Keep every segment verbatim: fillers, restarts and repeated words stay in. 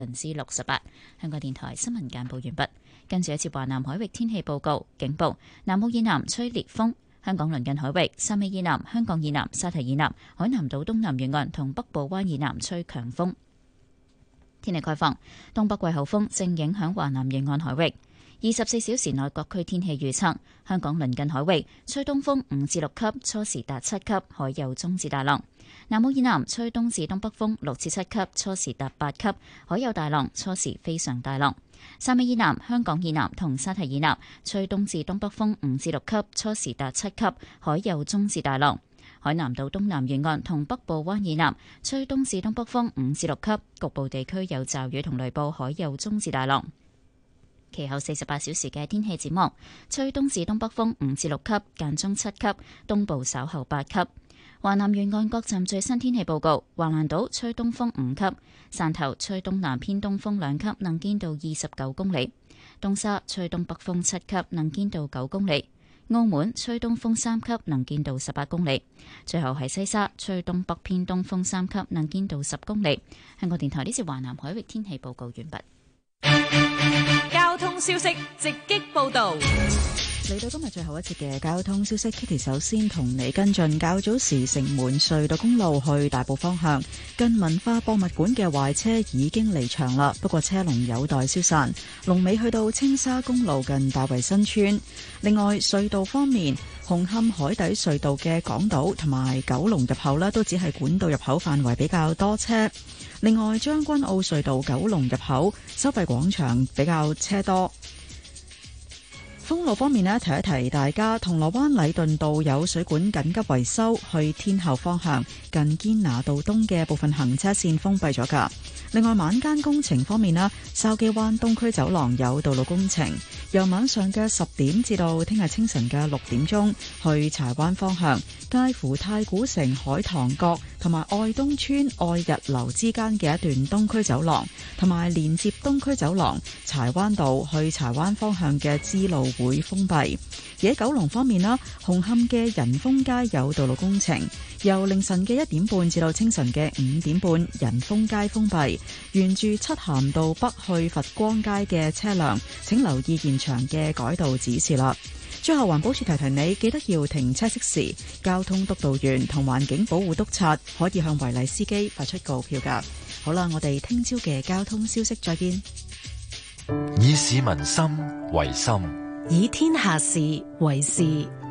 百分之六十八。香港電台新聞簡報完畢。跟住一節華南海域天氣報告，警報：南澳以南吹烈風。香港鄰近海域、汕尾以南、香港以南、沙堤以南、海南島東南沿岸同北部灣以南吹強風。天氣概況：東北季候風正影響華南沿岸海域。二十四小時內各區天氣預測：香港鄰近海域吹東風五至六級，初時達七級，海有中至大浪。南澳以南吹東至東北風六至七級，初時達八級，海有大浪，初時非常大浪。汕尾以南、香港以南同沙堤以南吹東至東北風五至六級，初時達七級，海有中至大浪。海南島東南沿岸同北部灣以南吹東至東北風五至六級，局部地區有驟雨同雷暴，海有中至大浪。其後四十八小時嘅天氣展望：吹東至東北風五至六級，間中七級，東部稍後八級。華南沿岸各站最新天氣報告：橫瀾島吹東風五級，汕頭吹東南偏東風兩級，能見度二十九公里；東沙吹東北風七級，能見度九公里；澳門吹東風三級，能見度十八公里。最後係西沙吹東北偏東風三級，能見度十公里。香港電台呢次華南海域天氣報告完畢。 交通消息直擊報道。 嚟到今日最後一節嘅交通消息 ，Kitty 首先同你跟進較早時城門隧道公路去大埔方向近文化博物館嘅壞車已經離場啦，不過車龍有待消散，龍尾去到青沙公路近大圍新村。另外隧道方面，紅磡海底隧道嘅港島同埋九龍入口呢，都只係管道入口範圍比較多車。另外將軍澳隧道九龍入口收費廣場比較車多。封路方面呢，提一提大家，銅鑼灣禮頓道有水管緊急維修，去天后方向近堅拿道東嘅部分行車線封閉咗㗎。另外晚間工程方面呢，筲箕灣東區走廊有道路工程，由晚上嘅十點至到聽日清晨嘅六點鐘，去柴灣方向介乎太古城海棠閣同埋愛東村愛日樓之間嘅一段東區走廊，同埋連接東區走廊柴灣道去柴灣方向嘅支路會封閉。而喺九龍方面啦，紅磡嘅仁豐街有道路工程，由凌晨嘅一點半至到清晨嘅五點半，仁豐街封閉。沿住漆咸道北去佛光街嘅車輛，請留意現場嘅改道指示啦。最後環保署提提你，記得要停車熄匙。交通督導員同環境保護督察可以向違例司機發出告票㗎。好啦，我哋聽朝嘅交通消息再見。 以市民心為心， 以天下事為事。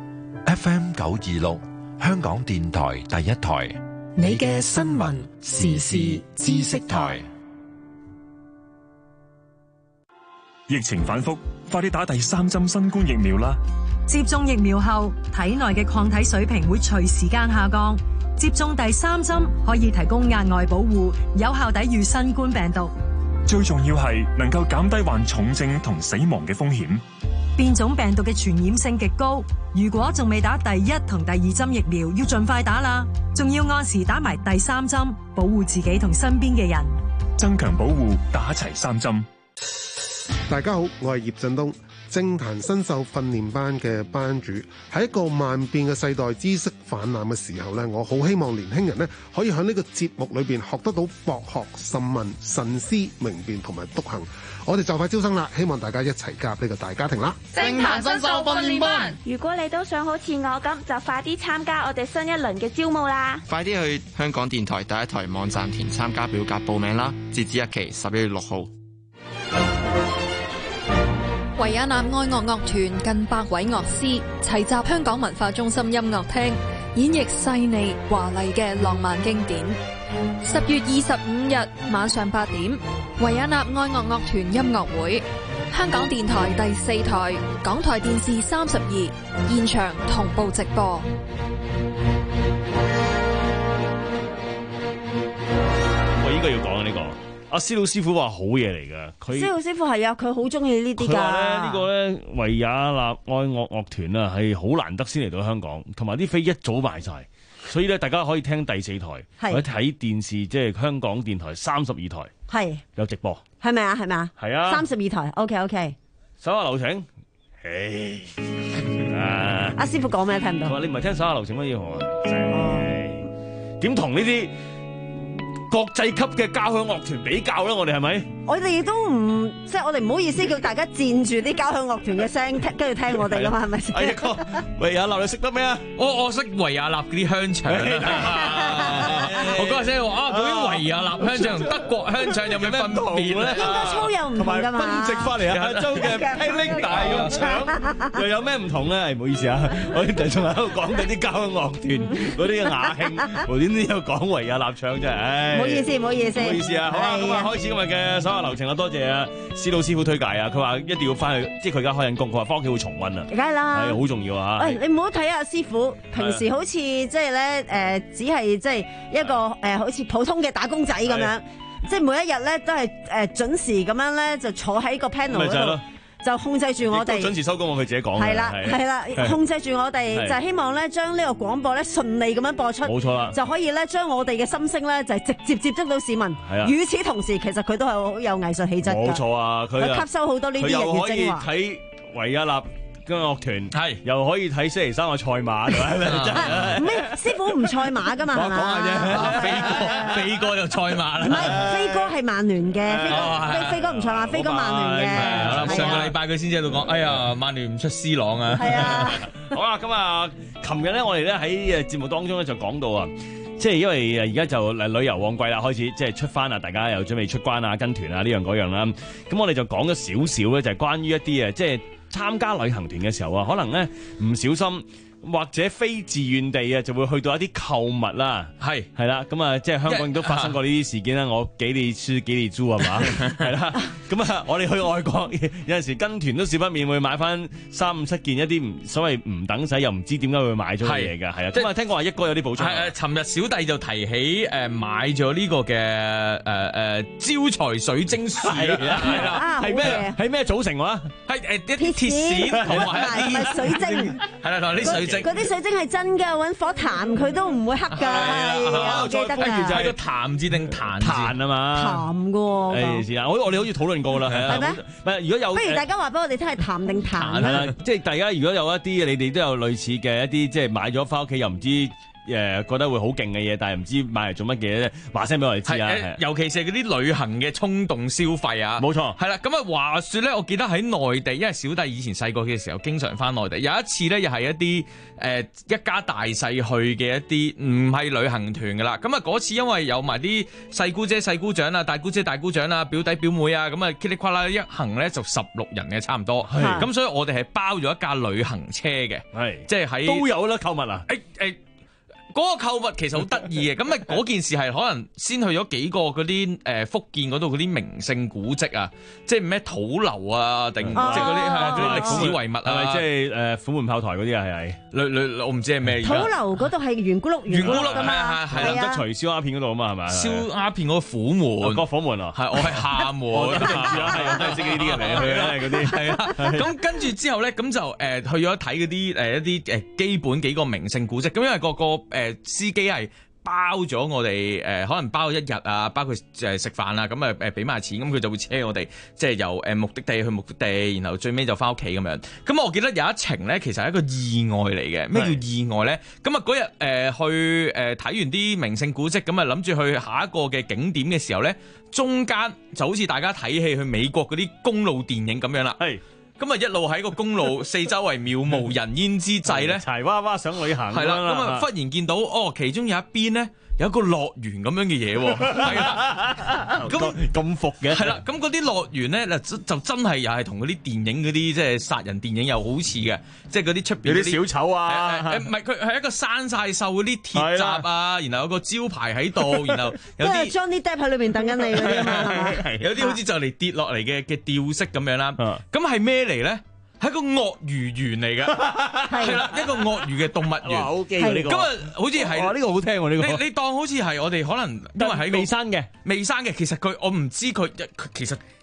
F M 九二六，香港電台第一台， 你嘅新聞時事知識台。 疫情反覆，快啲打第三針新冠疫苗啦！ 接種疫苗後，體內嘅抗體水平會隨時間下降。接種第三針可以提供額外保護，有效抵禦新冠病毒。 最重要係能夠減低患重症同死亡嘅風險。 變種病毒嘅傳染性極高，如果仲未打第一同第二針疫苗，要盡快打啦。仲要按時打埋第三針，保護自己同身邊嘅人。 增強保護，打齊三針。 大家好，我係葉振東，政壇新秀訓練班嘅班主。喺一個萬變嘅世代知識氾濫嘅時候呢，我好希望年輕人呢可以喺呢個節目裏邊學得到博學深問、慎思明辨同埋篤行。我哋就快招生啦，希望大家一齊加入呢個大家庭啦！ 政壇新秀訓練班， 如果你都想好似我咁，就快啲參加我哋新一輪嘅招募啦！ 快啲去香港電台第一台網站填參加表格報名啦，截止日期十一月六號。 維也納愛樂樂團近百位樂師齊集香港文化中心音樂廳，演繹細膩華麗嘅浪漫經典。十月二十五日晚上八點，維也納愛樂樂團音樂會，香港電台第四台、港台電視三十二現場同步直播。 我應該要講啊呢個。阿施老師傅話好嘢嚟噶，佢施老師傅係啊，佢好中意呢啲噶。 佢話咧呢個咧維也納愛樂樂團啊係好難得先嚟到香港，同埋啲飛一早賣晒，所以咧大家可以聽第四台或者睇電視，即係香港電台三十二台係有直播，係咪啊？係咪啊？係啊，三十二台。OK OK， 手下留情。唉，阿師傅講咩聽唔到？佢話你唔係聽手下留情乜嘢好啊？點同呢啲國際級嘅交響樂團比較啦，我哋係咪？ 我哋都唔即係我哋唔好意思叫大家佔住啲交響樂團嘅聲，跟住聽我哋噶嘛，係咪先？ 哎呀哥，維也納你識得咩啊？ 我我識維也納嗰啲香腸。我嗰日先話啊，究竟維也納香腸同德國香腸有咩分別咧？ 應該粗幼唔同㗎嘛。 分析翻嚟亞洲嘅霹靂大肉腸又有咩唔同咧？唔好意思啊，我哋仲喺度講緊啲交響樂團嗰啲雅興，無端端又講維也納腸真係。 唔好意思，唔好意思， 唔好意思啊！好啊，咁啊，開始今日嘅所有流程啦，多謝啊施老師傅推介啊！佢話一定要翻去，即係佢而家開緊工，佢話翻屋企會重溫啊， 梗係啦， 係好重要啊！ 喂，你唔好睇下師傅，平時好似即係咧誒，只係即係一個誒，好似普通嘅打工仔咁樣，即係每一日咧都係誒準時咁樣咧，就坐喺個 panel 嗰度。就控制住我哋， 準時收工，我佢自己講嘅。 係啦，係啦，控制住我哋，就係希望咧將呢個廣播咧順利咁樣播出。冇錯啦，就可以咧將我哋嘅心聲咧就係直接接觸到市民。係啊，與此同時，其實佢都係好有藝術氣質㗎。冇錯啊，佢吸收好多呢啲人嘅精華。睇維也納嘅樂團係，又可以睇星期三嘅賽馬，係咪？唔係師傅唔賽馬㗎嘛？我講下啫， 飛哥飛哥就賽馬啦。 唔係飛哥係曼聯嘅，飛哥飛飛哥唔賽馬，飛哥曼聯嘅。 上個禮拜佢先至喺度講，哎呀，曼聯唔出 C 朗啊。係啊。 好啦，咁啊，琴日咧，我哋咧喺誒節目當中咧就講到啊，即係因為誒而家就誒旅遊旺季啦，開始即係出翻啊，大家又準備出關啊、跟團啊呢樣嗰樣啦。咁我哋就講咗少少咧，就係關於一啲誒即係參加旅行團嘅時候啊，可能咧唔小心或者非自願地啊，就會去到一啲購物啦。係係啦，咁啊，即係香港亦都發生過呢啲事件啦。我幾年書幾年租係嘛？係啦，咁啊，我哋去外國有陣時跟團都少不免會買翻三五七件一啲唔所謂唔等使又唔知點解會買咗嘅嘢㗎。係啊，咁啊聽講話一哥有啲補充。係誒， 尋日小弟就提起誒買咗呢個嘅誒誒招財水晶樹啦，係啦，係咩係咩組成話？係誒一啲鐵線同埋一啲水晶， 係啦，同埋啲水。 嗰啲水晶係真㗎，揾火彈佢都唔會黑㗎。係啊，我記得㗎。 係個彈字定彈字彈啊嘛？ 彈㗎喎。 誒，我我哋好似討論過啦，係咩？唔係，如果有， 不如大家話俾我哋聽係彈定彈啦。 即係大家如果有一啲你哋都有類似嘅一啲，即係買咗翻屋企又唔知。誒覺得會好勁嘅嘢，但係唔知買嚟做乜嘢咧？話聲俾我哋知啊！ 尤其是嗰啲旅行嘅衝動消費啊！冇錯，係啦。咁啊話説咧，我記得喺內地，因為小弟以前細個嘅時候經常翻內地，有一次咧又係一啲誒、呃、一家大細去嘅一啲唔係旅行團㗎啦。咁啊嗰次因為有埋啲細姑姐細姑丈啊、大姑姐大姑丈啊、表弟表妹啊，咁啊噼里呱啦一行咧就十六人嘅差唔多。咁所以我哋係包咗一架旅行車嘅，即係喺都有啦購物啊！誒誒、欸。欸嗰個購物其實好得意嘅，咁啊嗰件事係可能先去咗幾個嗰啲誒福建嗰度嗰啲名勝古蹟啊，即係咩土樓啊，定即係嗰啲係嗰啲歷史遺物啊， 係咪即係誒虎門炮台嗰啲啊？係係， 類類我唔知係咩。 土樓嗰度係圓咕碌圓咕碌㗎嘛， 係林則徐燒鴉片嗰度啊嘛，係咪？ 燒鴉片嗰個虎門， 個虎門啊， 係我係廈門， 我都唔知啦，係我都係識呢啲嘅嚟去啦，嗰啲係啦。咁跟住之後咧，咁就誒去咗睇嗰啲誒一啲誒基本幾個名勝古蹟，咁因為個個誒。誒司機係包咗我哋誒、呃，可能包一日啊，包括誒食飯啊，咁啊誒俾埋錢，咁佢就會車我哋即係由誒目的地去目的地，然後最尾就翻屋企咁樣。咁我記得有一程咧，其實係一個意外嚟嘅。咩叫意外咧？咁啊嗰日誒去誒睇、呃、完啲名勝古蹟，咁啊諗住去下一個嘅景點嘅時候咧，中間就好似大家睇戲去美國嗰啲公路電影咁樣啦。係。咁啊一路喺個公路四周圍渺無人煙之際咧，柴娃娃想旅行係啦，咁啊忽然見到哦，其中有一邊咧有一個樂園咁樣嘅嘢喎，係啦，咁咁伏嘅係啦，咁嗰啲樂園咧就真係又係同嗰啲電影嗰啲即係殺人電影又好似嘅，即係嗰啲出邊有啲小丑啊， 唔係佢係一個生晒鏽嗰啲鐵閘啊，然後有個招牌喺度，然後有啲 Johnny Depp 喺裏邊等緊你嗰啲嘛， 有啲好似就嚟跌落嚟嘅嘅吊飾咁樣啦，咁係咩嚟咧？係一個鱷魚園嚟嘅，係啦，一個鱷魚嘅動物園。好記喎呢個。咁啊，好似係。哇，呢個好聽喎呢個。你你當好似係我哋可能因為喺未生嘅，未生嘅。其實佢我唔知佢，其實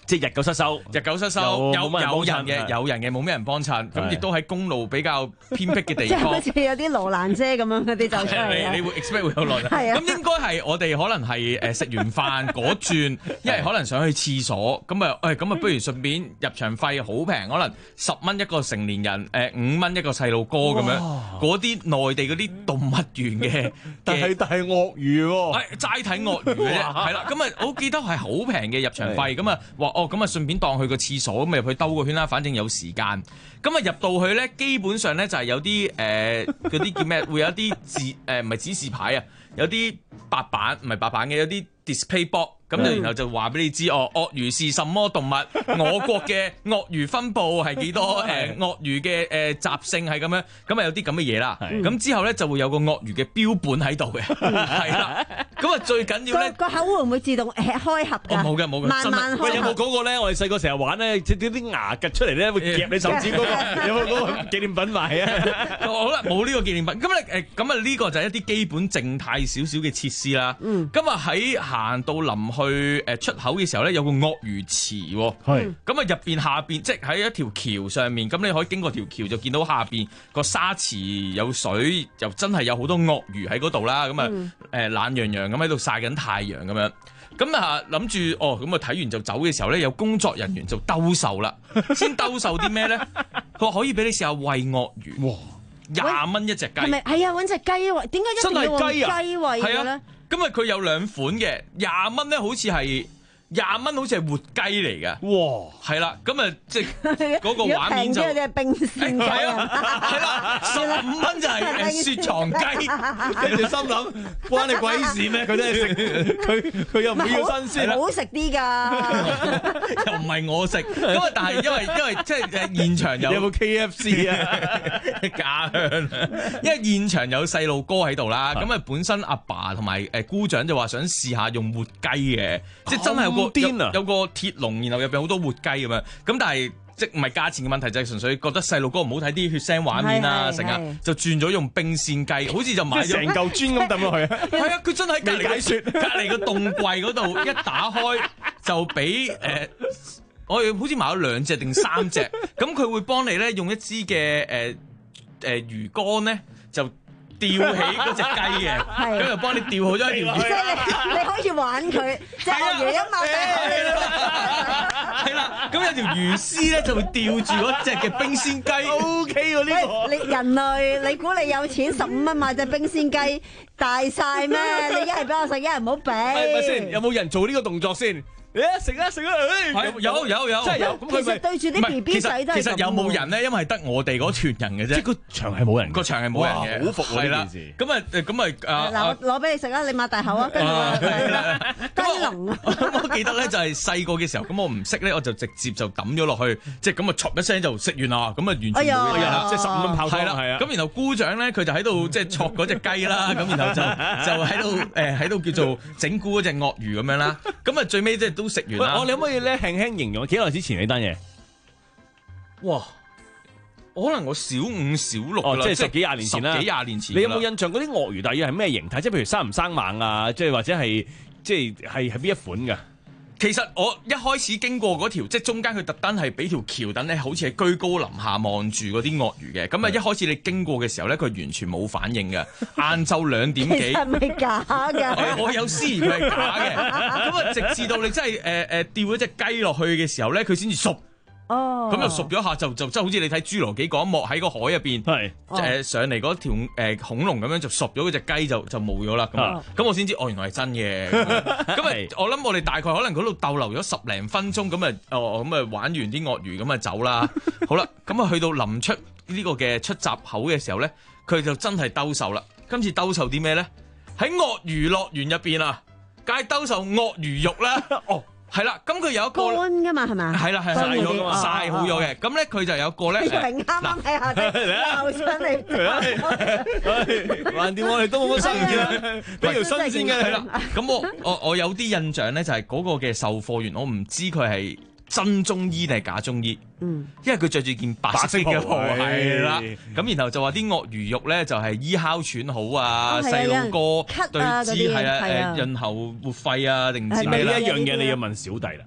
即係日久失修， 日久失修，有有人嘅，有人嘅，冇咩人幫襯，咁亦都喺公路比較偏僻嘅地方， 好似有啲羅蘭姐咁樣嗰啲就出嚟。 你會 expect 會有羅蘭，咁應該係我哋可能係誒食完飯嗰轉，因為可能想去廁所，咁啊誒咁啊，不如順便入場費好平，可能十蚊一個成年人，誒五蚊一個細路哥咁樣，嗰啲內地嗰啲動物園嘅， 但係但係鱷魚喎， 齋睇鱷魚嘅啫，係啦，咁啊我記得係好平嘅入場費，咁啊話哦咁啊順便當去個廁所咁啊入去兜個圈啦，反正有時間，咁啊入到去咧，基本上咧就係有啲誒嗰啲叫咩，會有一啲字誒唔係指示牌啊，有啲白板唔係白板嘅，有啲 display board。咁就然後就話俾你知哦，鱷魚是什麼動物？我國嘅鱷魚分佈係幾多？誒鱷魚嘅誒習性係咁樣，咁啊有啲咁嘅嘢啦。咁之後咧就會有個鱷魚嘅標本喺度嘅，係啦。咁啊最緊要咧個口會唔會自動開合㗎？ 冇嘅冇嘅， 慢慢開。 喂，有冇嗰個咧？我哋細個成日玩咧，即係啲牙趌出嚟咧，會夾你手指嗰個。有冇嗰個紀念品賣啊？ 好啦，冇呢個紀念品。咁咧誒，咁啊呢個就係一啲基本靜態少少嘅設施啦。咁啊喺行到臨去誒出口嘅時候咧，有個鱷魚池喎，係咁啊入邊下邊，即係喺一條橋上面，咁你可以經過條橋就見到下邊個沙池有水，又真係有好多鱷魚喺嗰度啦，咁啊誒懶洋洋咁喺度曬緊太陽咁樣，咁啊諗住哦，咁啊睇完就走嘅時候咧，有工作人員就兜售啦，先兜售啲咩咧？佢話可以俾你試下餵鱷魚，廿蚊一隻雞，係咪？係啊，揾隻雞餵，點解一定要用雞餵嘅咧？ 咁啊，佢有兩款嘅，廿蚊咧，好似係廿蚊，好似係活雞嚟嘅。哇，係啦，咁啊，即係嗰個畫面就係冰鮮雞啊，係啦，十五蚊就係雪藏雞， 跟住心諗關你鬼事咩？佢都係食，佢佢又唔會要新鮮， 好食啲㗎， 又唔係我食。咁啊，但係因為因為即係誒現場有有冇 K F C 啊？ 家鄉，因為現場有細路哥喺度啦，咁啊本身阿爸同埋誒姑丈就話想試下用活雞嘅，即係真係有個有有個鐵籠，然後入邊好多活雞咁樣，咁但係即係唔係價錢嘅問題，就係純粹覺得細路哥唔好睇啲血腥畫面啊，成日就轉咗用冰鮮雞，好似就買咗成嚿磚咁抌落去。 係啊，佢真係喺隔離解説，隔離個凍櫃嗰度一打開就俾誒，我哋好似買咗兩隻定三隻，咁佢會幫你咧用一支嘅誒誒魚竿咧就吊起嗰隻雞嘅，咁就幫你吊好咗一條魚。 即係你你可以玩佢，即係鱷魚一擘大係啦，咁有條魚絲咧就會吊住嗰隻嘅冰鮮雞。O K 喎呢個。 你人類，你估你有錢十五蚊買隻冰鮮雞大晒咩？你一係俾我食，一係唔好俾。 係咪先？有冇人做呢個動作先？誒食啦食啦， 有有有有， 真係有。 其實對住啲 B B 仔都係咁。 其實有冇人咧？因為係得我哋嗰團人嘅啫。 即係個場係冇人， 個場係冇人嘅。 好服喎呢件事。 咁啊咁啊嗱，攞俾你食啦，你擘大口啊，跟住係啦，雞籠啊。 我記得咧就係細個嘅時候，咁我唔識咧，我就直接就抌咗落去，即係咁啊，唰一聲就食完啦，咁啊完全冇嘢啦，即係十五蚊泡湯。係啦，係啊。咁然後姑丈咧，佢就喺度即係戳嗰隻雞啦，咁然後就就喺度誒喺度叫做整蠱嗰隻鱷魚咁樣啦。咁啊最尾即係都食完啦。 你可唔可以咧輕輕形容幾耐之前呢單嘢？ 哇！可能我小五小六哦，即係十幾廿年前啦。 十幾廿年前， 你有冇印象嗰啲鱷魚大約係咩形態？即係譬如生唔生猛啊？即係或者係即係係係邊一款㗎？ 其實我一開始經過嗰條，即係中間佢特登係俾條橋等咧，好似係居高臨下望住嗰啲鱷魚嘅。咁啊，一開始你經過嘅時候咧，佢完全冇反應嘅。晏晝兩點幾， 係咪假㗎？ 我有思疑佢係假嘅。咁啊，直至到你真係誒誒掉咗隻雞落去嘅時候咧，佢先至熟。 哦， 咁就熟咗下就就即係好似你睇侏羅紀嗰一幕喺個海入邊，係誒上嚟嗰條誒恐龍咁樣就熟咗嗰隻雞就就冇咗啦。咁咁我先知哦，原來係真嘅。咁啊，我諗我哋大概可能嗰度逗留咗十零分鐘，咁啊哦咁啊玩完啲鱷魚咁啊走啦。好啦，咁啊去到臨出呢個嘅出閘口嘅時候咧，佢就真係兜售啦。今次兜售啲咩咧？喺鱷魚樂園入邊啊，梗係兜售鱷魚肉啦。哦。係啦，咁佢有一個乾噶嘛，係咪？ 係啦，係曬咗噶嘛，曬好咗嘅。咁咧佢就有個咧， 啱啱喺下底流上嚟。 橫掂我哋都冇乜生意啦，俾條新鮮嘅係啦。 咁我我我有啲印象咧，就係嗰個嘅售貨員，我唔知佢係真中醫定係假中醫。嗯，因為佢着住件白色嘅袍，係啦。咁然後就話啲鱷魚肉咧就係醫哮喘好啊，細路哥對治係啊，誒潤喉活肺啊，定唔知咩啦。 呢一樣嘢你要問小弟啦。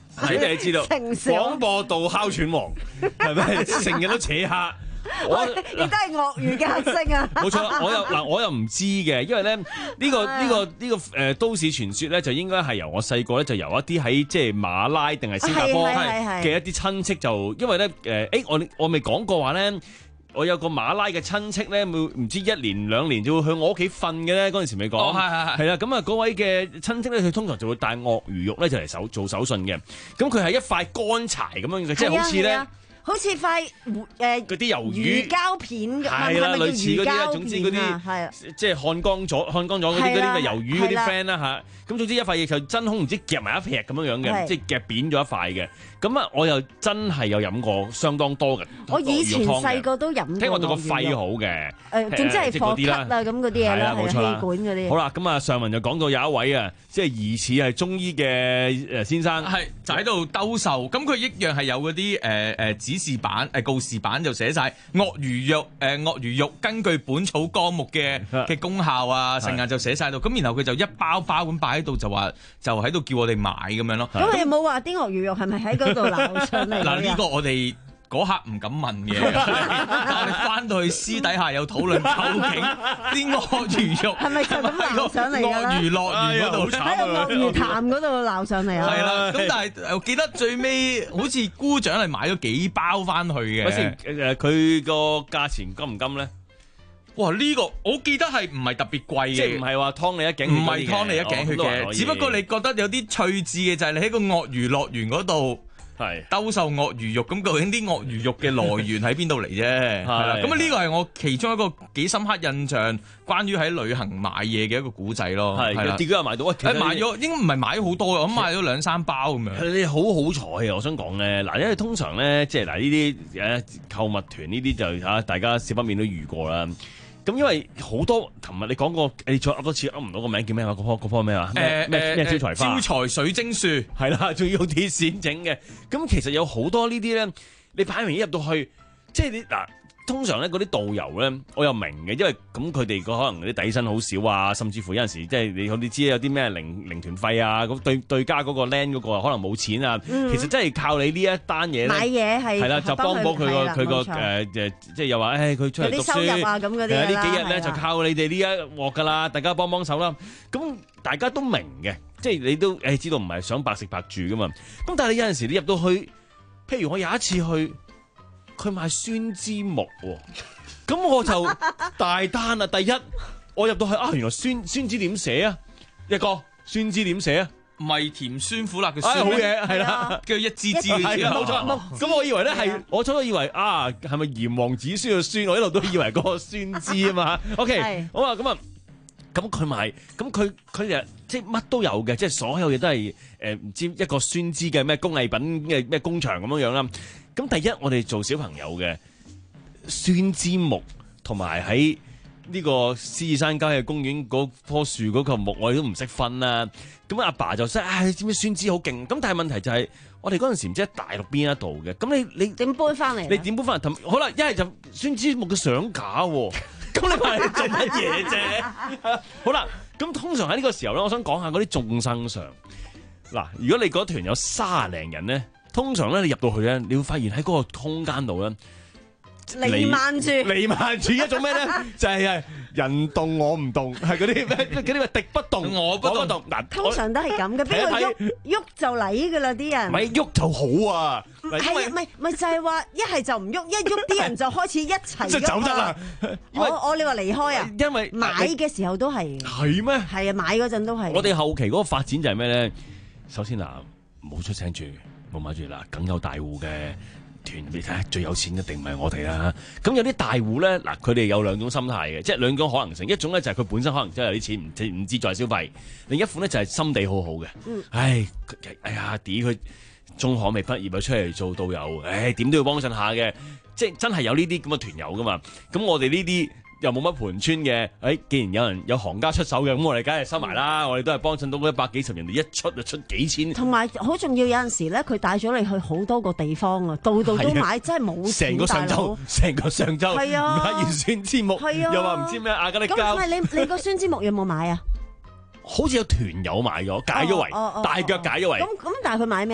係你知道廣播道哮喘王係咪？成日都扯蝦。 我亦都係鱷魚嘅黑星啊！ 冇錯，我又嗱，我又唔知嘅，因為咧呢、呢個呢、呢個呢、呢個誒、呃、都市傳說咧，就應該係由我細個咧就由一啲喺即係馬拉定係新加坡嘅一啲親戚就，因為咧誒誒我我未講過話咧，我有個馬拉嘅親戚咧，唔知一年兩年就會去我屋企瞓嘅咧，嗰陣時未講，係係係啦，咁啊嗰位嘅親戚咧，佢通常就會帶鱷魚肉咧就嚟手做手信嘅，咁佢係一塊乾柴咁樣嘅，即係好似咧。 好似塊誒嗰啲魷魚魚膠片咁， 係啦，類似嗰啲啦，總之嗰啲即係漢江咗、漢江咗嗰啲嗰啲嘅魷魚嗰啲 friend 啦嚇。咁總之一塊嘢就真空唔知夾埋一劈咁樣樣嘅，即係夾扁咗一塊嘅。咁啊，我又真係有飲過相當多嘅。 我以前細個都飲過。 聽我對個肺好嘅。 誒，總之係火咳啊咁嗰啲嘢啦，係氣管嗰啲。 好啦，咁啊上文就講到有一位啊，即係疑似係中醫嘅誒先生， 係就喺度兜售。咁佢一樣係有嗰啲誒誒指示版誒告示版就寫晒鱷魚肉誒鱷魚肉根據本草綱目嘅嘅功效啊，成日就寫晒度。咁然後佢就一包包咁擺喺度，就話就喺度叫我哋買咁樣咯。 咁你冇話啲鱷魚肉係咪喺嗰度撈上嚟？ 嗱呢個我哋嗰刻唔敢問嘅，但我哋翻到去私底下有討論，究竟啲鱷魚肉係咪就咁撈上嚟㗎啦？ 鱷魚樂園嗰度喺個鱷魚潭嗰度撈上嚟啊！ 係啦，咁但係我記得最尾好似姑丈係買咗幾包翻去嘅。 咪先誒，佢個價錢金唔金咧？ 哇！呢個我記得係唔係特別貴嘅， 即係唔係話劏你一頸血， 唔係劏你一頸血嘅，只不過你覺得有啲趣致嘅就係你喺個鱷魚樂園嗰度係兜售鱷魚肉，咁究竟啲鱷魚肉嘅來源喺邊度嚟啫？係啦，咁啊呢個係我其中一個幾深刻印象，關於喺旅行買嘢嘅一個古仔咯。係啦， 自己又買到，誒買咗應該唔係買咗好多嘅，我買咗兩三包咁樣。 你好好彩啊！我想講咧，嗱，因為通常咧，即係嗱呢啲誒購物團呢啲就嚇大家少不免都遇過啦。咁因為好多，琴日你講過，你再噏多次噏唔到個名叫咩話？嗰棵嗰棵咩話？咩咩咩招財花？ 招財水晶樹係啦，仲要用鐵線整嘅。咁其實有好多呢啲咧，你擺明一入到去，即係你嗱。通常咧嗰啲導遊咧，我又明嘅，因為咁佢哋個可能啲底薪好少啊，甚至乎有陣時即係你你知有啲咩零零團費啊，咁對對家嗰個 land 嗰個可能冇錢啊，嗯、其實真係靠你呢一單嘢咧，買嘢係係啦，就幫到佢個佢個誒誒，即係又話誒佢出嚟讀書， 收入啊咁嗰啲啦， 呢幾日咧就靠你哋呢一鑊噶啦，大家幫幫手啦。咁大家都明嘅，即係你都誒知道唔係想白食白住噶嘛。咁但係你有陣時你入到去，譬如我有一次去。佢賣酸枝木喎，咁我就大單啦。第一，我入到去啊，原來酸酸枝點寫啊？一個酸枝點寫啊？ 唔係甜酸苦辣嘅酸， 好嘢，係啦， 叫一支支嘅， 冇錯。咁我以為咧係，我初初以為啊，係咪炎黃子孫嘅酸？我一路都以為嗰個酸枝啊嘛。OK，好啊，咁啊，咁佢賣，咁佢佢就即係乜都有嘅，即係所有嘢都係誒唔知一個酸枝嘅咩工藝品嘅咩工場咁樣樣啦。咁第一，我哋做小朋友嘅酸枝木，同埋喺呢個獅子山郊野公園嗰棵樹嗰嚿木，我哋都唔識分啦。咁阿爸就識，唉、哎，你知唔知酸枝好勁？咁但係問題就係、是，我哋嗰陣時唔知喺大陸邊一度嘅。咁你你點搬翻嚟？ 你點搬翻嚟？好啦，一係就酸枝木嘅相架喎。咁你話你做乜嘢啫？好啦，咁通常喺呢個時候咧，我想講下嗰啲眾生相。嗱，如果你嗰團有卅零人咧。通常咧，你入到去咧，你會發現喺嗰個空間度咧， 瀰漫住， 瀰漫住一種咩咧？就係人動我唔動，係嗰啲咩？嗰啲咩敵不動我不動。嗱， 通常都係咁嘅，邊個喐喐就嚟噶啦啲人。 咪喐就好啊！ 係咪咪就係話一係就唔喐，一喐啲人就開始一齊即係走得啦。 我我你話離開啊？ 因為買嘅時候都係。 係咩？ 係啊，買嗰陣都係。 我哋後期嗰個發展就係咩咧？首先嗱，唔好出聲住。冇買住啦，梗有大戶嘅團，你睇下最有錢一定唔係我哋啦。咁有啲大戶咧，嗱佢哋有兩種心態嘅，即係兩種可能性。一種咧就係佢本身可能真係有啲錢，唔唔志在消費；另一款咧就係心地好好嘅。嗯、唉，哎呀，啲佢中學未畢業啊，出嚟做導遊，唉，點都要幫襯下嘅。即係真係有呢啲咁嘅團友噶嘛。咁我哋呢啲又冇乜盤村嘅，誒，既然有人有行家出手嘅，咁我哋梗係收埋啦。我哋都係幫襯到一百幾十人哋，一出就出幾千。 同埋好重要，有陣時咧，佢帶咗你去好多個地方啊，度度都買，真係冇錢。 成個上週，成個上週，係啊，買完酸枝木，又話唔知咩亞加力膠。 咁係你你個酸枝木有冇買啊？ 好似有團友買咗，解咗圍，大腳解咗圍。 咁咁，但係佢買咩啊？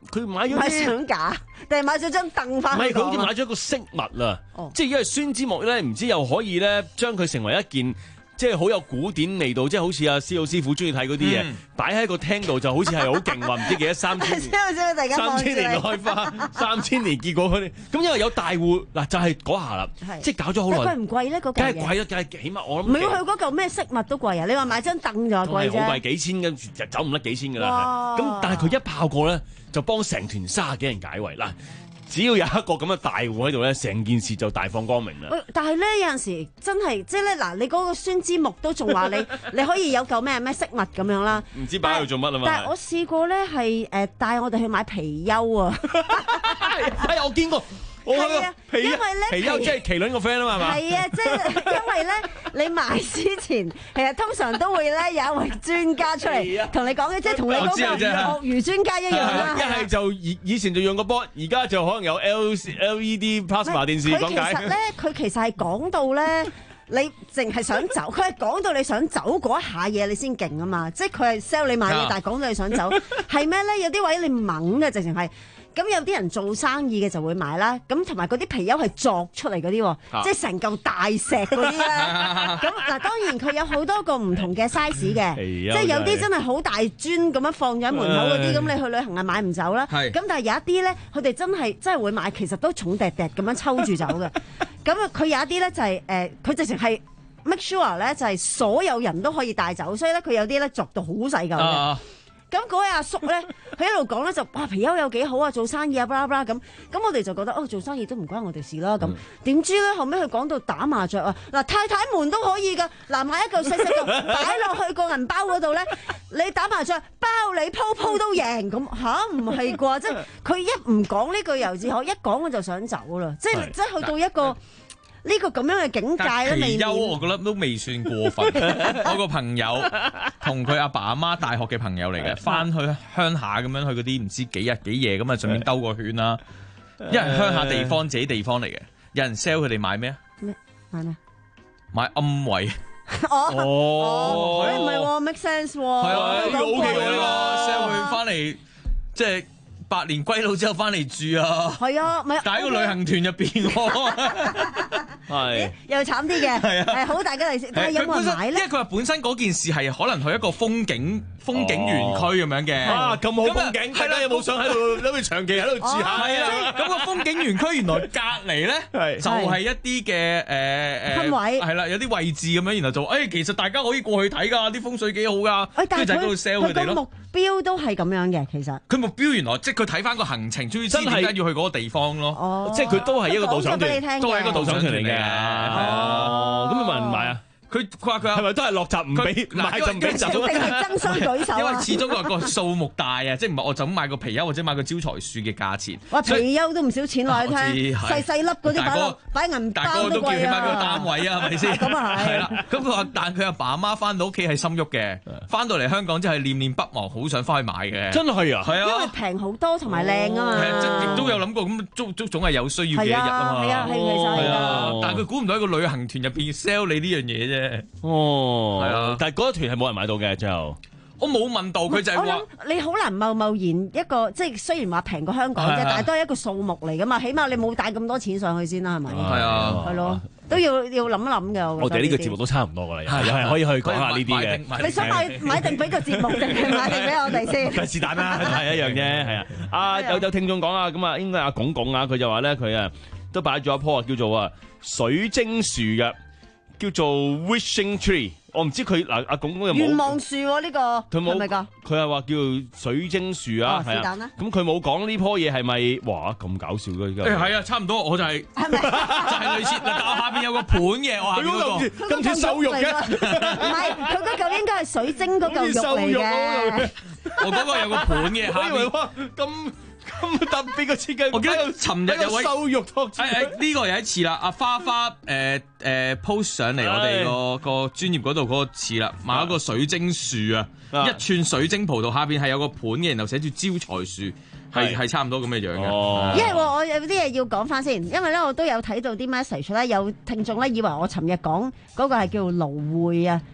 佢買咗買相架，定係買咗張凳翻？ 唔係，佢好似買咗一個飾物啊！哦、即係因為宣之木咧，唔知又可以咧將佢成為一件。即係好有古典味道，即係好似阿施老師傅中意睇嗰啲嘢，擺喺個廳度就好似係好勁喎，唔知幾多三千年，三千年開花，三千年結果嗰啲。咁因為有大戶嗱，就係嗰下啦，即係搞咗好耐。 貴唔貴咧？嗰嚿嘢梗係貴啦，梗係起碼我諗。 唔係佢嗰嚿咩飾物都貴啊！你話買張凳就貴啫。 好貴，幾千嘅就走唔甩幾千㗎啦。咁但係佢一炮過咧，就幫成團卅幾人解圍嗱。只要有一個咁嘅大戶喺度咧，成件事就大放光明啦。 但係咧有陣時真係即係咧嗱，你嗰個宣之木都仲話你你可以有嚿咩咩飾物咁樣啦。 唔知擺喺度做乜啊嘛？ 但係我試過咧係誒帶我哋去買貔貅啊！ 哎呀，我見過。 係啊，因為咧貔貅即係麒麟個 friend 啊嘛， 係啊，即係因為咧你買之前，其實通常都會咧有一位專家出嚟同你講嘅，即係同你嗰個鱷魚專家一樣啦。 一係就以以前就用個波，而家就可能有 L L E D plasma 電視講解。 佢其實咧，佢其實係講到咧，你淨係想走，佢係講到你想走嗰一下嘢，你先勁啊嘛！即係佢係 sell 你買嘢，但係講到你想走，係咩咧？有啲位你猛嘅，直情係。咁有啲人做生意嘅就會買啦，咁同埋嗰啲貔貅係作出嚟嗰啲，啊、即係成嚿大石嗰啲咧。咁嗱，當然佢有好多個唔同嘅 size 嘅，即係有啲真係好大磚咁樣放咗喺門口嗰啲，咁你去旅行係買唔走啦。咁但係有一啲咧，佢哋真係真係會買，其實都重疊疊咁樣抽住走嘅。咁啊，佢有一啲咧就係、是、誒，佢、呃、直情係 make sure 咧就係所有人都可以帶走，所以咧佢有啲咧作到好細嚿嘅。啊咁嗰位阿叔咧，佢一路講咧就哇貔貅有幾好啊，做生意啊，巴拉巴拉咁。咁我哋就覺得哦，做生意都唔關我哋事啦。咁點、嗯、知咧後尾佢講到打麻雀啊，嗱太太們都可以噶，嗱買一嚿細細嚿擺落去個銀包嗰度咧，你打麻雀包你鋪鋪都贏咁吓，唔係啩？即係佢一唔講呢句由自可，一講我就想走啦。即係即係去到一個。呢個咁樣嘅境界咧， 貔貅我覺得都未算過分。我個朋友同佢阿爸阿媽大學嘅朋友嚟嘅，翻去鄉下咁樣去嗰啲唔知幾日幾夜咁啊，順便兜個圈啦。因為鄉下地方自己地方嚟嘅，有人 sell 佢哋買咩啊？ 咩買咩？ 買暗位。 哦哦，唔係喎 make sense 喎。係啊，呢個 O K 喎，呢個 sell 佢翻嚟即係。百年歸老之後翻嚟住啊，係啊，咪但喺個旅行團入邊喎， 係又慘啲嘅，係啊，係好大嘅利是，但係有冇人買咧？ 因為佢話本身嗰件事係可能去一個風景風景園區咁樣嘅， 啊咁好風景，大家有冇想喺度諗住長期喺度住下？ 係啊，咁個風景園區原來隔離咧就係一啲嘅誒誒氛圍， 係啦，有啲位置咁樣，然後就誒其實大家可以過去睇㗎，啲風水幾好㗎，跟住就喺度 sell 佢哋咯。 目標都係咁樣嘅，其實佢目標原來即係佢睇翻個行程，終於知點解要去嗰個地方咯。 哦， 即係佢都係一個導賞團，都係一個導賞團嚟嘅。哦，咁有冇人買啊？佢佢話佢係咪都係落閘唔俾買就唔俾走？ 定係爭相舉手啊？ 因為始終個個數目大啊，即係唔係我就咁買個貔貅或者買個招財樹嘅價錢。 哇！貔貅都唔少錢落去聽，細細粒嗰啲擺落擺銀包都貴啊！大哥都叫起碼個單位啊，係咪先？咁啊係。係啦，咁佢話，但佢阿爸阿媽翻到屋企係心喐嘅，翻到嚟香港之後係念念不忘，好想翻去買嘅。 真係啊！係啊， 因為平好多同埋靚啊嘛。 係啊，亦都有諗過咁，總總總係有需要嘅一日啊嘛。 係啊，係其實係啊。 但係佢估唔到一個旅行團入邊 sell 你呢樣嘢啫。 哦。 哦，係啊， 但係嗰一團係冇人買到嘅，最後我冇問到佢就係話， 我諗你好難貿貿然一個，即係雖然話平過香港啫，但係都係一個數目嚟噶嘛，起碼你冇帶咁多錢上去先啦，係咪？ 係啊， 係咯，都要要諗一諗嘅。 我哋呢個節目都差唔多噶啦，又係可以去講下呢啲嘅。 你想買買定俾個節目定係買定俾我哋先？ 是但啦，係一樣啫，係啊。啊有有聽眾講啊，咁啊應該阿拱拱啊，佢就話咧佢啊都擺咗一棵啊叫做啊水晶樹嘅，叫做 Wishing Tree。我唔知佢嗱阿拱拱有冇願望樹呢個係咪㗎？ 佢係話叫水晶樹啊，係啊。咁佢冇講呢棵嘢係咪？哇咁搞笑嘅依家。 誒係啊，差唔多，我就係係咪就係類似嗱，但我下邊有個盤嘅，我下邊嗰個咁似瘦肉嘅， 唔係佢嗰嚿應該係水晶嗰嚿肉嚟嘅。 我嗰個有個盤嘅，下邊咁。咁特別嘅設計， 我記得尋日有位瘦肉托住。 誒誒，呢個有一次啦，阿花花誒誒 post 上嚟我哋個個專頁嗰度嗰個次啦，買一個水晶樹啊，一串水晶葡萄，下邊係有個盤嘅，然後寫住招財樹，係係差唔多咁嘅樣嘅。 因為我有啲嘢要講翻先，因為咧我都有睇到啲 message 咧，有聽眾咧以為我尋日講嗰個係叫蘆薈啊。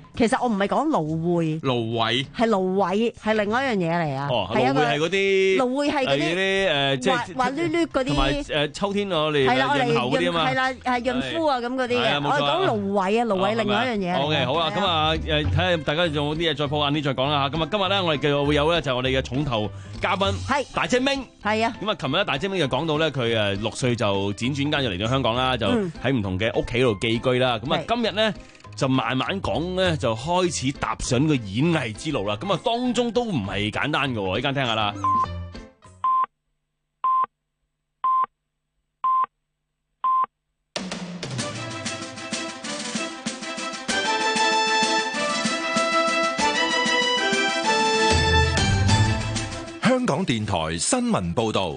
其實我唔係講蘆薈， 蘆葦係蘆葦，係另外一樣嘢嚟啊。 哦，蘆葦係嗰啲， 蘆葦係嗰啲誒，即係滑滑捋捋嗰啲， 同埋誒秋天我哋潤喉嗰啲啊嘛， 係啦，係潤膚啊咁嗰啲嘅。我係講蘆葦啊，蘆葦另外一樣嘢。 好嘅，好啦，咁啊誒，睇下大家仲有啲嘢再鋪晏啲再講啦嚇。咁啊，今日咧我哋繼續會有咧就係我哋嘅重頭嘉賓，係大精明， 係啊。 咁啊，琴日咧大精明就講到咧佢誒六歲就輾轉間就嚟咗香港啦，就喺唔同嘅屋企度寄居啦。咁啊，今日咧就慢慢講咧，就開始踏上個演藝之路啦。咁啊，當中都唔係簡單嘅，依家聽下啦。 香港電台新聞報道，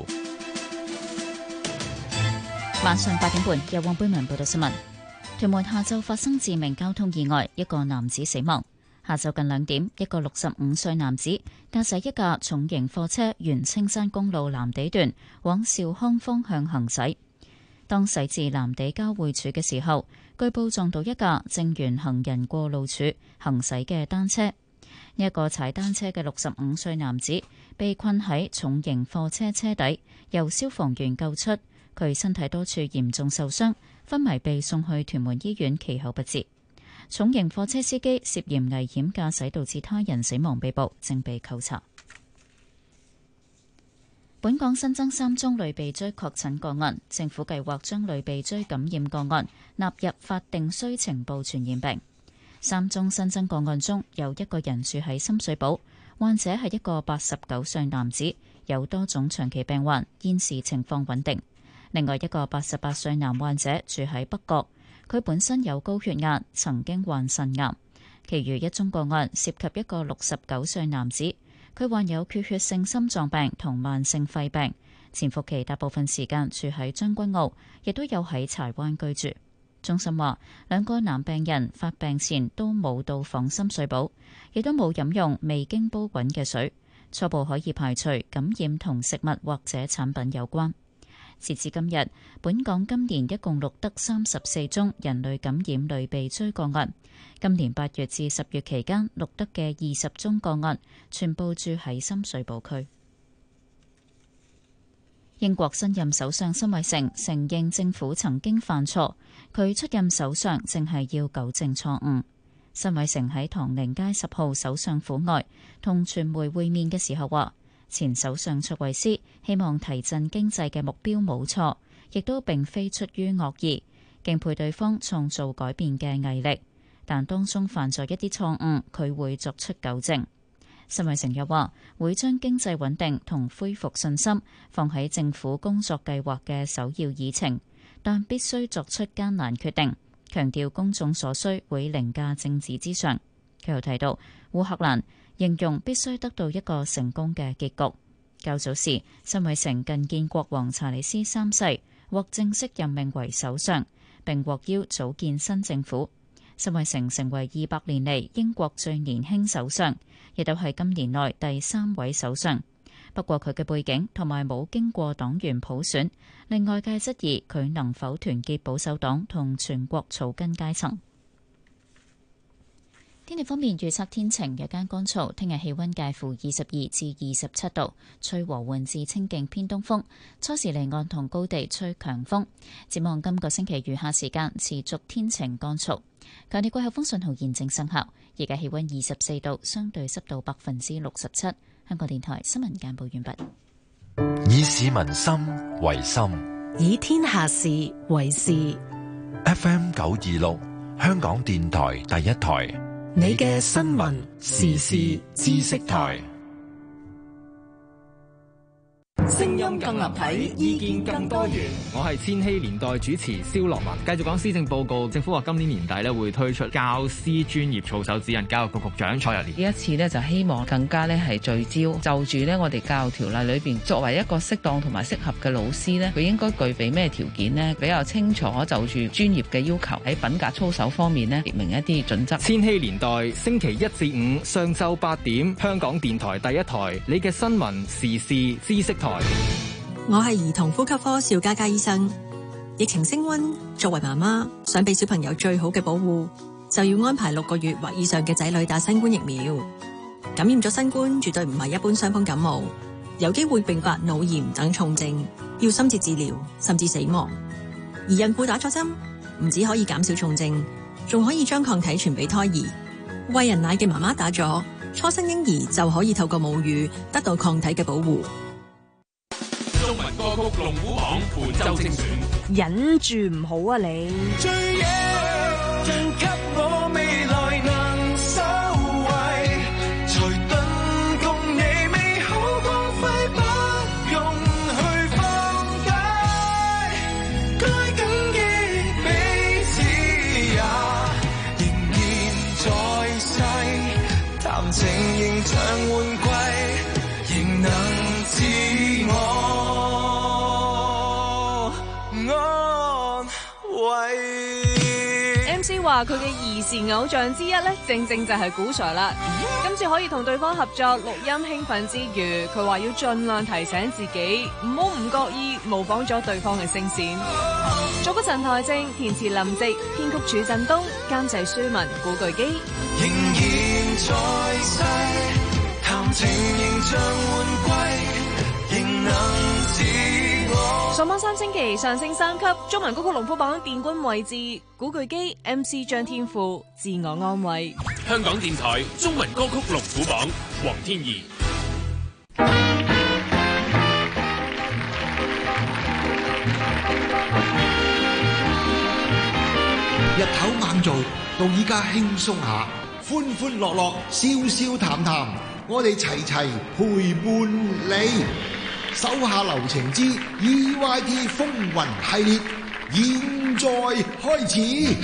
晚上八點半由黃貝文報道新聞。屯門下晝發生致命交通意外，一個男子死亡。下晝近兩點，一個六十五歲男子駕駛一架重型貨車沿青山公路藍地段往兆康方向行駛，當駛至藍地交匯處嘅時候，據報撞到一架正沿行人過路處行駛嘅單車。一個踩單車嘅六十五歲男子被困喺重型貨車車底，由消防員救出，佢身體多處嚴重受傷，昏迷被送去屯門醫院，其後不治。重型貨車司機涉嫌危險駕駛導致他人死亡被捕，正被扣查。本港新增三宗類鼻疽確診個案，政府計劃將類鼻疽感染個案納入法定須呈報傳染病。三宗新增個案中有一個人住喺深水埗，患者係一個八十九歲男子，有多種長期病患，現時情況穩定。另外一個八十八歲男患者住喺北角，佢本身有高血壓，曾經患腎癌。其餘一宗個案涉及一個六十九歲男子，佢患有缺血性心臟病同慢性肺病，潛伏期大部分時間住喺將軍澳，亦都有喺柴灣居住。中心話，兩個男病人發病前都冇到訪深水埗，亦都冇飲用未經煲滾嘅水，初步可以排除感染同食物或者產品有關。截至今日，本港今年一共錄得三十四宗人類感染類鼻疽個案。今年八月至十月期間錄得嘅二十宗個案，全部住喺深水埗區。英國新任首相辛偉誠承認政府曾經犯錯，佢出任首相正係要糾正錯誤。辛偉誠喺唐寧街十號首相府外同傳媒會面嘅時候話，前首相卓慧思希望提振經濟嘅目標冇錯，亦都並非出於惡意，敬佩對方創造改變嘅毅力，但當中犯咗一啲錯誤，佢會作出糾正。辛偉誠又話會將經濟穩定同恢復信心放喺政府工作計劃嘅首要議程，但必須作出艱難決定，強調公眾所需會凌駕政治之上。佢又提到烏克蘭，形容必須得到一個成功嘅結局。較早時，辛偉誠覲見國王查理斯三世，獲正式任命為首相，並獲邀組建新政府。辛偉誠成為二百年嚟英國最年輕首相，亦都係今年內第三位首相。不過佢嘅背景同埋冇經過黨員普選，令外界質疑佢能否團結保守黨同全國草根階層。天氣方面，預測天晴，日間乾燥，聽日氣溫介乎二十二至二十七度，吹和緩至清勁偏東風，初時離岸同高地吹強風。展望今個星期餘下時間持續天晴乾燥。強烈季候風信號現正生效，而家氣溫二十四度，相對濕度百分之六十七。香港電台新聞簡報完畢。 以市民心為心， 以天下事為事。 F M 九二六，香港電台第一台， 你嘅新聞時事知識台。 聲音更立體，意見更多元。我係千禧年代主持蕭樂文，繼續講施政報告。政府話今年年底咧會推出教師專業操守指引，教育局局長蔡若蓮呢一次咧就希望更加咧係聚焦就住咧我哋教育條例裏邊，作為一個適當同埋適合嘅老師咧，佢應該具備咩條件呢？比較清楚就住專業嘅要求，喺品格操守方面咧列明一啲準則。 千禧年代星期一至五上晝八點，香港電台第一台，你嘅新聞時事知識台。 我係兒童呼吸科邵嘉嘉醫生。疫情升溫，作為媽媽想俾小朋友最好嘅保護， 就要安排六個月或以上嘅仔女打新冠疫苗。感染咗新冠絕對唔係一般傷風感冒，有機會併發腦炎等重症，要深切治療甚至死亡。而孕婦打咗針，唔止可以減少重症，仲可以將抗體傳俾胎兒。餵人奶嘅媽媽打咗，初生嬰兒就可以透過母乳得到抗體嘅保護。 中文歌曲龍虎榜本周精選， 忍住唔好啊你！ 最野盡給我未來能收穫，才頓共你美好光輝不用去放低，該緊記彼此也仍然在世，談情仍像換季，仍能自我。 M C 話佢嘅兒時偶像之一咧，正正就係古 Sir 啦。今次可以同對方合作錄音興奮之餘，佢話要盡量提醒自己，唔好唔覺意模仿咗對方嘅聲線。作曲陳台正，填詞林夕，編曲署振東，監製舒文，古巨基。 仍然在世，談情仍像換季，仍能自我。 上榜三星期上升三級，中文歌曲龍虎榜殿軍位置，古巨基 M C 張天賦自我安慰。 香港電台中文歌曲龍虎榜，黃天怡。 日頭猛做，到依家輕鬆下，歡歡樂樂，笑笑談談，我哋齊齊陪伴你。手下留情之 E Y T 風雲系列，現在開始。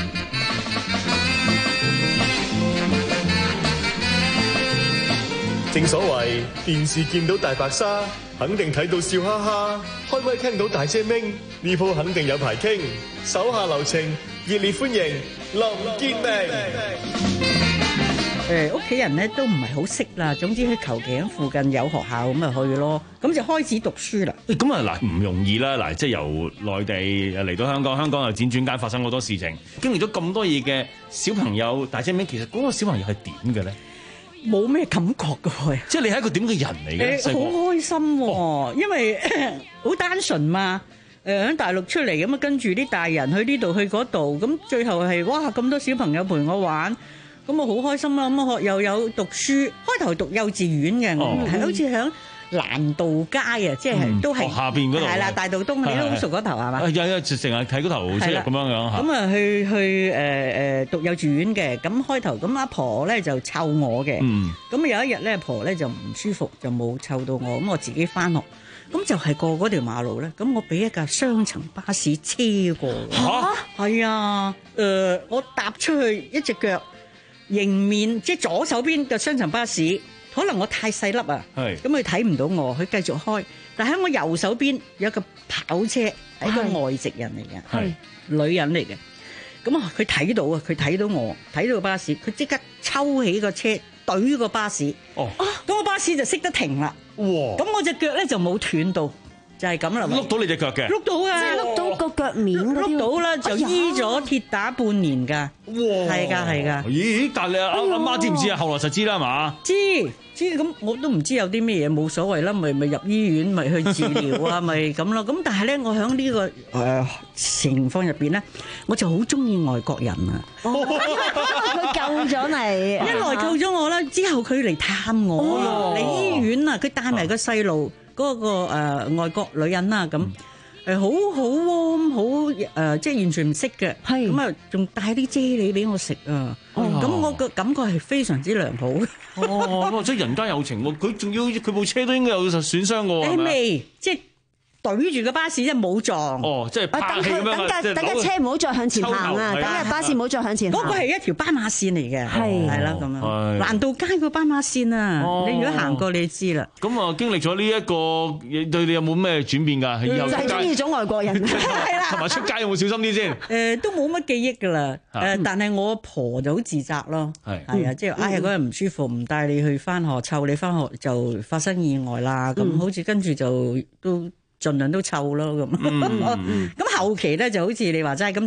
正所謂電視見到大白鯊，肯定睇到笑哈哈；開咪聽到大姐明，呢鋪肯定有排傾。手下留情，熱烈歡迎林建明。 誒屋企人咧都唔係好識啦，總之佢求其喺附近有學校咁咪去咯，咁就開始讀書啦。 咁啊嗱，唔容易啦，嗱，即係由內地嚟到香港，香港又輾轉間發生好多事情，經歷咗咁多嘢嘅小朋友大姐明，其實嗰個小朋友係點嘅咧？ 冇咩感覺㗎喎， 即係你係一個點嘅人嚟嘅？ 誒好開心喎，哦、因為好單純嘛。誒喺大陸出嚟咁啊，跟住啲大人去呢度去嗰度，咁最後係哇咁多小朋友陪我玩。咁我好開心啦！咁啊學又有讀書，開頭讀幼稚園嘅，係、哦、好似響蘭道街啊，即係、嗯、都係下邊嗰度，係啦， 大道東，你都好熟嗰頭係嘛？ 有有成日睇嗰頭出入咁樣樣嚇。 咁啊去去誒誒、呃、讀幼稚園嘅，咁開頭咁阿婆咧就湊我嘅，咁、嗯、有一日咧阿婆咧就唔舒服，就冇湊到我，咁我自己翻學，咁就係過嗰條馬路咧，咁我俾一架雙層巴士車過。嚇！係啊，誒、呃、我踏出去一隻腳。迎面即係左手邊嘅雙層巴士，可能我太細粒啊，咁佢睇唔到我，佢繼續開。但喺我右手邊有一個跑車，係一個外籍人嚟嘅，係女人嚟嘅。咁啊，佢睇到啊，佢睇到我，睇到巴士，佢即刻抽起個車，懟個巴士。哦，咁個巴士就識得停啦。哇！咁我隻腳咧就冇斷到。就係咁啦， 碌到你隻腳嘅， 碌到啊， 碌到個腳面， 碌到啦，就醫咗跌打半年㗎，哇，係㗎係㗎。 咦？但係你阿阿媽知唔知啊？後來實知啦，係嘛？ 知知咁我都唔知有啲咩嘢，冇所謂啦，咪咪入醫院，咪去治療啊，咪咁咯。咁但係咧，我喺呢個誒情況入邊咧，我就好中意外國人啊。 佢救咗你， 一來救咗我啦，之後佢嚟探我嚟醫院啊，佢帶埋個細路。嗰、那個、呃、外國女人啊，咁誒好好 warm 好誒，即係完全唔識嘅，咁啊仲帶啲啫喱俾我食啊，咁、哦、我個感覺係非常之良好。 哦，即係人間有情喎，佢仲要佢部車都應該有損傷嘅喎，係咪？ 未，即係對住個巴士即係冇撞。 哦，即係拍戲咁樣啊！ 等架等架車唔好再向前行啊！等架巴士唔好再向前行。 嗰個係一條斑馬線嚟嘅，係係啦咁樣。蘭道街個斑馬線啊，你如果行過你就知啦。 咁啊，經歷咗呢一個，對你有冇咩轉變㗎？ 就係中意咗外國人，係啦。 同埋出街有冇小心啲先？ 誒，都冇乜記憶㗎啦。誒，但係我婆就好自責咯。係係啊，即係哎呀嗰日唔舒服，唔帶你去翻學，湊你翻學就發生意外啦。咁好似跟住就都。盡量都湊咯咁，咁、嗯、後期咧就好似你話齋咁就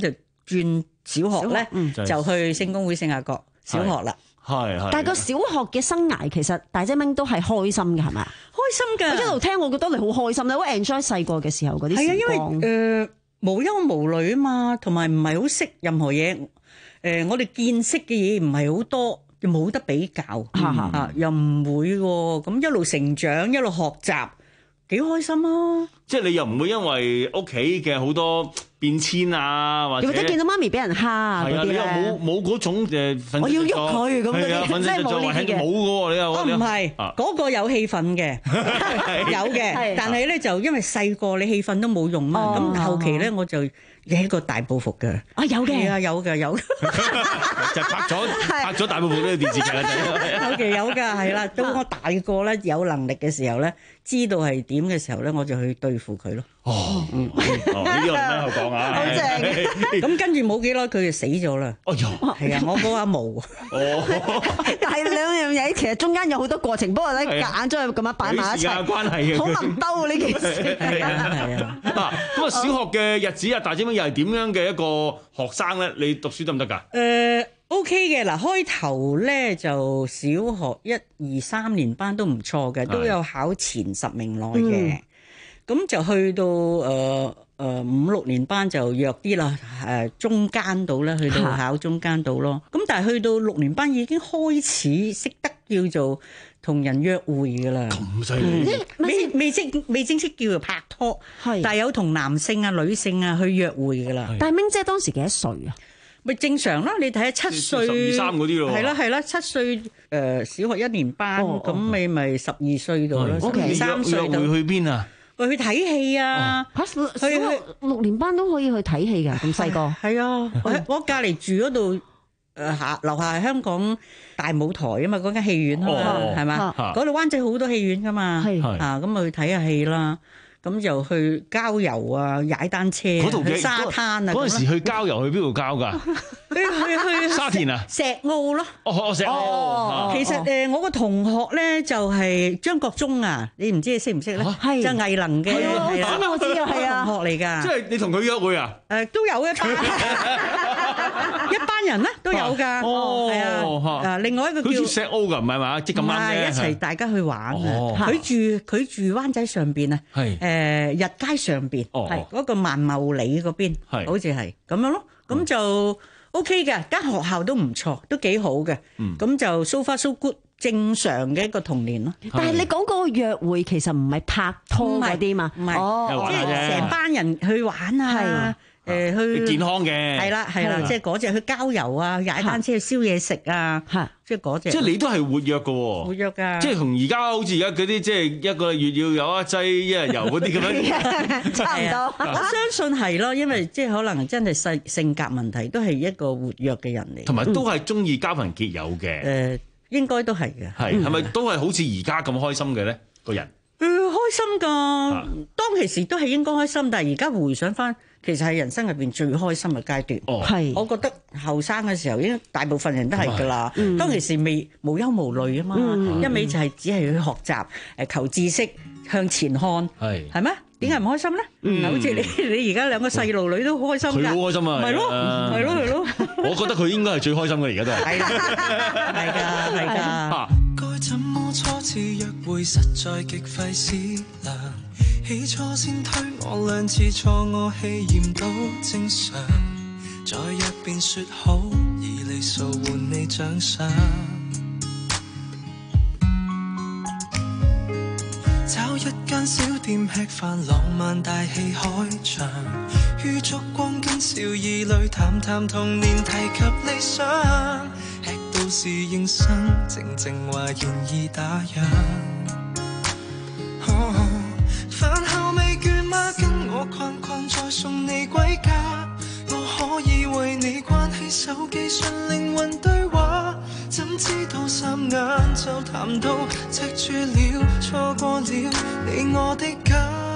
轉小學咧， 嗯、 就去聖公會聖雅各小學啦。 係係。 但係個小學嘅生涯其實大姐明都係開心嘅，係咪啊？ 開心㗎！ 我一路聽，我覺得你好開心，你好 enjoy 細個嘅時候嗰啲時光。 係啊，因為誒、呃、無憂無慮啊嘛，同埋唔係好識任何嘢。誒、呃，我哋見識嘅嘢唔係好多，又冇得比較，嚇、嗯啊、又唔會喎。咁一路成長，一路學習，幾開心啊！ 即係你又唔會因為屋企嘅好多變遷啊，或者或者見到媽咪俾人蝦啊嗰啲咧， 你又冇冇嗰種誒， 我要喐佢咁嗰啲，真係冇呢啲嘅。 冇嘅喎，你又哦唔係，嗰個有氣氛嘅，有嘅，但係咧就因為細個你氣氛都冇用啊，咁後期咧我就有一個大報復嘅。 啊有嘅， 係啊有嘅有。 就拍咗拍咗大報復呢個電視劇啦， 後期有㗎係啦，到我大個咧有能力嘅時候咧，知道係點嘅時候咧，我就去對付佢咯。 哦，嗯，哦，呢啲我哋喺度講啊， 好正。咁跟住冇幾耐，佢就死咗啦。 哦喲， 係啊，我嗰阿毛。 哦， 但係兩樣嘢其實中間有好多過程，不過咧夾硬將佢咁樣擺埋一齊。時間關係嘅， 好難兜呢件事。 係啊係啊。 嗱，咁啊，小學嘅日子啊，大姐明又係點樣嘅一個學生咧？你讀書得唔得㗎？ 誒。O K 嘅嗱，開頭咧就小學一二三年班都唔錯嘅，都有考前十名內嘅。咁、嗯、就去到誒誒五六年班就弱啲啦，誒、呃、中間度咧去到考中間度咯。咁但係去到六年班已經開始識得叫做同人約會噶啦。 咁犀利？ 未未正未正式叫做拍拖，係但係有同男性啊、女性啊去約會噶啦。 但係明姐當時幾多歲啊？ 咪正常啦，你睇下七歲， 十二三嗰啲咯， 係啦係啦，七歲誒小學一年班，咁你咪十二歲度啦，十三歲度。 約會去邊啊？ 去睇戲啊！ 嚇，小學六年班都可以去睇戲㗎，咁細個。係啊， 我我隔離住嗰度誒下樓下係香港大舞台啊嘛，嗰間戲院啊嘛，係嘛？嗰度灣仔好多戲院㗎嘛，啊咁咪去睇下戲啦。咁就去郊遊啊，踩單車啊，去沙灘啊。 嗰陣時去郊遊去邊度郊㗎？ 去去去沙田啊， 石澳咯。 哦，石澳。 其實誒，我個同學咧就係張國忠啊，你唔知你識唔識咧？係就藝能嘅。係啊，我知啊，係啊。 同學嚟㗎。 即係你同佢約會啊？ 誒，都有一班一班人咧都有㗎。哦，係啊。啊，另外一個叫石澳㗎，唔係嘛？即咁啱啫。 一齊大家去玩啊！佢住佢住灣仔上邊啊。係。誒日街上邊，係嗰個萬茂里嗰邊，好似係咁樣咯。咁就 OK 嘅，間學校都唔錯，都幾好嘅。咁就 so far so good，正常嘅一個童年咯。 但係你講嗰個約會其實唔係拍拖嗰啲嘛？ 唔係，即係成班人去玩啊。誒去健康嘅係啦係啦，即係嗰隻去郊遊啊，踩單車去燒嘢食啊，即係嗰隻。 即係你都係活躍嘅喎， 活躍㗎。 即係同而家好似而家嗰啲，即係一個月要有一劑一日遊嗰啲咁樣， 差唔多。 我相信係咯，因為即係可能真係性性格問題，都係一個活躍嘅人嚟， 同埋都係中意交朋結友嘅。 誒，應該都係嘅。 係係咪都係好似而家咁開心嘅咧？個人誒開心㗎，當其時都係應該開心，但係而家回想翻。其實係人生入邊最開心嘅階段，係、哦、我覺得後生嘅時候，已經大部分人都係㗎啦。嗯、當其時未無憂無慮啊嘛，嗯、一味就係只係去學習，誒求知識，向前看，係係咩？點解唔開心咧？嗯、好似你你而家兩個細路女都開心㗎， 佢好開心啊， 係咯係咯係咯。 我覺得佢應該係最開心嘅，而家都係。 係㗎係㗎。 該怎麼初次約會，實在極費思量。起初先推我兩次錯，我氣焰都正常。再約便說好，以禮數換你獎賞。找一間小店吃飯，浪漫大戲開場。於燭光跟笑意裏談談童年，提及理想。吃到侍應生，靜靜話願意打烊。Oh, 飯後未倦嗎？跟我逛逛再送你歸家。我可以為你關起手機，純靈魂對話。怎知道霎眼就談到赤柱了，錯過了你我的家。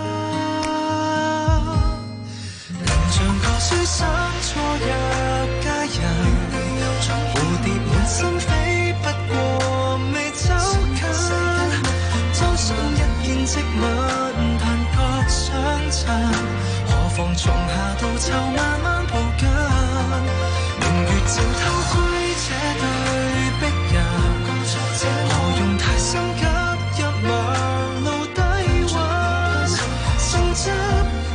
能像個書生錯約佳人，蝴蝶滿心飛，不過未走近。多想一見即吻，但覺相襯，何妨從夏到秋慢慢抱緊。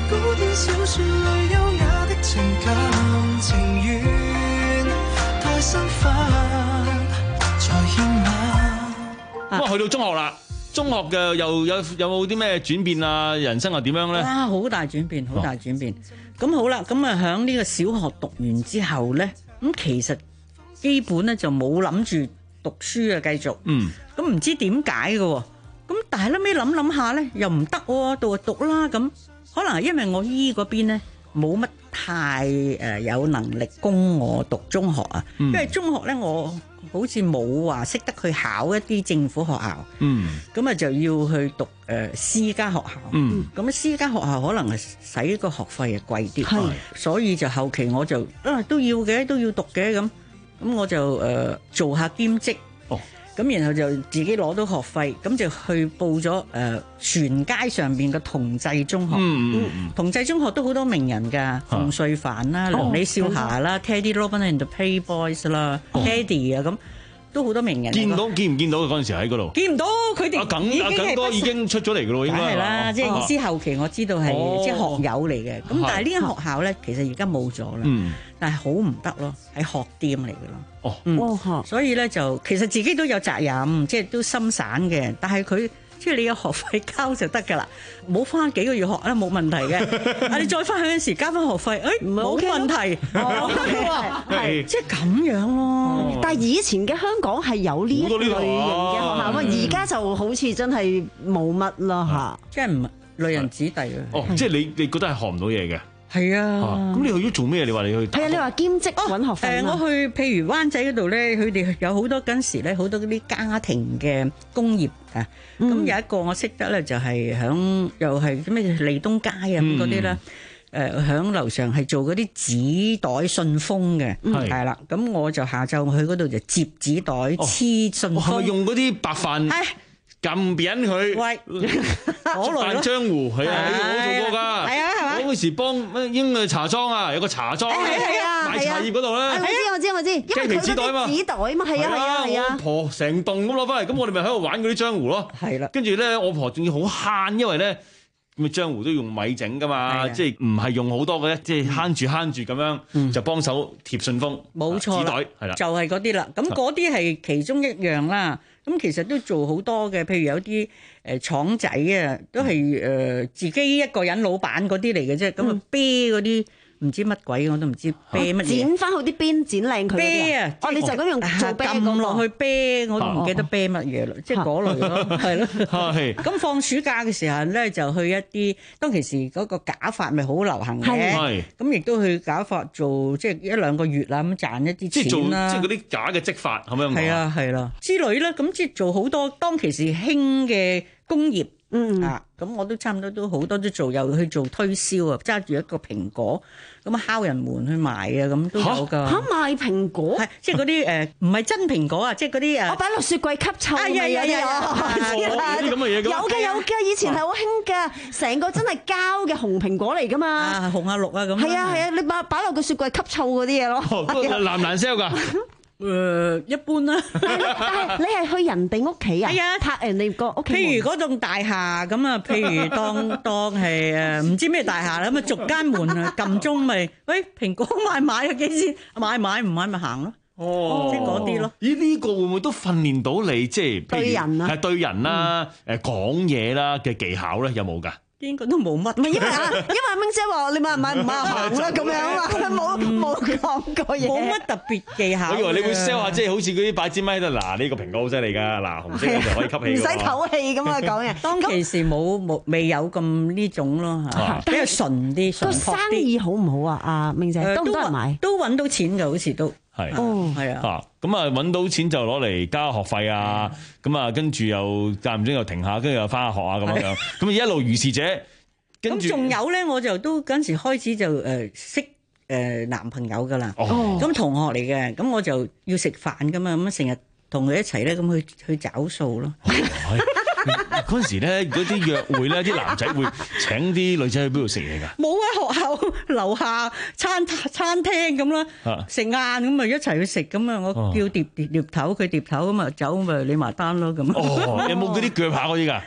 古典小說裏優雅的情感情緣，太生分才獻吻。 咁啊，去到中學啦。中學嘅又有有冇啲咩轉變啊？人生又點樣咧？ 啊，好大轉變，好大轉變。咁、哦、好啦，咁啊喺呢個小學讀完之後咧，咁其實基本咧就冇諗住讀書啊，繼續。嗯。咁唔知點解嘅喎？咁但係後尾諗諗下咧，又唔得喎，讀就讀啦。咁可能係因為我醫嗰邊咧冇乜太誒有能力供我讀中學啊，嗯、因為中學咧我。好似冇話識得去考一啲政府學校，嗯，咁啊就要去讀誒、呃、私家學校，嗯，咁私家學校可能係使個學費係貴啲，係，所以就後期我就啊都要嘅，都要讀嘅咁，咁我就誒、呃、做下兼職，哦，咁然後就自己攞到學費，咁就去報咗誒、呃、船街上邊嘅同濟中學，嗯嗯，同濟中學都好多名人㗎，馮淬帆啦、梁李少霞啦、Teddy Robin and the Playboys 啦、Teddy 啊咁。都好多名人。見到見唔見到嗰陣時喺嗰度？ 見唔到佢哋。阿耿阿耿哥已經出咗嚟㗎咯，應該係啦。即係意思後期我知道係、哦、即係學友嚟嘅。咁但係呢間學校咧，其實而家冇咗啦。嗯。但係好唔得咯，係學店嚟嘅咯。哦。嗯。哦。所以咧就其實自己都有責任，即係都心散嘅。但係佢。即係你有學費交就得㗎啦，冇翻幾個月學咧冇問題嘅。啊，你再翻去嗰陣時交翻學費，誒冇問題。係即係咁樣咯。 但係以前嘅香港係有呢一類型嘅學校，而家就好似真係冇乜啦嚇。 即係唔類人子弟啊。 哦，即係你你覺得係學唔到嘢嘅。 係啊， 咁你去咗做咩？你話你去？ 係啊，你話兼職揾學費。 誒，我去譬如灣仔嗰度咧，佢哋有好多嗰陣時咧，好多嗰啲家庭嘅工業啊。咁有一個我識得咧，就係響又係咩利東街啊咁嗰啲啦。誒，響樓上係做嗰啲紙袋信封嘅，係啦。咁我就下晝去嗰度就摺紙袋黐信封。 係咪用嗰啲白飯？撳扁佢，喂，扮江湖係啊，我做過㗎，係啊，係嘛？我嗰時幫乜英嘅茶莊啊，有個茶莊， 係啊， 賣茶葉嗰度咧， 我知我知我知，因為佢嗰啲紙袋嘛，係啊係啊係啊， 我婆成棟咁攞翻嚟，咁我哋咪喺度玩嗰啲江湖咯，係啦，跟住咧我婆仲要好慳，因為咧咁江湖都用米整㗎嘛，即係唔係用好多嘅咧，即係慳住慳住咁樣就幫手貼信封，冇錯，紙袋係啦， 就係嗰啲啦，咁嗰啲係其中一樣啦。咁其實都做好多嘅，譬如有啲誒廠仔啊，都係誒、呃、自己一個人老闆嗰啲嚟嘅啫。咁啊啤嗰啲唔知乜鬼我都唔知啤乜嘢。 剪翻好啲邊，剪靚佢。 啤啊！ 哦，你就咁用做啤咁落去啤，我都唔記得啤乜嘢啦，即係嗰類咯，係咯。係。咁放暑假嘅時候咧，就去一啲當其時嗰個假髮咪好流行嘅。係。咁亦都去假髮做即係一兩個月啦，咁賺一啲錢啦。 即係嗰啲假嘅織髮，係咪咁講？ 係啊，係啦，之類啦。咁即係做好多當其時興嘅工業。嗯啊，咁我都差唔多都好多都做，又去做推銷啊，揸住一個蘋果咁啊敲人門去賣啊，咁都有噶。 嚇賣蘋果？ 係即係嗰啲誒，唔係真蘋果啊，即係嗰啲誒。 我擺落雪櫃吸臭味嗰啲啊， 啲咁嘅嘢。 有嘅有嘅，以前係好興㗎，成個真係膠嘅紅蘋果嚟㗎嘛。 啊，紅啊綠啊咁。 係啊係啊，你擺擺落個雪櫃吸臭嗰啲嘢咯。 難唔難 sell 㗎？ 誒一般啦， 但係你係去人哋屋企啊？係啊，拍人哋個屋企。 譬如嗰棟大廈咁啊，譬如當當係誒唔知咩大廈啦，咁啊逐間門啊撳鐘咪，喂蘋果買買啊幾錢？買買唔買咪行咯。哦，即係嗰啲咯。 咦？呢個會唔會都訓練到你即係對人啊？ 係對人啦，誒講嘢啦嘅技巧咧，有冇㗎？ 應該都冇乜， 唔係因為啊，因為阿明姐話你買唔買唔買行啦咁樣啊，冇冇講過嘢， 冇乜特別技巧。 我以為你會 sell 下，即係好似嗰啲擺支咪喺度，嗱呢個蘋果好犀利㗎，嗱紅色嘅就可以吸氣， 唔使唞氣咁啊講嘢。 當其時冇冇未有咁呢種咯嚇，比較純啲，純樸啲。個生意好唔好啊？阿明姐多唔多人買？ 都揾到錢㗎，好似都。 係， 哦，係啊， 啊，咁啊揾到錢就攞嚟交學費啊，咁啊跟住又間唔中又停下，跟住又翻下學啊咁樣樣，咁啊一路如是者。 咁仲有咧，我就都嗰陣時開始就誒識誒男朋友噶啦，咁同學嚟嘅，咁我就要食飯噶嘛，咁成日同佢一齊咧，咁去去找數咯。 嗰陣時咧，嗰啲約會咧，啲男仔會請啲女仔去邊度食嘢㗎？ 冇啊，學校樓下餐餐廳咁啦，食晏咁咪一齊去食咁啊！我叫碟碟碟頭，佢碟頭咁啊，走咪你埋單咯咁。 哦，有冇嗰啲鋸扒嗰啲㗎？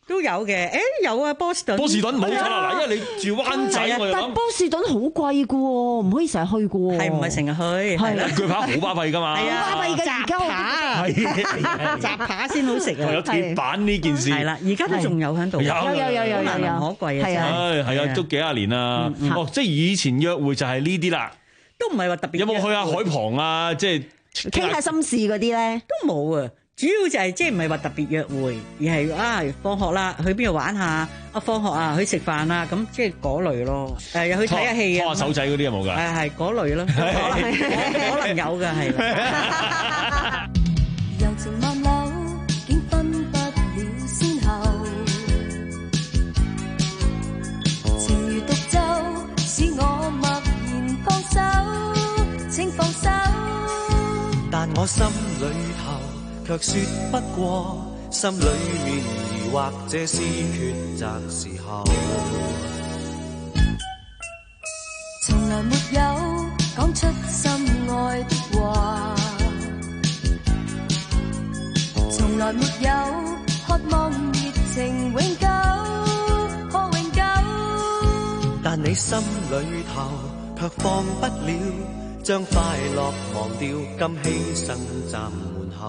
都有嘅，誒有啊，波士頓。 波士頓冇錯啦，嗱，因為你住灣仔，我又諗。 但波士頓好貴嘅喎，唔可以成日去嘅喎。 係唔係成日去？ 係啦， 鋸扒好巴閉㗎嘛。 係啊， 巴閉嘅雜扒，雜扒先好食啊。 有鐵板呢件事。 係啦，而家都仲有喺度。 有有有有有有， 難能可貴啊！ 係啊， 係啊，都幾廿年啦。哦，即係以前約會就係呢啲啦。 都唔係話特別。 有冇去下海旁啊？即係傾下心事嗰啲咧？ 都冇啊。主要就係即係唔係話特別約會，而係啊放學啦，去邊度玩下？啊放學啊，去食飯啊，咁即係嗰類咯。誒又去睇下戲啊， 拖下手仔嗰啲有冇㗎？ 係係嗰類咯，可能可能有㗎係。 柔情萬縷，竟分不了先後。情如獨奏，使我默然放手，請放手。 但我心裏頭卻說不過，心裏面疑惑，這是抉擇時候。 從來沒有講出心愛的話，從來沒有渴望熱情永久，可永久。 但你心裏頭卻放不了，將快樂忘掉，今犧牲站門後。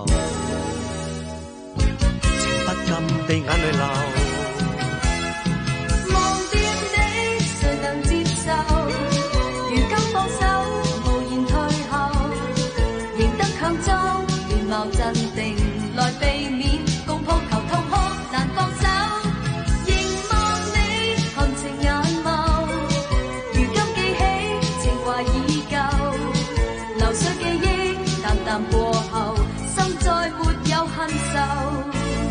不禁地眼淚流， 忘掉你誰能接受？如今放手，無言退後，仍得強裝面貌鎮定，來避免共抱頭痛哭難放手。凝望你含情眼眸，如今記起情懷已舊，流水記憶淡淡過後，心再沒有恨愁。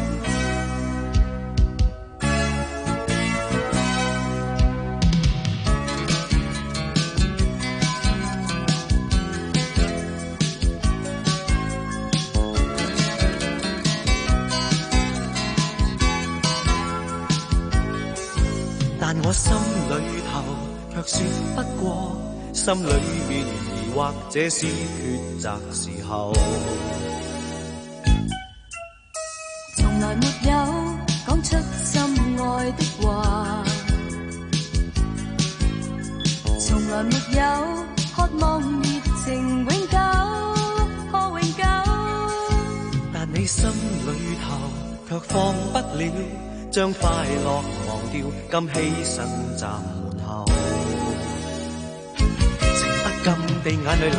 但我心裏頭卻說不過，心裏面疑惑，這是抉擇時候。 從來沒有講出心愛的話，從來沒有渴望熱情永久，可永久。 但你心裏頭卻放不了，將快樂忘掉，今犧牲站門後，情不禁地眼淚流，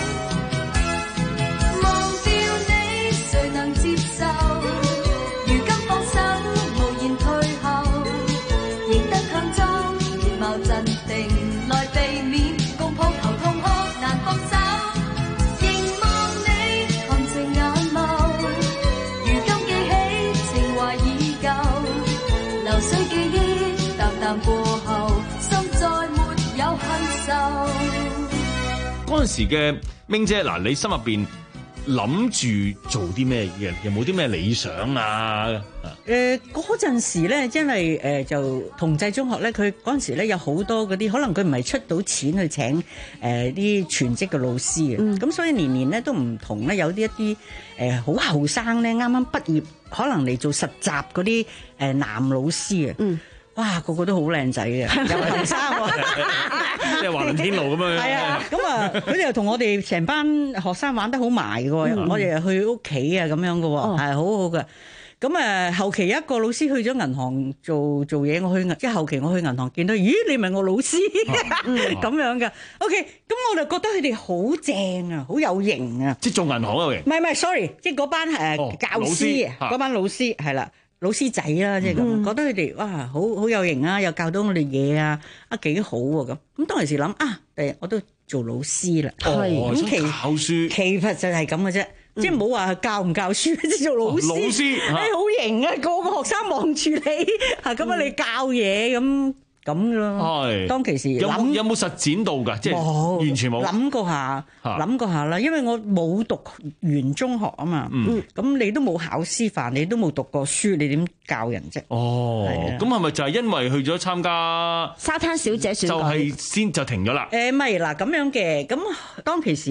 忘掉你誰能接受？如今放手，無言退後，仍得強裝面貌鎮定，來避免共抱頭痛哭難放手。凝望你含情眼眸，如今記起情懷已舊，流水記憶淡淡過後，心再沒有恨愁。 嗰陣時嘅明姐，嗱，你心入邊諗住做啲咩嘅？有冇啲咩理想啊？ 誒嗰陣時咧，因為誒、呃、就同濟中學咧，佢嗰陣時咧有好多嗰啲，可能佢唔係出到錢去請誒啲、呃、全職嘅老師嘅，咁、嗯、所以年年咧都唔同咧，有啲一啲誒好後生咧，啱啱畢業，可能嚟做實習嗰啲誒男老師啊。嗯哇！個個都好靚仔嘅，又後生喎， 即係華倫天奴咁樣。 係啊，咁啊，佢哋又同我哋成班學生玩得好埋嘅喎，我哋又去屋企啊咁樣嘅喎，係好好嘅。咁啊，後期有一個老師去咗銀行做做嘢，我去即係後期我去銀行見到，咦，你咪我老師咁樣嘅。OK，咁我就覺得佢哋好正啊，好有型啊。 即係做銀行有型。 唔係唔係，sorry，即係嗰班誒教師啊，嗰班老師係啦。老師仔啦，即係咁，嗯、覺得佢哋哇，好好有型啊，又教到我哋嘢啊，啊幾好喎咁。咁當時諗啊，第日我都做老師啦。 係、哦， 咁其教書其實就係咁嘅啫，嗯、即係冇話教唔教書，即係做老師。哦、老師，你好型啊！個個學生望住你，嚇咁啊，你教嘢咁。咁咯，係當其時有冇有冇實踐到㗎？即係完全冇諗過下，諗過下啦。因為我冇讀完中學啊嘛，咁、嗯、你都冇考師範，你都冇讀過書，你點教人啫？ 哦，咁係咪就係因為去咗參加沙灘小姐選舉， 就係先就停咗啦？ 誒，咪嗱咁樣嘅，咁當其時咧。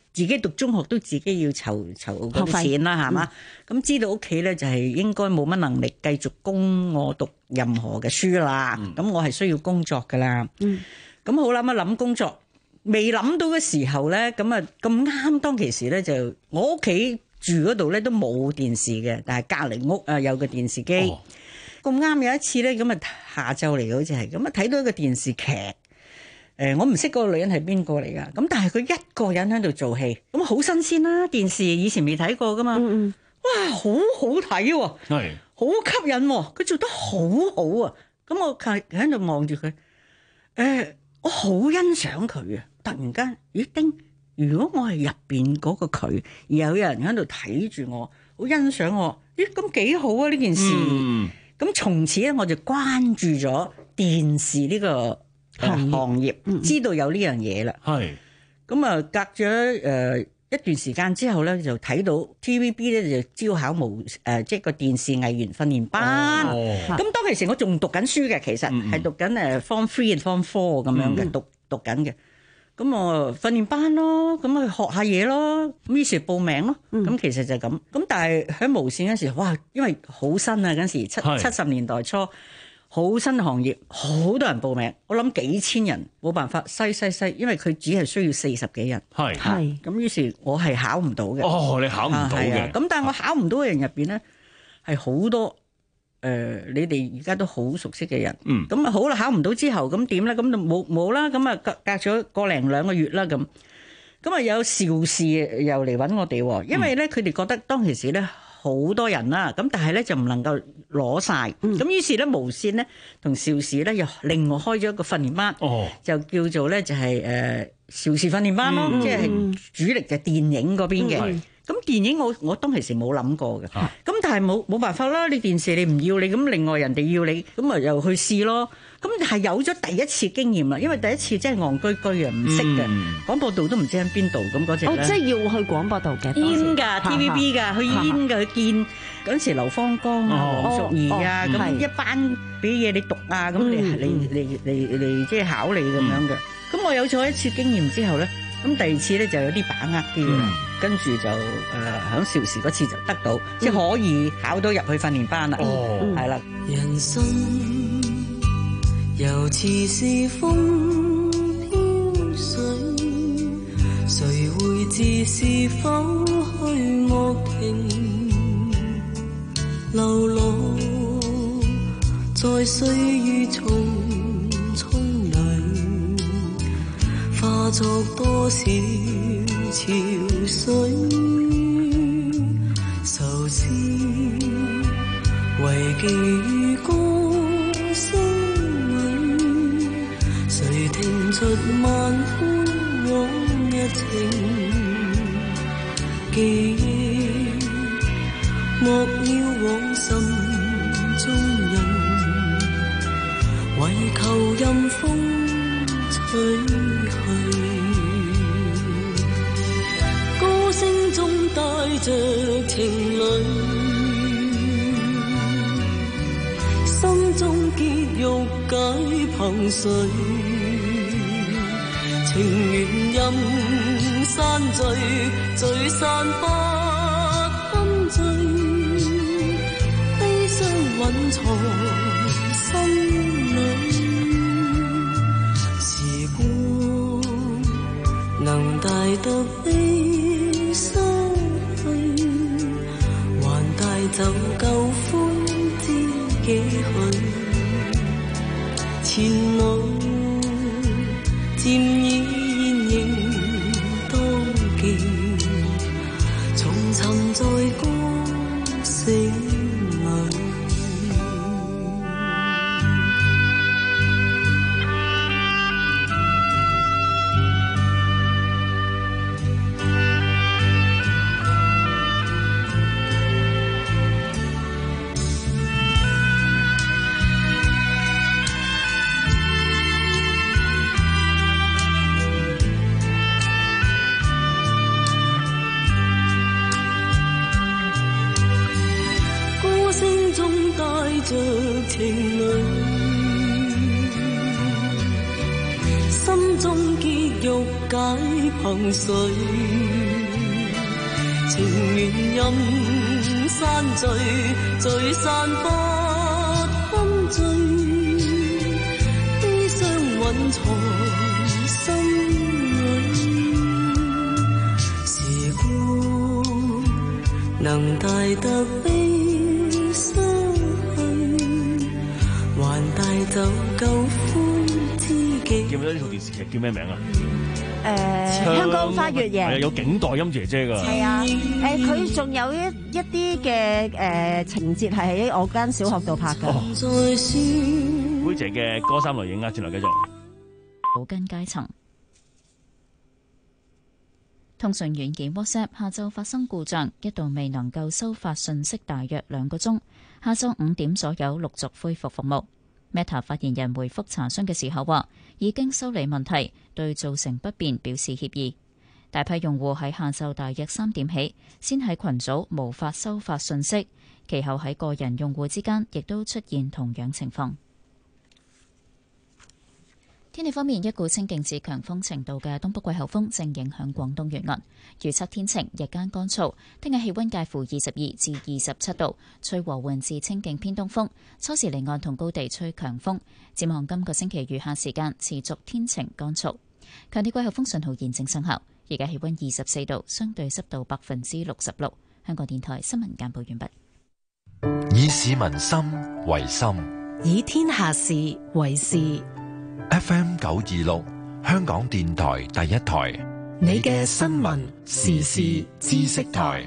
自己讀中學都自己要籌籌嗰啲錢啦，係嘛？咁、嗯、知道屋企咧就係應該冇乜能力繼續供我讀任何嘅書啦。咁、嗯、我係需要工作噶啦。咁、嗯、好啦，咁諗工作未諗到嘅時候咧，咁啊咁啱當其時咧就我屋企住嗰度咧都冇電視嘅，但係隔離屋啊有個電視機。咁啱有一次咧，咁啊下晝嚟好似係咁啊睇到一個電視劇。誒，我唔識嗰個女人係邊個嚟噶，咁但係佢一個人喺度做戲，咁好新鮮啦！電視以前未睇過噶嘛，嗯嗯哇，好好睇喎，係，好吸引喎，佢做得好好啊！咁我喺喺度望住佢，誒、呃，我好欣賞佢啊！突然間，咦丁，如果我係入邊嗰個佢，而有人喺度睇住我，好欣賞我，咦咁幾好啊！呢件事，咁、嗯、從此咧我就關注咗電視呢、這個。行業知道有呢樣嘢啦，係咁啊！隔咗誒一段時間之後咧，就睇到 T V B 咧就招考無誒，即係個電視藝員訓練班。咁、哦、當其時我仲讀緊書嘅，其實係讀緊誒 Form Three 同 Form Four 咁樣嘅、嗯，讀讀緊嘅。咁我訓練班咯，咁去學下嘢咯。咁於是報名咯。咁、嗯、其實就係咁。咁但係喺無線嗰時，哇！因為好新啊，嗰時七七十年代初。好新行業，好多人報名，我諗幾千人，冇辦法篩篩篩，因為佢只係需要四十幾人。係係，咁於是我係考唔到嘅。哦，你考唔到嘅。咁、啊、但係我考唔到嘅人入邊咧，係好多誒、呃，你哋而家都好熟悉嘅人。嗯。咁啊好啦，考唔到之後，咁點咧？咁就冇冇啦。咁啊隔隔咗個零兩個月啦，咁咁啊有邵氏又嚟揾我哋，因為咧佢哋覺得當其時咧。好多人啦，咁但係咧就唔能夠攞晒，咁、嗯、於是咧無線咧同邵氏咧又另外開咗一個訓練班，哦、就叫做咧就係誒邵氏訓練班咯，即、嗯、係、就是、主力就係電影嗰邊嘅。咁、嗯、電影我我當其時冇諗過嘅，咁、啊、但係冇冇辦法啦，你電視你唔要你，咁另外人哋要你，咁啊又去試咯。咁係有咗第一次經驗啦，因為第一次真係戇居居啊，唔識嘅廣播道都唔知喺邊度咁嗰隻。哦，即係要去廣播道嘅煙㗎 T V B 㗎，去煙㗎去見嗰陣時劉芳剛啊、黃淑儀啊，咁、哦、一班俾嘢你讀啊，咁嚟嚟嚟嚟嚟即係考你咁樣嘅。咁、嗯、我有咗一次經驗之後咧，咁第二次咧就有啲把握啲啦，跟住就誒響邵氏嗰次就得到，嗯、即係可以考到入去訓練班啦。哦，係啦。 人生又似是風飄水，誰會知是否去莫停流浪在歲月重重裏，化作多少潮水，愁思為寄予歌聲，誰聽出萬般往日情，記憶莫要往心中印，為求任風吹去，歌聲中帶着情侶，心中結玉解憑誰？情緣任散聚，聚散不堪醉，悲傷蘊藏心裏。時光能帶得悲傷去，還帶走舊歡知幾許？前路漸已現形當記，重尋在歌聲裏。 心中結肉解憑誰？情願任山聚，聚散不堪醉，悲傷蘊藏心裏。時光能帶得悲傷去，還帶走舊歡知己。 記唔記得呢套電視劇叫咩名啊？ 誒、呃、香港花月夜係有景代音姐姐㗎。 係啊，誒佢仲有一一啲嘅誒情節係喺我間小學度拍㗎。 妹姐嘅歌衫類影啊，轉頭繼續。 草根階層通訊軟件 WhatsApp 下晝發生故障，一度未能夠收發信息，大約兩個鐘。下晝五點左右陸續恢復服務。Meta 發言人回覆查詢嘅時候話，已經修理問題，對造成不便表示歉意。大批用戶喺下晝大約三點起，先喺群組無法收發信息，其後喺個人用戶之間亦都出現同樣情況。天氣方面，一股清勁至強風程度嘅東北季候風正影響廣東沿岸，預測天晴，日間乾燥。聽日氣溫介乎二十二至二十七度，吹和緩至清勁偏東風，初時離岸同高地吹強風。展望今個星期餘下時間持續天晴乾燥。強烈季候風信號現正生效，而家氣溫二十四度，相對濕度百分之六十六。香港電台新聞簡報完畢。 以市民心為心， 以天下事為事。 F M 九二六，香港電台第一台， 你嘅新聞時事知識台。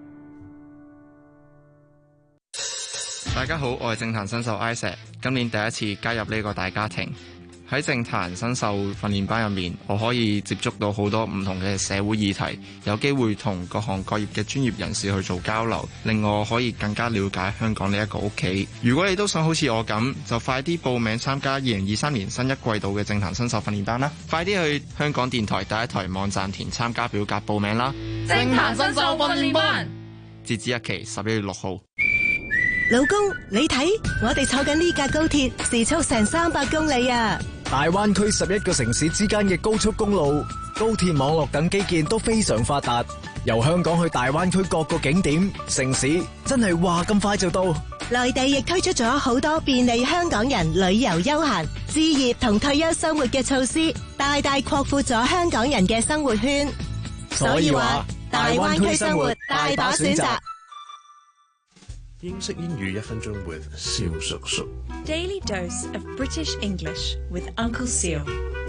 大家好，我係政壇新秀 Isaac， 今年第一次加入呢個大家庭。喺政壇新秀訓練班入面，我可以接觸到好多唔同嘅社會議題，有機會同各行各業嘅專業人士去做交流，令我可以更加了解香港呢一個屋企。如果你都想好似我咁，就快啲報名參加二零二三年新一季度嘅政壇新秀訓練班啦！快啲去香港電台第一台網站填參加表格報名啦！ 政壇新秀訓練班， 截止日期十一月六號。 老公，你睇，我哋坐緊呢架高鐵，時速成三百公里啊！ 大灣區十一個城市之間嘅高速公路、高鐵網絡等基建都非常發達，由香港去大灣區各個景點、城市，真係話咁快就到。 內地亦推出咗好多便利香港人旅遊休閒、置業同退休生活嘅措施，大大擴闊咗香港人嘅生活圈。所以話，大灣區生活大把選擇。 英式英語一分鐘 with 蕭叔叔。 Daily dose of British English with Uncle Seal。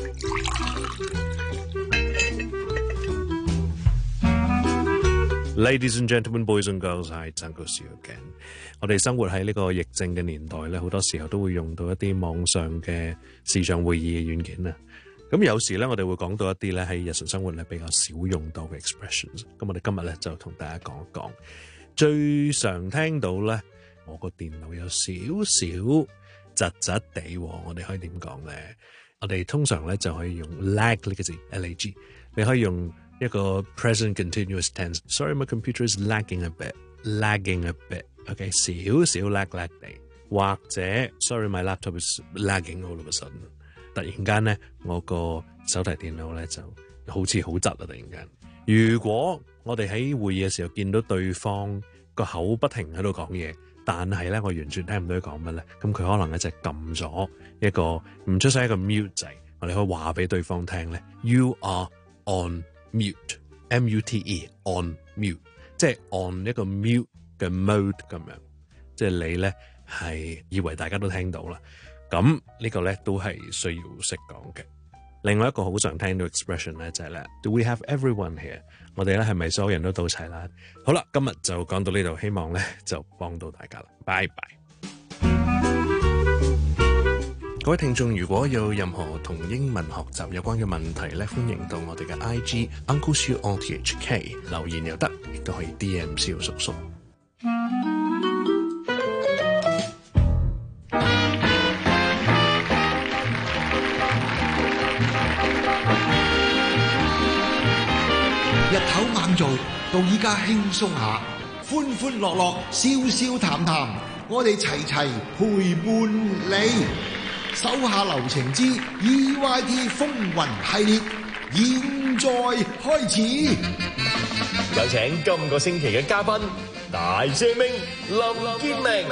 Ladies and gentlemen, boys and girls, hi, Uncle Seal again。我哋生活喺呢個疫症嘅年代咧，好多時候都會用到一啲網上嘅視像會議嘅軟件啊。咁有時咧，我哋會講到一啲咧喺日常生活咧比較少用到嘅 expressions。咁我哋今日咧就同大家講一講。最常聽到咧，我個電腦有少少窒窒地，我哋可以點講咧？我哋通常咧就可以用 lag 呢個字 ，L A G。你可以用一個 present continuous tense。Sorry, my computer is lagging a bit, lagging a bit。OK， 少少 lag lag 地，或者 Sorry, my laptop is lagging all of a sudden。突然間咧，我個手提電腦咧就好似好窒啊！突然間，如果我哋喺會議嘅時候見到對方個口不停喺度講嘢，但係咧我完全聽唔到佢講乜咧，咁佢可能咧就撳咗一個唔出聲一個 mute 掣，我哋可以話俾對方聽咧 ，You are on mute，M U T E，on mute， 即係 on 一個 mute 嘅 mode 咁樣，即係你咧係以為大家都聽到啦，咁呢個咧都係需要識講嘅。另外一個好常聽到 expression 咧就係咧 ，Do we have everyone here？ 我哋咧係咪所有人都到齊啦？好啦，今日就講到呢度，希望咧就幫到大家啦，拜拜。各位聽眾，如果有任何同英文學習有關嘅問題咧，歡迎到我哋嘅 I G Uncle Siu O T H K 留言又得，亦都可以 D M 蕭叔叔。 日頭猛做，到依家輕鬆下，歡歡樂樂，笑笑談談，我哋齊齊陪伴你。 手下留情之 E Y T 風雲系列，現在開始。 有請今個星期嘅嘉賓大姐明林建明。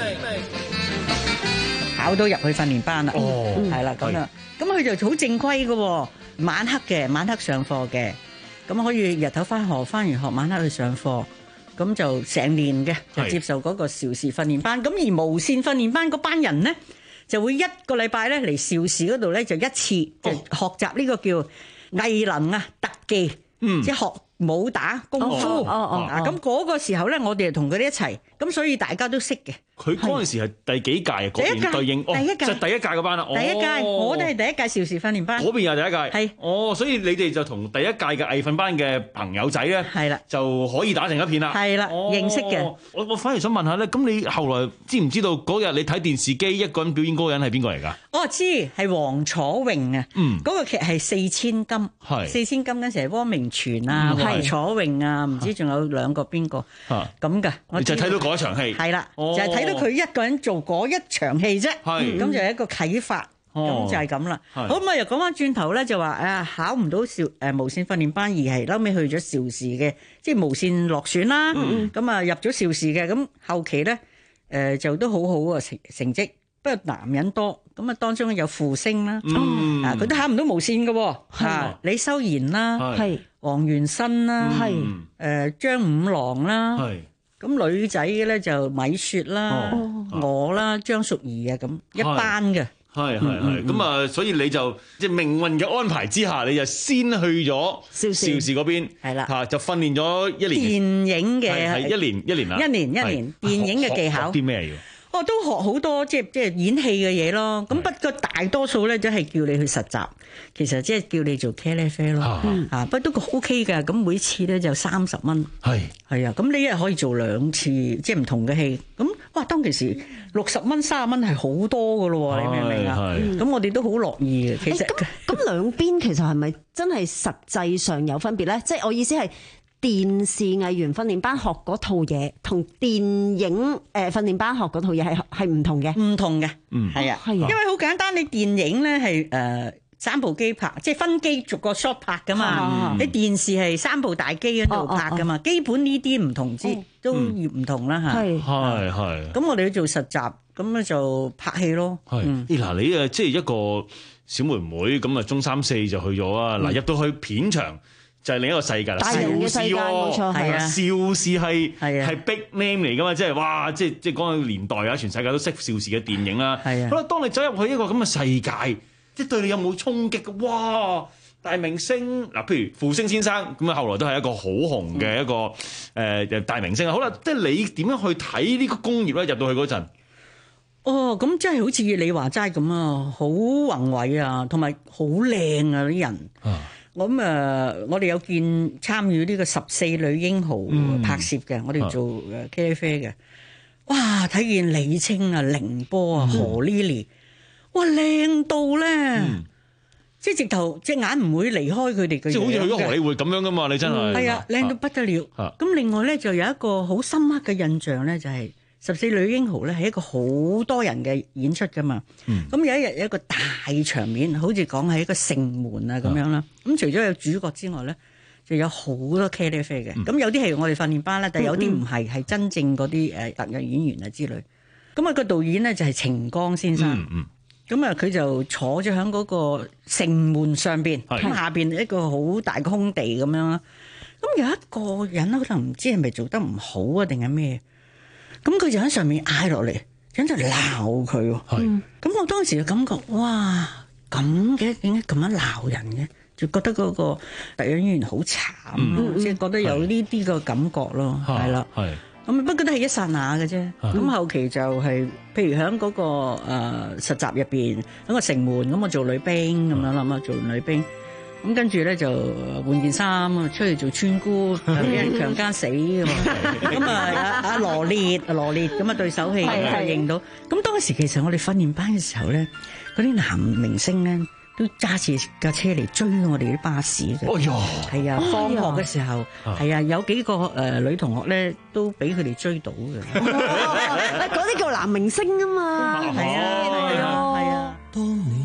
考到入去訓練班啦，係啦咁啊，咁佢就好正規嘅，晚黑嘅晚黑上課嘅，咁可以日頭翻學，翻完學晚黑去上課，咁就成年嘅就接受嗰個邵氏訓練班。咁而無線訓練班嗰班人咧，就會一個禮拜咧嚟邵氏嗰度咧就一次就學習呢個叫藝能啊特技，即係學武打功夫。啊咁嗰個時候咧，我哋就同佢哋一齊，咁所以大家都識嘅。 佢嗰陣時係第幾屆啊？嗰邊對應， 第一屆， 就第一屆嗰班啦。 第一屆，我都係第一屆邵氏訓練班。 嗰邊又第一屆， 係哦，所以你哋就同第一屆嘅藝訓班嘅朋友仔咧， 係啦， 就可以打成一片啦。 係啦，認識嘅。 我我反而想問下咧，咁你後來知唔知道嗰日你睇電視機一個人表演嗰個人係邊個嚟㗎？ 我知係黃楚穎啊，嗯，嗰個劇係四千金， 係四千金嗰陣時係汪明荃啊、黃楚穎啊，唔知仲有兩個邊個咁㗎？ 你就睇到嗰一場戲， 係啦，就係睇到佢一個人做嗰一場戲啫，咁就係一個啟發，咁就係咁啦。好咁啊，又講翻轉頭咧，就話啊考唔到邵誒無線訓練班，而係後尾去咗邵氏嘅，即係無線落選啦。咁啊入咗邵氏嘅，咁後期咧誒就都好好啊成成績。不過男人多，咁啊當中有傅聲啦，啊佢都考唔到無線嘅，啊李修賢啦，係黃元申啦，係誒張五郎啦，係咁女仔嘅咧就米雪啦，我啦張淑儀啊咁一班嘅， 係係係咁啊，所以你就即係命運嘅安排之下，你就先去咗邵氏嗰邊，係啦嚇就訓練咗一年電影嘅係一年一年啦， 一年一年電影嘅技巧啲咩要？ 我都學好多即係即係演戲嘅嘢咯，咁不過大多數咧都係叫你去實習，其實即係叫你做茄喱啡咯，啊不過都 OK 㗎，咁每次咧就三十蚊，係係啊，咁你一日可以做兩次即係唔同嘅戲，咁哇當其時六十蚊三十蚊係好多㗎咯，你明唔明啊？咁我哋都好樂意嘅，其實咁咁兩邊其實係咪真係實際上有分別咧？即係我意思係。電視藝員訓練班學嗰套嘢，同電影誒訓練班學嗰套嘢係係唔同嘅， 唔同嘅，嗯，係啊，係啊，因為好簡單，你電影咧係誒三部機拍，即係分機逐個 shot 拍噶嘛，你電視係三部大機喺度拍噶嘛，基本呢啲唔同之都要唔同啦嚇， 係係係。咁我哋要做實習，咁咧就拍戲咯。 係，咦嗱你誒即係一個小妹妹咁啊，中三四就去咗啊，嗱入到去片場。就係另一個世界啦， 大人嘅世界冇錯， 係啊，邵氏係係 big name 嚟噶嘛，即係哇，即係即係嗰個年代啊，全世界都識邵氏嘅電影啦。係啊，好啦，當你走入去一個咁嘅世界，即係對你有冇衝擊嘅？哇，大明星嗱，譬如傅聲先生咁啊，後來都係一個好紅嘅一個誒、嗯呃、大明星啊。好啦，即係你點樣去睇呢個工業咧？入到去嗰陣， 哦，咁真係好似你話齋咁啊，好宏偉啊，同埋好靚啊啲人。啊咁誒，我哋有見參與呢個十四女英豪拍攝嘅，嗯、我哋做誒茄喱啡嘅。哇！睇見李菁啊、凌波啊、何 Lily，哇靚到咧，嗯、即係直頭隻眼唔會離開佢哋嘅。即係好似去咗荷里活咁樣噶嘛？你真係係啊，靚到不得了。咁、啊、另外咧，就有一個好深刻嘅印象咧，就係、是。十四女英豪咧係一個好多人嘅演出噶嘛，咁、嗯、有一日有一個大場面，好似講係一個城門啊咁樣啦。咁、嗯、除咗有主角之外咧，就有好多茄喱啡嘅。咁、嗯、有啲係我哋訓練班啦，但係有啲唔係，係真正嗰啲誒特約演員啊之類。咁、那、啊個導演咧就係程剛先生，咁啊佢就坐咗喺嗰個城門上邊，咁下邊一個好大嘅空地咁樣啦。咁有一個人可能唔知係咪做得唔好啊，定係咩？咁佢就喺上面嗌落嚟，喺度鬧佢。係，咁我當時就感覺，哇，咁嘅點解咁樣鬧人嘅？就覺得嗰個特約演員好慘，即係、嗯、覺得有呢啲個感覺咯，係啦。係，咁不過都係一剎那嘅啫。咁後期就係、是，譬如喺嗰、那個誒、呃、實習入邊，喺個城門咁，我做女兵咁樣諗啊，做女兵。咁跟住咧就換件衫啊，出去做村姑，俾人強姦死咁咁啊，阿阿羅烈，阿羅烈咁啊對手戲認到。咁當時其實我哋訓練班嘅時候咧，嗰啲男明星咧都揸住架車嚟追我哋啲巴士嘅。哦喲，係啊，放學嘅時候係啊，有幾個誒女同學咧都俾佢哋追到嘅。 嗰啲叫男明星啊嘛，係啊係啊係啊。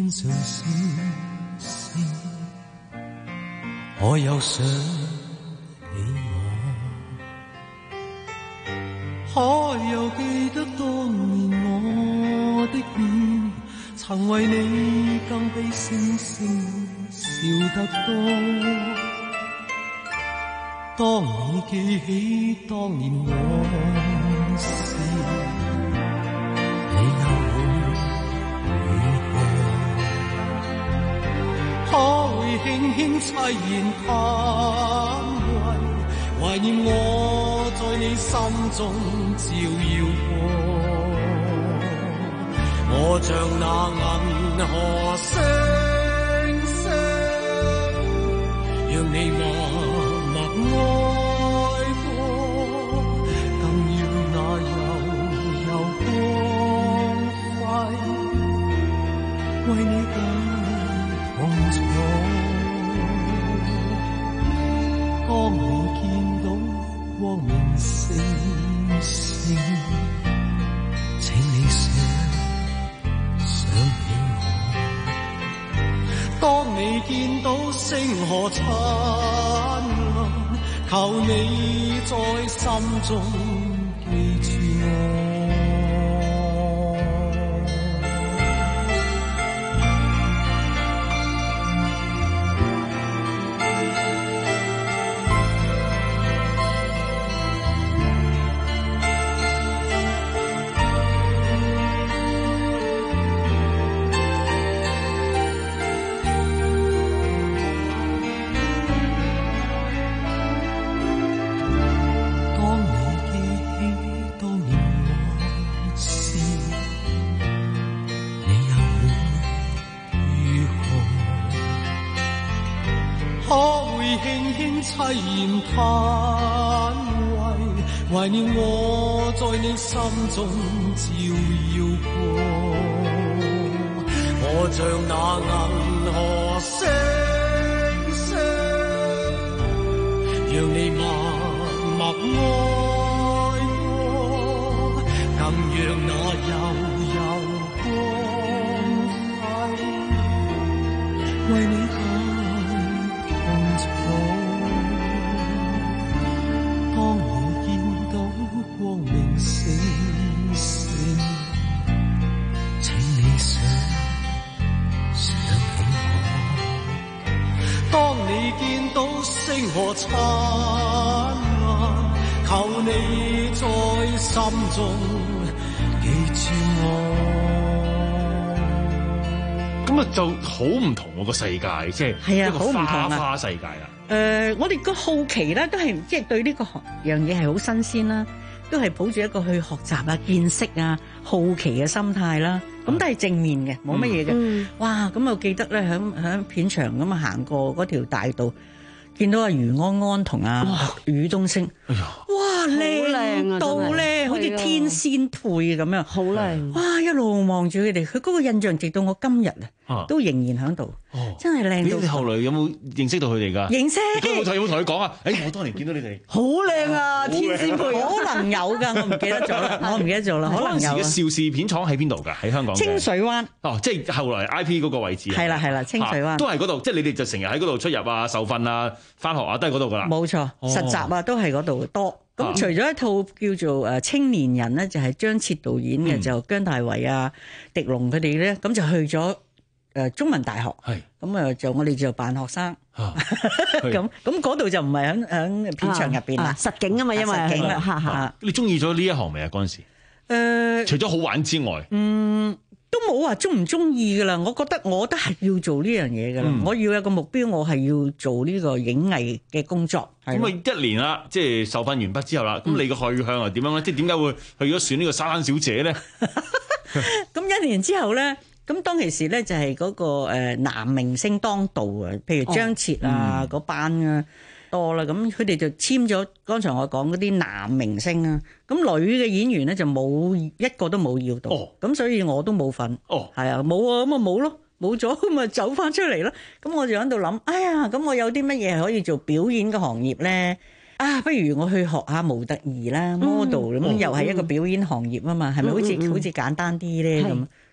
上星星，我又想起我，可又記得當年我的臉，曾為你更比星星笑得多。當你記起當年往事，你又可會輕輕凄然嘆為，懷念我在你心中照耀過，我像那銀河星星，讓你默默愛過，更要那悠悠光輝，為你同坐。當你見到光明星星，請你想想起我。當你見到星河燦爛，求你在心中記住我。凄然嘆為，懷念我在你心中照耀過，我像那銀河星星，讓你默默愛過，更讓那悠悠光輝，為你同坐。當你見到光明星星，請你想想起我。當你見到星河燦爛，求你在心中記住我。 咁啊，就好唔同喎個世界，即係一個花花世界啦。 誒、呃，我哋個好奇咧，都係即係對呢個樣嘢係好新鮮啦，都係抱住一個去學習啊、見識啊、好奇嘅心態啦。咁都係正面嘅，冇乜嘢嘅。嗯、哇！咁我記得咧，響響片場咁啊行過嗰條大道，見到阿余安安同阿宇東昇，哎呀，哇，靚到咧，好似天仙配咁樣，好靚。哇！一路望住佢哋，佢嗰個印象直到我今日啊，都仍然喺度。哦，真係靚到！ 你後來有冇認識到佢哋㗎？ 認識。 有冇有冇同佢講啊？誒，我當年見到你哋好靚啊，天仙配，可能有㗎，我唔記得咗啦，我唔記得咗啦，可能有。 嗰陣時嘅邵氏片廠喺邊度㗎？喺香港。 清水灣。哦， 即係後來 I P 嗰個位置。 係啦係啦，清水灣。 都係嗰度，即係你哋就成日喺嗰度出入啊、受訓啊、返學啊，都係嗰度㗎啦。 冇錯，實習啊都係嗰度多。咁除咗一套叫做誒青年人咧，就係張徹導演嘅，就姜大衛啊、狄龍佢哋咧，咁就去咗誒中文大學。係咁啊，就我哋就扮學生。咁咁嗰度就唔係喺喺片場入邊啦，實景啊嘛，因為實景啦。嚇嚇。 你中意咗呢一行未啊？嗰陣時誒，除咗好玩之外，嗯。 都冇話中唔中意噶啦，我覺得我都係要做呢樣嘢噶啦，嗯、我要有個目標，我係要做呢個影藝嘅工作。 咁啊一年啦，即係受訓完畢之後啦，咁、嗯、你個去向係點樣咧？即係點解會去咗選呢個沙灘小姐咧？ 咁一年之後咧，咁當其時咧就係嗰個誒男明星當道啊，譬如張徹啊嗰、哦嗯、班啊。多啦，咁佢哋就簽咗剛才我講嗰啲男明星啊，咁女嘅演員咧就冇一個都冇要到，咁、哦、所以我都冇份，係、哦、啊冇啊，咁啊冇咯，冇咗咁咪走翻出嚟咯，咁我就喺度諗，哎呀，咁我有啲乜嘢係可以做表演嘅行業咧？啊，不如我去學下模特兒啦 model 咁，又係一個表演行業啊嘛，係咪、嗯、好似、嗯、好似簡單啲咧咁？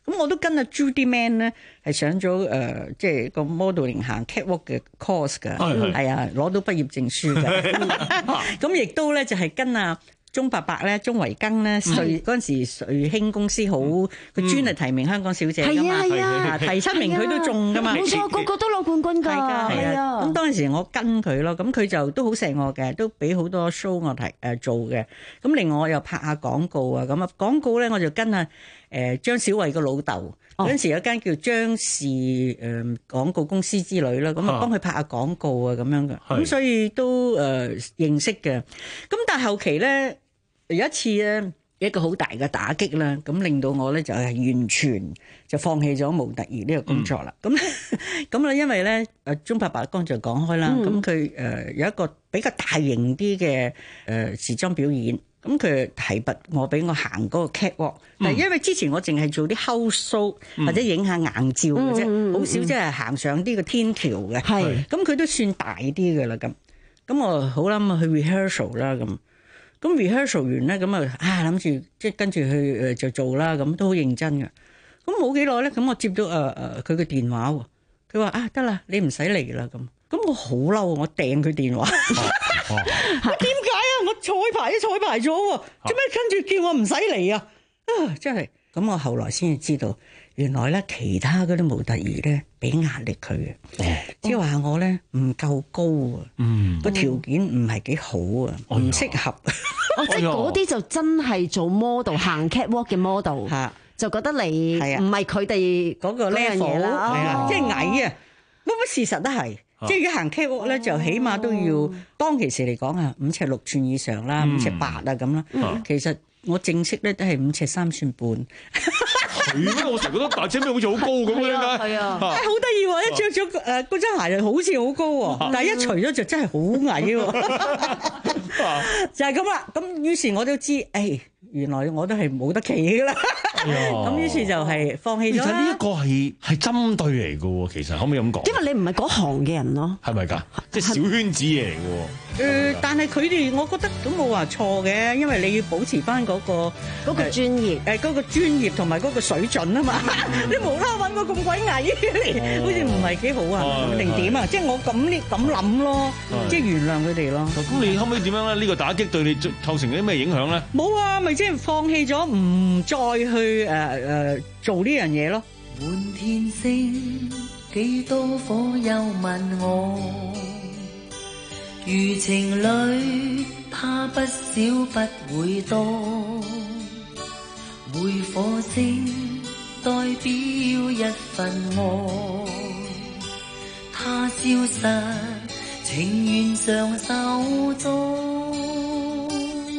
咁我都跟阿 Judy Man 咧係上咗誒，即係個 modeling 行 catwalk 嘅 course 㗎，係啊，攞到畢業證書㗎。咁亦都咧就係跟阿鐘伯伯咧、鐘維庚咧，瑞嗰陣時瑞興公司好，佢專係提名香港小姐㗎嘛， 係啊， 第七名佢都中㗎嘛， 冇錯，個個都攞冠軍㗎，係啊。 咁當時我跟佢咯，咁佢就都好錫我嘅，都俾好多 show 我提誒做嘅。咁另外我又拍下廣告啊，咁啊廣告咧我就跟啊誒張小慧個老豆。嗰陣時有間叫張氏誒廣告公司之類啦，咁啊幫佢拍下廣告啊咁樣嘅，咁所以都誒認識嘅。咁但係後期咧有一次咧一個好大嘅打擊啦，咁令到我咧就係完全就放棄咗模特兒呢個工作啦。咁咁咧因為咧誒鐘伯伯剛才講開啦，咁佢誒有一個比較大型啲嘅誒時裝表演。咁佢提拔我俾我行嗰個 catwalk，但係因為之前我淨係做啲 house show 或者影下硬照嘅啫，好少即係行上啲個天橋嘅。係，咁佢都算大啲嘅啦咁。咁我好啦，咁去 rehearsal 啦咁。咁 rehearsal 完咧，咁啊啊諗住即係跟住去誒就做啦，咁都好認真嘅。咁冇幾耐咧，咁我接到誒誒佢嘅電話喎，佢話啊得啦，你唔使嚟啦咁。咁我好嬲，我掟佢電話。我點解啊？我彩排都彩排咗喎，做咩跟住叫我唔使嚟啊？啊，真係咁！我後來先至知道，原來咧其他嗰啲模特兒咧俾壓力佢嘅，即係話我咧唔夠高啊，個條件唔係幾好啊，唔適合。 哦，即係嗰啲就真係做 model 行 catwalk 嘅 model，就覺得你唔係佢哋嗰個 level 啦，即係矮啊！乜乜事實都係。即係如果行 catwalk 咧，就起碼都要當其時嚟講啊，五尺六寸以上啦，五尺八啊咁啦。其實我正式咧都係五尺三寸半。 係咩？我成日覺得大姐妹好似好高咁樣㗎。係啊， 好得意喎！一着咗誒嗰隻鞋就好似好高喎，但係一除咗就真係好矮喎。就係咁啦。咁於是我都知，誒原來我都係冇得企㗎啦。咁於是就係放棄咗。 其實呢一個係係針對嚟嘅喎，其實可唔可以咁講？ 因為你唔係嗰行嘅人咯。 係咪㗎？即係小圈子嘢嚟嘅喎。 誒，但係佢哋，我覺得都冇話錯嘅，因為你要保持翻嗰個嗰個專業， 誒嗰個專業同埋嗰個水準啊嘛。你無啦揾個咁鬼矮嚟，好似唔係幾好啊？定點啊？即係我咁呢咁諗咯，即係原諒佢哋咯。 咁你後尾點樣咧？呢個打擊對你構成啲咩影響咧？ 冇啊，咪即係放棄咗，唔再去誒誒做呢樣嘢咯。 滿天星，幾多火又問我。如情侶，他不少不會多，每顆星代表一份愛，他消失，情願上手中，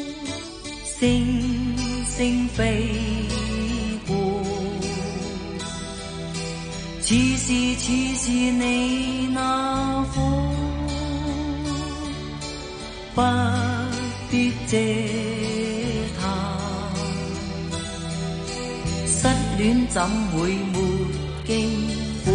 星星飛過，似是似是你那顆。不必嗟他，失戀怎會沒經過？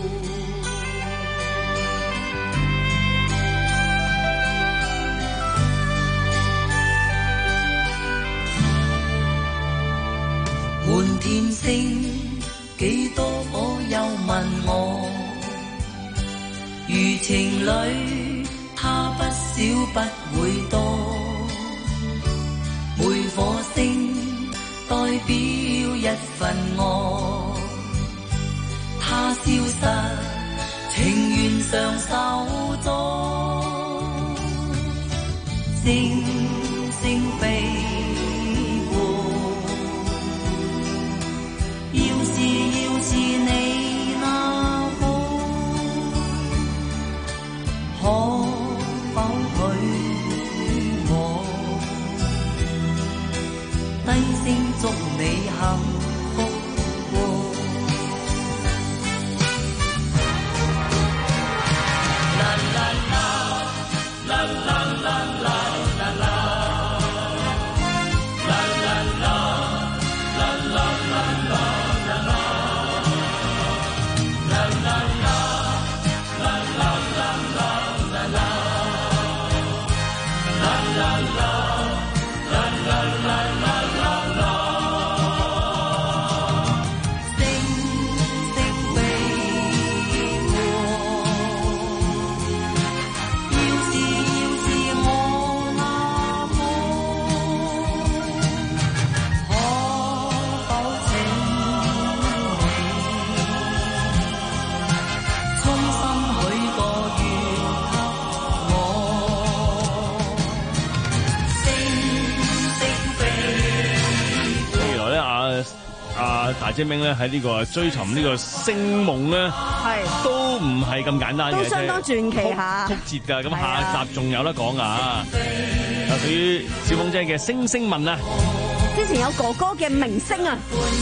滿天星，幾多火又問我，如情侶，他不少不會多，每顆星代表一份愛，他消失，情願上手中，星星飛過，要是要是你那顆可否許我低聲祝你幸福過？ 大姐明咧喺呢個追尋呢個星夢咧， 係都唔係咁簡單嘅， 都相當傳奇下曲折㗎。咁下一集仲有得講啊！就屬於小鳳姐嘅《星星問》啊， 之前有哥哥嘅明星啊。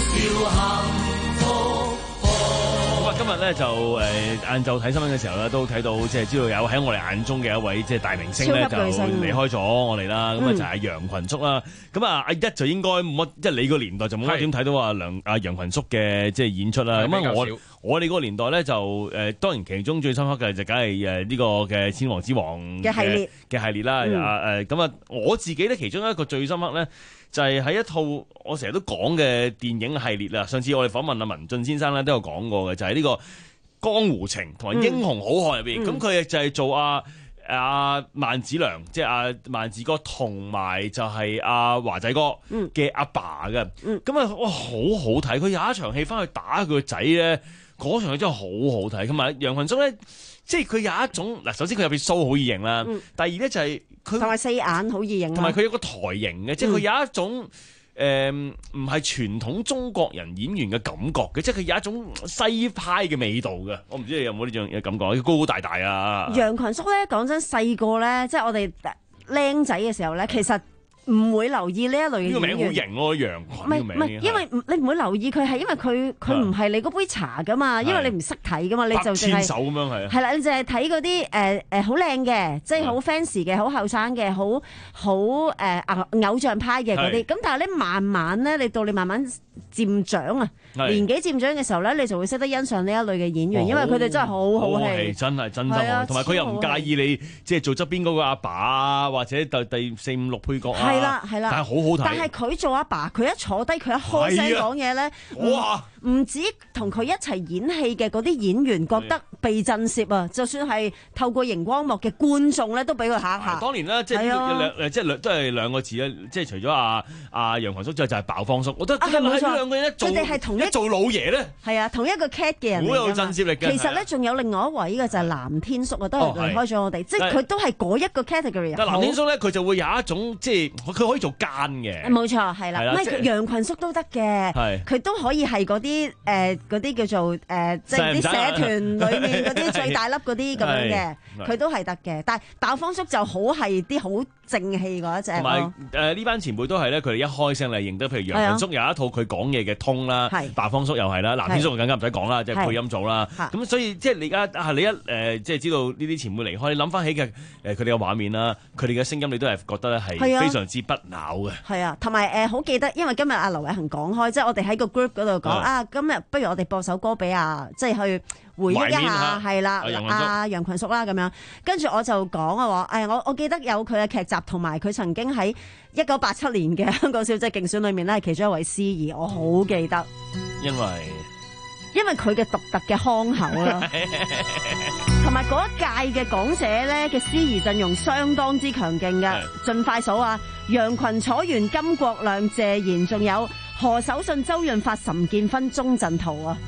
咁啊，今日咧就誒晏晝睇新聞嘅時候咧，都睇到即係知道有喺我哋眼中嘅一位即係大明星咧，就離開咗我哋啦。咁啊、嗯、就係楊群叔啦。咁啊阿一就應該冇乜，即係你個年代就冇乜點睇到啊梁阿楊群叔嘅即係演出啦。咁啊我我哋嗰個年代咧就誒、呃、當然其中最深刻嘅就梗係誒呢個嘅千王之王嘅系列嘅系列啦。啊誒咁啊我自己咧其中一個最深刻咧，就係喺一套我成日都講嘅電影系列啦。上次我哋訪問阿文俊先生咧都有講過嘅，就係、是、呢個江湖情同埋英雄好漢入邊。咁佢、嗯、就係做阿阿萬梓良，即係阿萬梓哥，同埋就係阿華仔哥嘅阿爸嘅。咁啊、嗯，哇，好好睇！佢有一場戲翻去打佢個仔咧，嗰場戲真係好好睇。同埋楊群叔咧，即係佢有一種嗱，首先佢入邊鬚好易認啦，嗯、第二咧就係、是。佢同埋四眼好易認， 同埋佢有個台型嘅，嗯、即係佢有一種誒唔係傳統中國人演員嘅感覺嘅，即係佢有一種西派嘅味道嘅。我唔知你有冇呢種嘅感覺？高高大大啊！ 楊群叔咧，講真細個咧，即係我哋僆仔嘅時候咧，其實唔會留意呢一類嘅演員。呢個名好型咯，楊群。唔係唔係，因為你唔會留意佢係因為佢佢唔係你嗰杯茶噶嘛，因為你唔識睇噶嘛，你就淨係手咁樣係。係啦，你淨係睇嗰啲誒誒好靚嘅，即係好 fancy 嘅，好後生嘅，好好誒偶像派嘅嗰啲。咁但係咧慢慢咧，你到你慢慢漸長啊，年紀漸長嘅時候咧，你就會識得欣賞呢一類嘅演員，因為佢哋真係好好戲， 真係真心好，同埋佢又唔介意你即係做側邊嗰個阿爸啊，或者第第四五六配角啊。係啦，係啦，但係好好睇。但係佢做阿爸，佢一坐低，佢一開聲講嘢咧，哇！唔止同佢一齊演戲嘅嗰啲演員覺得被震懾啊，就算係透過熒光幕嘅觀眾咧，都俾佢嚇一嚇。當年咧，即係兩誒，即係兩都係兩個字咧，即係除咗阿阿楊群叔之外，就係爆方叔。我覺得係冇錯，兩個人一做，佢哋係同一做老爺咧，係啊，同一個 cat 嘅人，好有震懾力嘅。其實咧，仲有另外一位嘅就係藍天叔啊，都係離開咗我哋，即係佢都係嗰一個 category。但係藍天叔咧，佢就會有一種即係佢可以做奸嘅。冇錯，係啦，唔係楊群叔都得嘅，佢都可以係嗰啲。啲誒嗰啲叫做誒、呃，即係啲社團裏面嗰啲最大粒嗰啲咁樣嘅，佢都係得嘅。但係爆方叔就好係啲好正氣嗰一隻。同埋誒呢班前輩都係咧，佢哋一開聲嚟認得，譬如楊群叔有一套佢講嘢嘅通啦，爆方叔又係啦，藍天叔更加唔使講啦，即係配音組啦。咁所以即係你而家啊，你一誒、呃、即係知道呢啲前輩離開，你諗翻起嘅誒佢哋嘅畫面啦，佢哋嘅聲音，你都係覺得咧係非常之不朽嘅。係啊，同埋誒好記得，因為今日阿劉偉恒講開，即係我哋喺個 group 嗰度講啊。今日不如我哋播首歌俾啊，即係去回憶一下，係啦，阿楊群叔啦咁樣。跟住我就講啊話，誒我我記得有佢嘅劇集，同埋佢曾經喺一九八七年嘅香港小姐競選裏面咧，係其中一位司儀，我好記得。因為因為佢嘅獨特嘅腔口啦，同埋嗰一屆嘅港姐咧嘅司儀陣容相當之強勁嘅。盡快數啊，楊群、楚原、金國亮、謝賢，仲有何守信、周潤發、岑建勳、鐘鎮濤啊！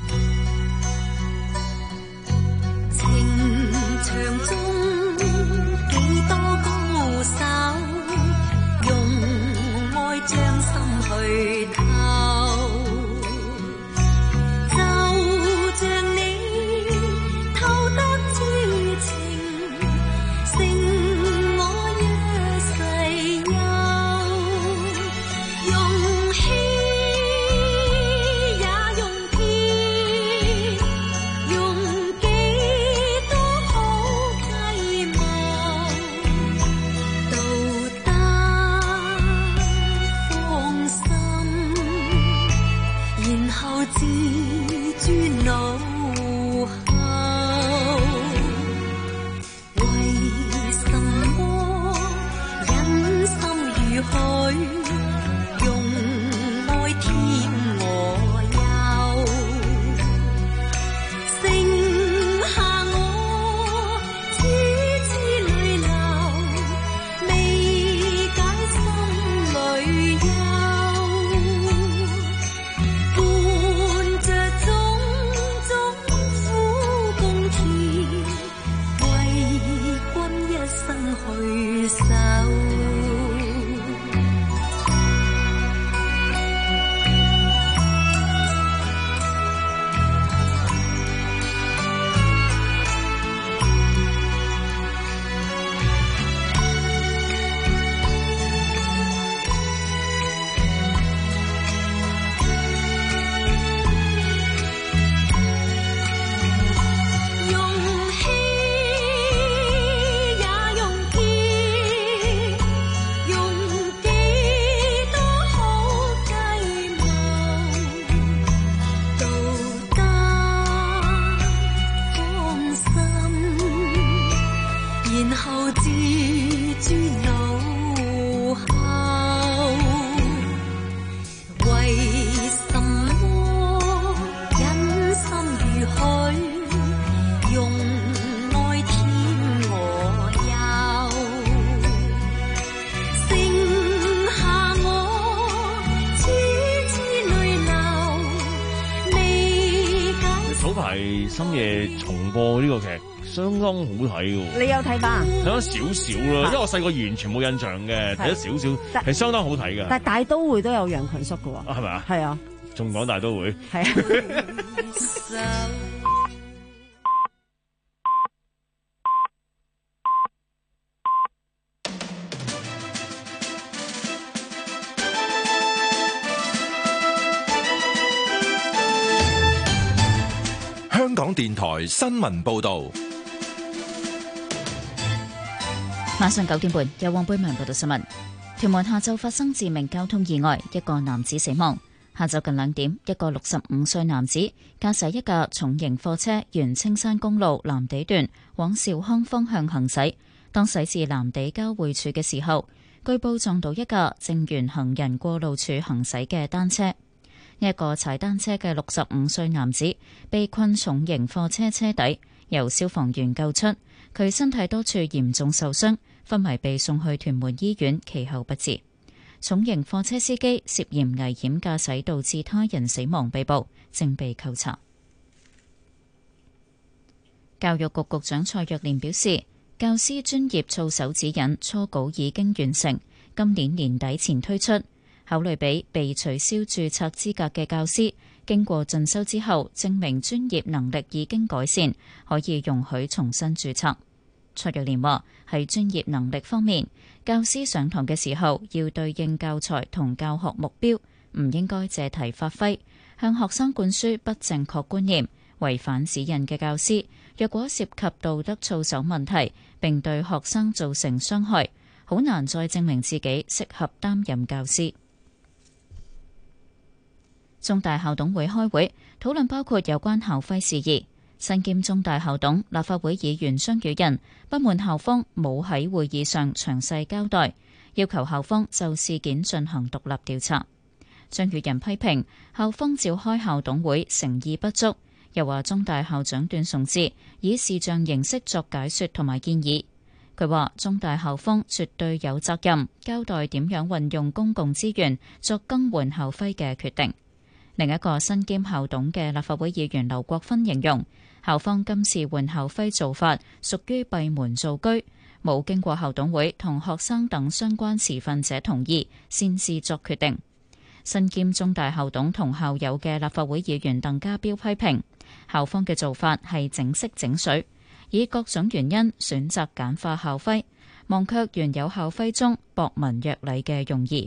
情場中幾多高手，用愛將心去透，就像你偷得知情，勝我一世憂，用氣也用偏，用幾多好奇深夜重播呢個劇，相當好睇嘅。 你有睇吧？ 睇咗少少啦，因為我細個完全冇印象嘅，睇咗少少，係相當好睇嘅。 但係大都會都有楊群叔嘅喎， 係咪啊？ 係啊， 仲講大都會。 係啊。 香港電台新聞報道， 晚上九點半，由黃貝文報道新聞。屯門下晝發生致命交通意外，一個男子死亡。下晝近兩點，一個六十五歲男子駕駛一架重型貨車沿青山公路藍地段往兆康方向行駛，當駛至藍地交匯處嘅時候，據報撞到一架正沿行人過路處行駛嘅單車。一個踩單車嘅六十五歲男子被困重型貨車車底，由消防員救出，佢身體多處嚴重受傷，昏迷被送去屯門醫院，其後不治。重型貨車司機涉嫌危險駕駛導致他人死亡被捕，正被扣查。教育局局長蔡若蓮表示，教師專業操守指引初稿已經完成，今年年底前推出。考慮俾被取消註冊資格嘅教師經過進修之後，證明專業能力已經改善，可以容許重新註冊。蔡若蓮話：喺專業能力方面，教師上堂嘅時候要對應教材同教學目標，唔應該借題發揮，向學生灌輸不正確觀念。違反指引嘅教師，若果涉及道德操守問題並對學生造成傷害，好難再證明自己適合擔任教師。中大校董會開會討論包括有關校徽事宜。身兼中大校董、立法會議員張宇人不滿校方冇喺會議上詳細交代，要求校方就事件進行獨立調查。張宇人批評校方召開校董會誠意不足，又話中大校長段崇智以視像形式作解說同埋建議。佢話中大校方絕對有責任交代點樣運用公共資源作更換校徽嘅決定。另一個身兼校董嘅立法會議員劉國勳形容，校方今次換校徽做法屬於閉門造車，冇經過校董會同學生等相關持份者同意，先至作決定。身兼中大校董同校友嘅立法會議員鄧家彪批評校方嘅做法係整色整水，以各種原因選擇簡化校徽，忘卻原有校徽中博文約禮嘅用意。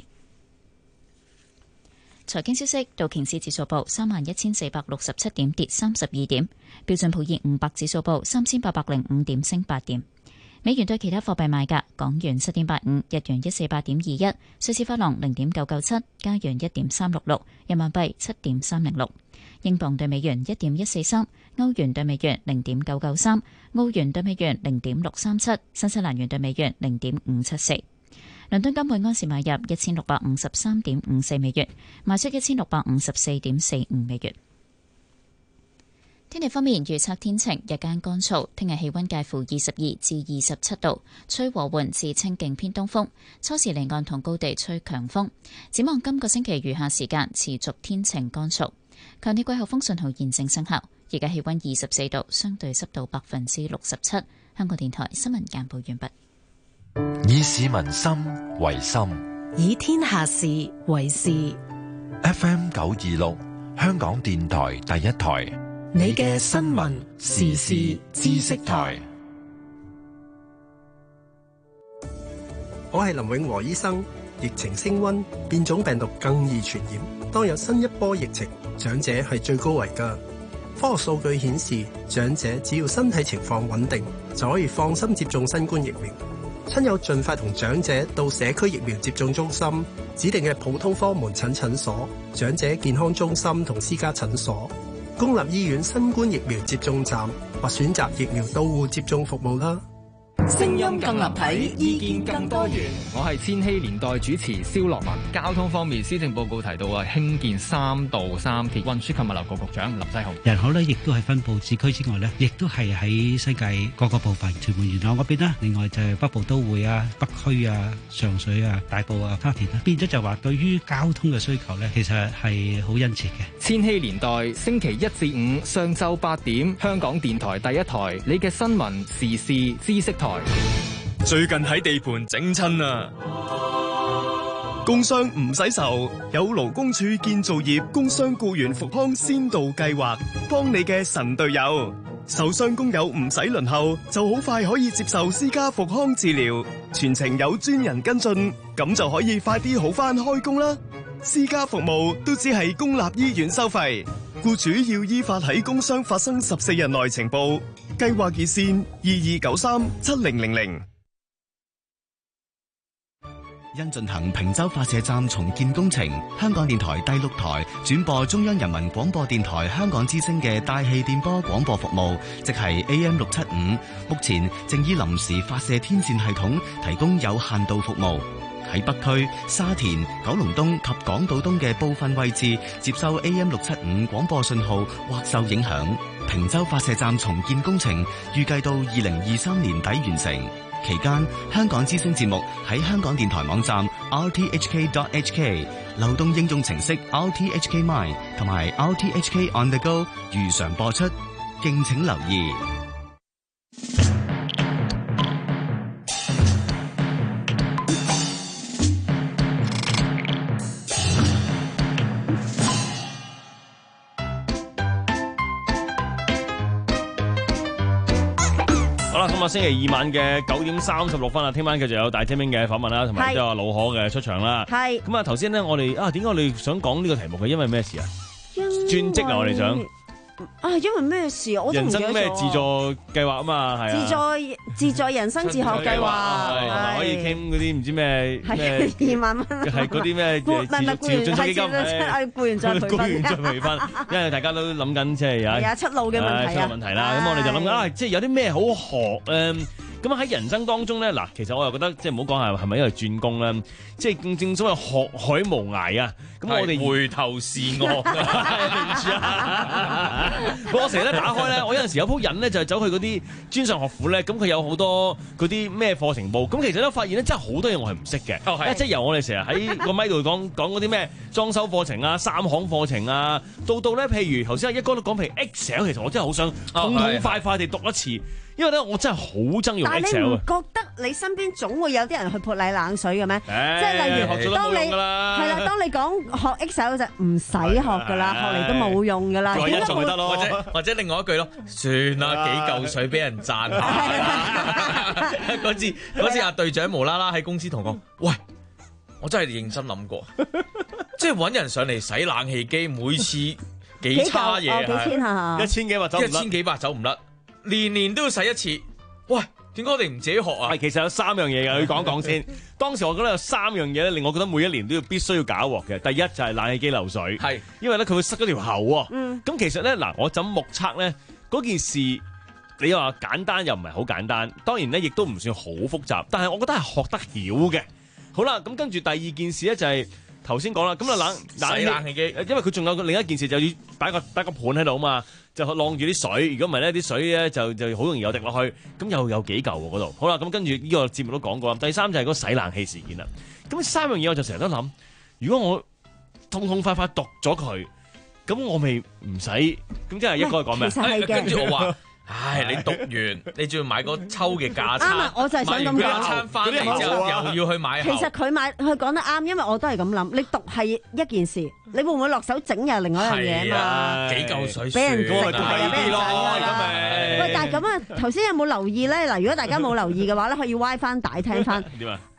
財經消息，道瓊斯指數報三萬一千四百六十七點，跌三十二點；標準普爾五百指數報三千八百零五點，升八點。美元對其他貨幣賣價：港元七點八五，日元一四八點二一，瑞士法郎零點九九七，加元一點三六六，人民幣七點三零六，英鎊對美元一點一四三，歐元對美元零點九九三，澳元對美元零點六三七，新西蘭元對美元零點五七四。倫敦金每安士買入一千六百五十三點五四美元，賣出一千六百五十四點四五美元。天氣方面，預測天晴，日間乾燥，聽日氣溫介乎二十二至二十七度，吹和緩至清勁偏東風，初時離岸同高地吹強風。展望今個星期餘下時間持續天晴乾燥，強烈季候風信號現正生效。而家氣溫二十四度，相對濕度百分之六十七。香港電台新聞簡報完畢。 以市民心為心， 以天下事為事。 F M 九二六，香港電台第一台， 你嘅新聞時事知識台。 我係林永和醫生。疫情升溫，變種病毒更易傳染。當有新一波疫情，長者係最高危㗎。科學數據顯示，長者只要身體情況穩定，就可以放心接種新冠疫苗。親友盡快同長者到社區疫苗接種中心、指定嘅普通科門診診所、長者健康中心同私家診所、公立醫院新冠疫苗接種站或選擇疫苗到戶接種服務啦。 聲音更立體，意見更多元。 我係千禧年代主持蕭樂文。交通方面，施政報告提到啊，興建三度三鐵。運輸及物流局局長林世雄。 人口咧，亦都係分佈市區之外咧，亦都係喺世界各個部分，屯門元朗嗰邊啦。另外就係北部都會啊、北區啊、上水啊、大埔啊、沙田啊，變咗就話對於交通嘅需求咧，其實係好殷切嘅。 千禧年代星期一至五上晝八點，香港電台第一台，你嘅新聞時事知識台。 最近喺地盤整親啊！工傷唔使愁，有勞工處建造業工傷僱員復康先導計劃，幫你嘅神隊友。受傷工友唔使輪候，就好快可以接受私家復康治療，全程有專人跟進，咁就可以快啲好返開工啦。私家服務都只係公立醫院收費，僱主要依法喺工傷發生十四日內呈報。計劃熱線二二九三七零零零。 因進行坪洲發射站重建工程，香港電台第六台轉播中央人民廣播電台香港之聲嘅大氣電波廣播服務，即係 A M 六七五，目前正以臨時發射天線系統提供有限度服務。喺北區、沙田、九龍東及港島東嘅部分位置接收 A M 六七五廣播信號或受影響。坪洲發射站重建工程預計到二零二三年底完成。期間，香港之聲節目喺香港電台網站 r t h k dot h k、流動應用程式 r t h k mine 同埋 r t h k on the go 如常播出，敬請留意。 咁啊，星期二晚嘅九點三十六分啊，聽晚繼續有大聽明嘅訪問啦，同埋都有老可嘅出場啦。 係。 咁啊，頭先咧，我哋啊，點解我哋想講呢個題目嘅？因為咩事啊？轉職啊，我哋想。 啊，因為咩事？我都唔記得咗。 人生咩自助計劃啊嘛，係啊。 自助自助人生自學計劃， 係可以傾嗰啲唔知咩咩二萬蚊， 係嗰啲咩自自助進修基金， 係僱員再培訓， 僱員再培訓，因為大家都諗緊即係有有出路嘅問題啊， 出路問題啦。咁我哋就諗緊啊，即係有啲咩好學誒？咁喺人生當中咧，嗱，其實我又覺得即係唔好講係係咪因為轉工咧，即係正正所謂學海無涯啊！咁我哋回頭是岸， 對唔住啊！我成日咧打開咧，我有陣時有鋪癮咧，就係走去嗰啲專上學府咧，咁佢有好多嗰啲咩課程部，咁其實咧發現咧真係好多嘢我係唔識嘅，哦、即係由我哋成日喺個咪度講講嗰啲咩裝修課程啊、三行課程啊，到到咧譬如頭先阿一哥都講，譬如 Excel， 其實我真係好想痛痛快快地讀一次。因為咧，我真係好憎用 Excel 啊！ 但係你唔覺得你身邊總會有啲人去潑你冷水嘅咩？即係例如，當你係啦，當你講學 Excel 就唔使學㗎啦，學嚟都冇用㗎啦。 做一做咪得咯，或者或者另外一句咯，算啦，幾嚿水俾人賺下。嗰次嗰次阿隊長無啦啦喺公司同我講：喂，我真係認真諗過，即係揾人上嚟洗冷氣機，每次幾差嘢， 一千幾百走唔甩， 一千幾百走唔甩。年年都要洗一次，喂，點解我哋唔自己學啊？ 係，其實有三樣嘢嘅，要講講先。當時我覺得有三樣嘢咧，令我覺得每一年都要必須要搞鑊嘅。第一就係冷氣機漏水，係，因為咧佢會塞咗條喉啊。嗯。咁其實咧嗱，我怎目測咧嗰件事，你話簡單又唔係好簡單，當然咧亦都唔算好複雜，但係我覺得係學得曉嘅。好啦，咁跟住第二件事咧就係頭先講啦，咁啊冷冷氣洗冷氣機， 因為佢仲有另一件事就要擺個擺個盤喺度啊嘛。就晾住啲水，如果唔係咧，啲水咧就就好容易有滴落去，咁又有幾嚿喎嗰度。好啦，咁跟住呢個節目都講過啦。第三就係嗰洗冷氣事件啦。咁三樣嘢我就成日都諗，如果我痛痛快快讀咗佢，咁我咪唔使，咁即係一個講咩？ 其實係嘅。 跟住我話。唉，你讀完，你仲要買個抽嘅架撐， 啱啊！我就係想咁講。 架撐翻嚟之後又要去買。 其實佢買佢講得啱，因為我都係咁諗。你讀係一件事，你會唔會落手整又係另外一樣嘢啊嘛？ 幾嚿水俾人算係啊，俾人賺㗎啦。喂，但係咁啊，頭先有冇留意咧？嗱，如果大家冇留意嘅話咧，可以歪翻大聽翻。 點啊？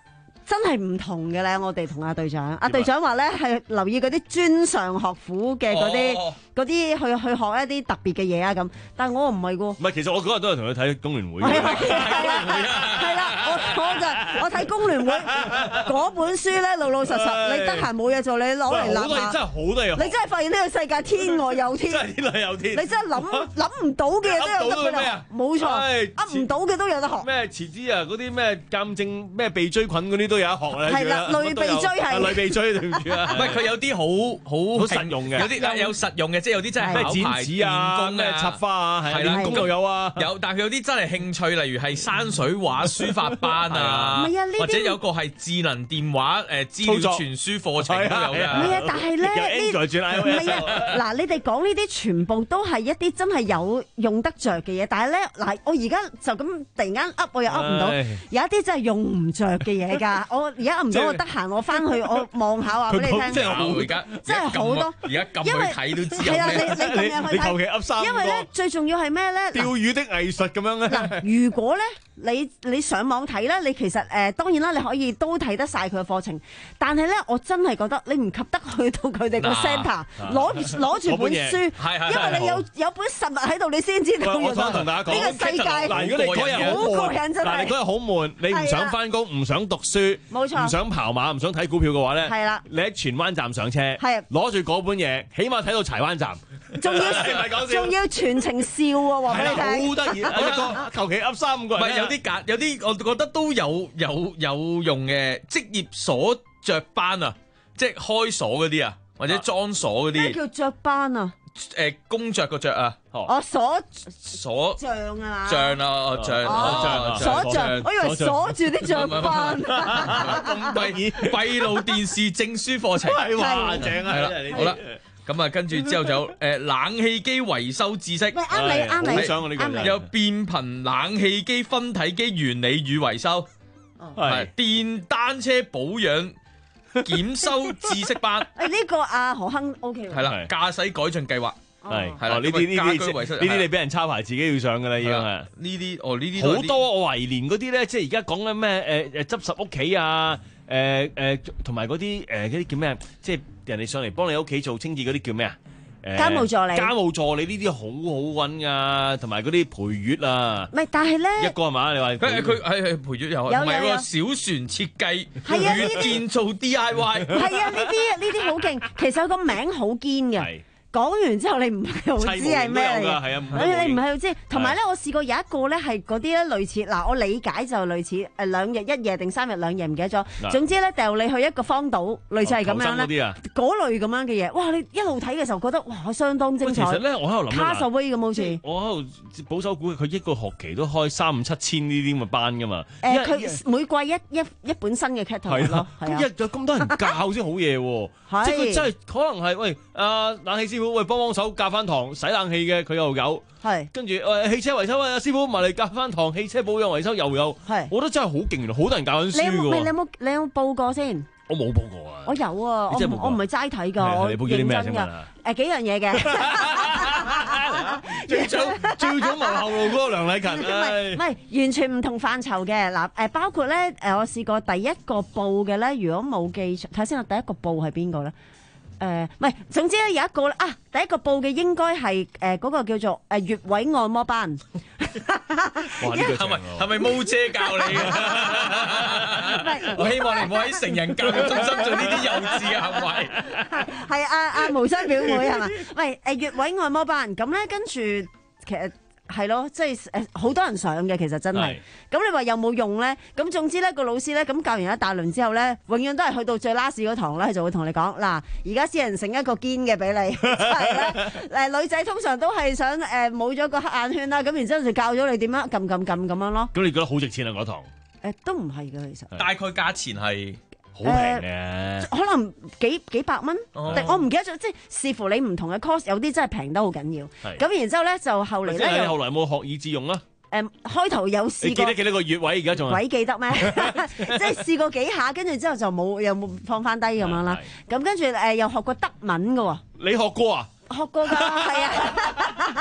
真係唔同嘅咧。我哋同阿隊長，阿隊長話咧係留意嗰啲專上學府嘅嗰啲嗰啲去去學一啲特別嘅嘢啊咁。但係我唔係喎。 唔係，其實我嗰日都係同佢睇工聯會。 係啦，我我就我睇工聯會嗰本書咧，老老實實，你得閒冇嘢做，你攞嚟諗下。 真係好多嘢。 你真係發現呢個世界天外有天。 真係天外有天。 你真係諗諗唔到嘅嘢都有得學。冇錯，噏唔到嘅都有得學。 咩遲啲啊？嗰啲咩鑑證咩鼻疽菌嗰啲都有得學啦。 係啦，類鼻疽係。 類鼻疽對唔住啊。 唔係佢有啲好好好實用嘅， 有啲有實用嘅，即係有啲真係考牌電工咩插花啊，係啦，電工又有啊。 有，但係佢有啲真係興趣，例如係山水畫書法班啊，或者有個係智能電話誒資料傳輸課程都有嘅。 唔係啊，但係咧呢唔係啊，嗱你哋講呢啲全部都係一啲真係有用得着嘅嘢，但係咧嗱我而家就咁突然間噏我又噏唔到，有一啲真係用唔着嘅嘢㗎。我而家噏唔到，我得閒我翻去我望下話俾你聽。 即係我而家真係好多， 而家撳去睇都知。 係啊，你你咁樣去睇，因為咧最重要係咩咧？ 釣魚的藝術咁樣咧。 嗱，如果咧你你上網睇咧，你其實誒、呃、當然啦，你可以都睇得晒佢嘅課程，但係咧我真係覺得你唔及得去到佢哋個 centre 攞攞住本書，因為你有有本實物喺度，你先知道。 我想同大家講呢個世界嗱，如果你嗰日好過癮真係， 嗱你嗰日好悶，你唔想翻工，唔想讀書， 冇錯， 唔想跑馬，唔想睇股票嘅話咧， 係啦， 你喺荃灣站上車， 係攞住嗰本嘢，起碼睇到柴灣站。 仲要仲要全程笑喎，話俾你聽， 好得意，一個求其噏三五個人。 唔係有啲揀，有啲我覺得都有有有用嘅職業鎖著班啊，即係開鎖嗰啲啊，或者裝鎖嗰啲。 咩叫著班啊？ 誒公爵個爵啊， 哦鎖鎖像啊， 像啊，像啊， 鎖像，我以為鎖住啲雀斑。 咁得意，閉路電視證書課程， 哇正啊！ 係啦，好啦。咁啊，跟住之後就誒冷氣機維修知識， 喂啱你啱你， 好想我呢個有變頻冷氣機分體機原理與維修，係電單車保養檢修知識班。 誒呢個阿何亨 OK 喎， 係啦，駕駛改進計劃係係啦， 呢啲呢啲呢啲你俾人抄牌自己要上㗎啦，已經係呢啲哦呢啲好多我懷念嗰啲咧，即係而家講緊咩誒誒執拾屋企啊，誒誒同埋嗰啲誒嗰啲叫咩？即係。人哋上嚟幫你屋企做清潔嗰啲叫咩啊？誒， 家務助理。家務助理呢啲好好揾噶，同埋嗰啲陪月啊。 唔係，但係咧一個係嘛？你話佢佢係係陪月有，同埋個小船設計，與建造 D I Y。 係啊，呢啲呢啲好勁，其實有個名好堅嘅。講完之後你唔係好知係咩嚟嘅，你唔係好知。同埋咧，我試過有一個咧係嗰啲咧類似嗱，我理解就類似誒兩日一夜定三日兩夜唔記得咗。總之咧掉你去一個荒島，類似係咁樣咧，嗰類咁樣嘅嘢。哇！你一路睇嘅時候覺得哇，相當精彩。 其實咧，我喺度諗卡索威咁好似。 我喺度保守估佢一個學期都開三五七千呢啲咁嘅班噶嘛。 誒，佢每季一一一本新嘅 catalog 咯。係啊， 一有咁多人教先好嘢喎。即係佢真係可能係喂啊冷氣師傅喂幫幫手教翻堂洗冷氣嘅佢又有， 係跟住誒汽車維修啊師傅埋嚟教翻堂汽車保養維修又有，係我覺得真係好勁，原來好多人教緊書㗎喎。 你有冇你有冇報過先？ 我冇報過啊。 我有啊，我我唔係齋睇㗎，我認真㗎。誒幾樣嘢嘅。 最早最早謀後路嗰個梁禮勤， 唔係唔係完全唔同範疇嘅嗱誒，包括咧誒，我試過第一個報嘅咧，如果冇記錯，睇先我第一個報係邊個咧？誒唔係，總之咧有一個啊，第一個報嘅應該係誒嗰個叫做誒穴位按摩班。 哇！呢個係咪係咪毛姐教你嘅？我希望你唔好喺成人教育中心做呢啲幼稚嘅行為。 係阿阿無雙表妹係嘛？喂誒穴位按摩班咁咧，跟住其實。係咯，即係誒好多人上嘅，其實真係。咁你話有冇用咧？咁總之咧，個老師咧咁教完一大輪之後咧，永遠都係去到最 last 嗰堂咧，就會同你講嗱，而家私人整一個堅嘅俾你。係咧，誒女仔通常都係想誒冇咗個黑眼圈啦，咁然之後就教咗你點樣撳撳撳咁樣咯。 咁你覺得好值錢啊嗰堂？ 誒都唔係㗎，其實。 大概價錢係。 好平嘅， 可能幾幾百蚊，我唔記得咗，即係視乎你唔同嘅 course，有啲真係平得好緊要。咁然之後咧，就後嚟咧， 你後來有冇學以致用啊？ 誒，開頭有試過。 你記得幾多個穴位？而家仲鬼記得咩？即係試過幾下，跟住之後就冇，又冇放翻低咁樣啦。咁跟住誒，又學過德文㗎喎。 你學過啊？ 學過㗎，係啊，因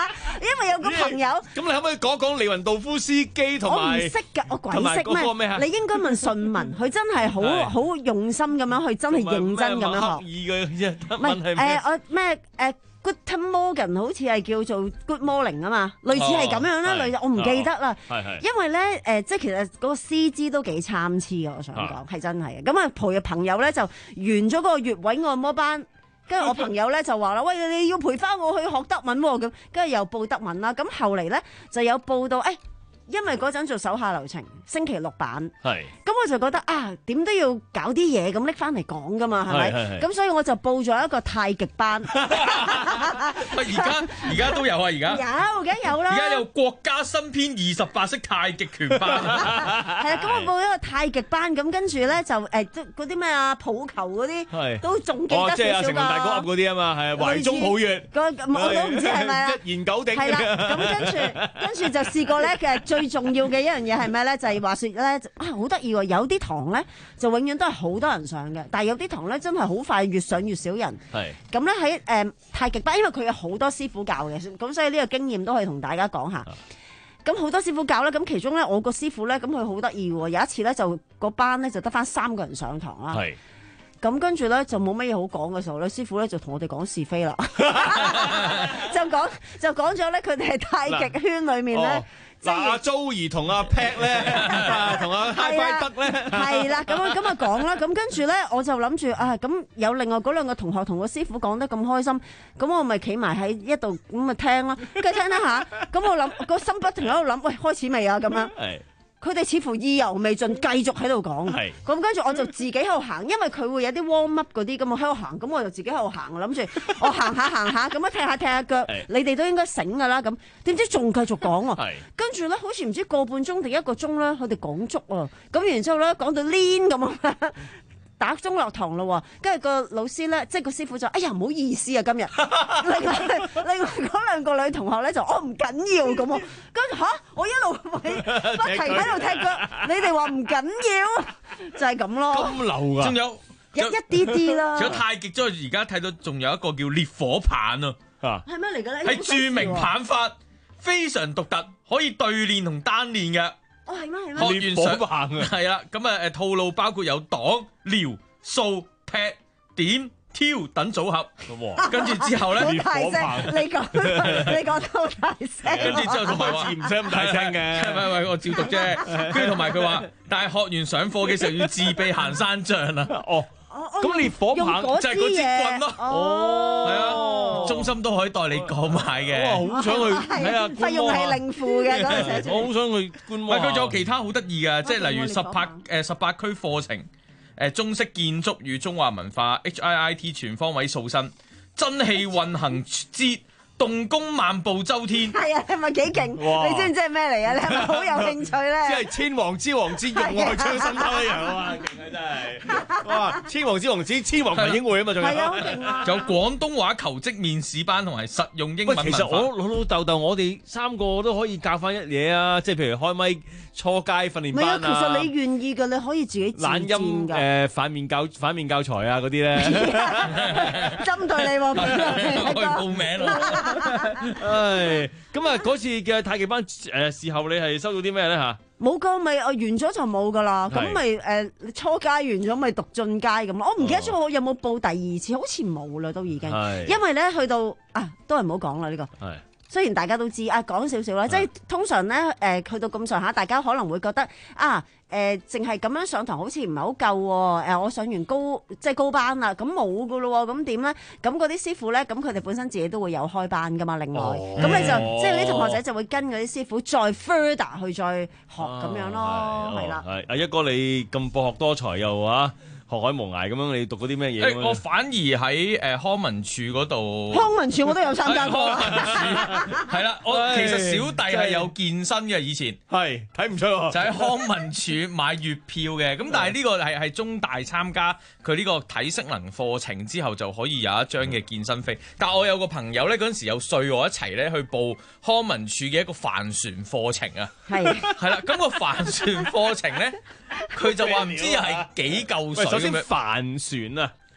因為有個朋友。 咁你可唔可以講講利雲道夫斯基同埋？ 我唔識㗎，我鬼識咩？ 咩你應該問順文，佢真係好好用心咁樣，佢真係認真咁樣學。 刻意嘅啫， 唔係誒，我咩誒 Good Morning 好似係叫做 Good Morning 啊嘛，類似係咁樣啦，類似我唔記得啦。 係係。 因為咧誒，即係其實嗰個師資都幾參差嘅，我想講係真係嘅。咁啊，陪嘅朋友咧就完咗嗰個穴位按摩班。跟住我朋友咧就話啦，喂，你要陪翻我去學德文喎，咁跟住又報德文啦。咁後嚟咧就有報道，誒、哎，因為嗰陣做手下留情，星期六版， 係， 咁我就覺得啊，點都要搞啲嘢咁拎翻嚟講噶嘛，係咪？咁所以我就報咗一個太極班。 而家而家都有啊，而家有，梗有啦。 而家有國家新編二十八式太極拳班。 係啊，咁我報咗個太極班，咁跟住咧就誒，即嗰啲咩啊，抱球嗰啲，都仲記得少少㗎。 哦，即係阿成龍大哥噏嗰啲啊嘛，係懷中抱月。 個我都唔知係咪啊？ 一言九鼎。 係啦，咁跟住跟住就試過咧嘅最重要嘅一樣嘢係咩咧？就係話説咧，啊好得意喎！有啲堂咧就永遠都係好多人上嘅，但係有啲堂咧真係好快越上越少人。 係。咁咧喺誒太極班，因為佢有好多師傅教嘅，咁所以呢個經驗都可以同大家講下。咁好多師傅教咧，咁其中咧我個師傅咧，咁佢好得意喎。有一次咧就個班咧就得返三個人上堂啦。係。咁跟住咧就冇乜嘢好講嘅時候咧，師傅咧就同我哋講是非啦，就講就講咗咧，佢哋係太極圈裏面咧。 嗱，阿 Joey 同阿 Pat 咧，同阿 Hi-Fi 德咧， 係啦，咁啊咁啊講啦，咁跟住咧，我就諗住啊，咁有另外嗰兩個同學同個師傅講得咁開心，咁我咪企埋喺一度咁啊聽咯，跟住聽得下，咁我諗個心不停喺度諗，喂，開始未啊？咁樣。佢哋似乎意猶未盡，繼續喺度講。係。咁跟住我就自己喺度行，因為佢會有啲 warm up 嗰啲，咁我喺度行，咁我就自己喺度行，諗住我行下行下，咁樣踢下踢下腳，你哋都應該醒㗎啦。咁點知仲繼續講喎？係。跟住咧，好似唔知個半鐘定一個鐘咧，佢哋講足啊。咁然之後咧，講到攣咁啊。打鐘落堂咯，跟住個老師咧，即係個師傅就，哎呀唔好意思啊，今日另外另外嗰兩個女同學咧就，我唔緊要咁喎，跟住吓我一路不停喺度踢腳，你哋話唔緊要，就係咁咯。 咁流啊！ 仲有一一啲啲啦。 除咗太極之外，而家睇到仲有一個叫烈火棒啊， 係咩嚟嘅咧？ 係著名棒法，非常獨特，可以對練同單練嘅。 哦，係咩？係咩？ 學完上係啦，咁啊誒套路包括有擋、撩、掃、劈、點、挑等組合。跟住之後咧， 好大聲，你講你講得好大聲。 跟住之後同埋話唔使咁大聲嘅， 唔係唔係我照讀啫。跟住同埋佢話，但係學完上課嘅時候要自備行山杖啊。哦。 咁烈火棒就係嗰支棍咯，哦，係啊，中心都可以代你購買嘅。 我好想去睇下， 費用係零付嘅嗰陣時。 我好想去觀摩。 佢仲有其他好得意嘅，即係例如十八誒十八區課程，誒中式建築與中華文化 H I I T 全方位塑身，真氣運行之動功漫步周天。 係啊，係咪幾勁？你知唔知係咩嚟啊？你係咪好有興趣咧？ 即係千王之王之用愛將身偷一樣啊！勁啊真係！哇！千王之王之千王群英會啊嘛，仲有係啊，好勁啊！ 仲有廣東話求職面試班同埋實用英文文化。 其實我老老豆豆，我哋三個都可以教翻一嘢啊！即係譬如開咪初階訓練班啊。 唔係啊，其實你願意嘅，你可以自己自薦㗎。 懶音誒反面教反面教材啊嗰啲咧， 針對你喎， 我去報名咯。 唉，咁啊嗰次嘅太極班誒事後你係收到啲咩咧吓？ 冇噶，咪我完咗就冇噶啦。咁咪誒初階完咗咪讀進階咁咯。我唔記得咗我有冇報第二次，好似冇啦都已經。因為咧去到啊，都係唔好講啦呢個。雖然大家都知啊，講少少啦，即係通常咧誒去到咁上下，大家可能會覺得啊誒，淨係咁樣上堂好似唔係好夠喎。誒，我上完高即係高班啦，咁冇噶咯喎，咁點咧？咁嗰啲師傅咧，咁佢哋本身自己都會有開班噶嘛。另外，咁你就即係啲同學仔就會跟嗰啲師傅再 further 去再學咁樣咯，係啦。 係阿一哥，你咁博學多才又啊〜學海無涯咁樣，你讀嗰啲咩嘢？ 我反而喺誒康文署嗰度， 康文署我都有參加過。 係啦，我其實小弟係有健身嘅，以前係睇唔出喎， 就喺康文署買月票嘅。咁但係呢個係係中大參加佢呢個體適能課程之後就可以有一張嘅健身飛。但係我有個朋友咧，嗰陣時有歲我一齊咧去報康文署嘅一個帆船課程啊。係係啦，咁個帆船課程咧，佢就話唔知係幾嚿水。 首先帆船啊，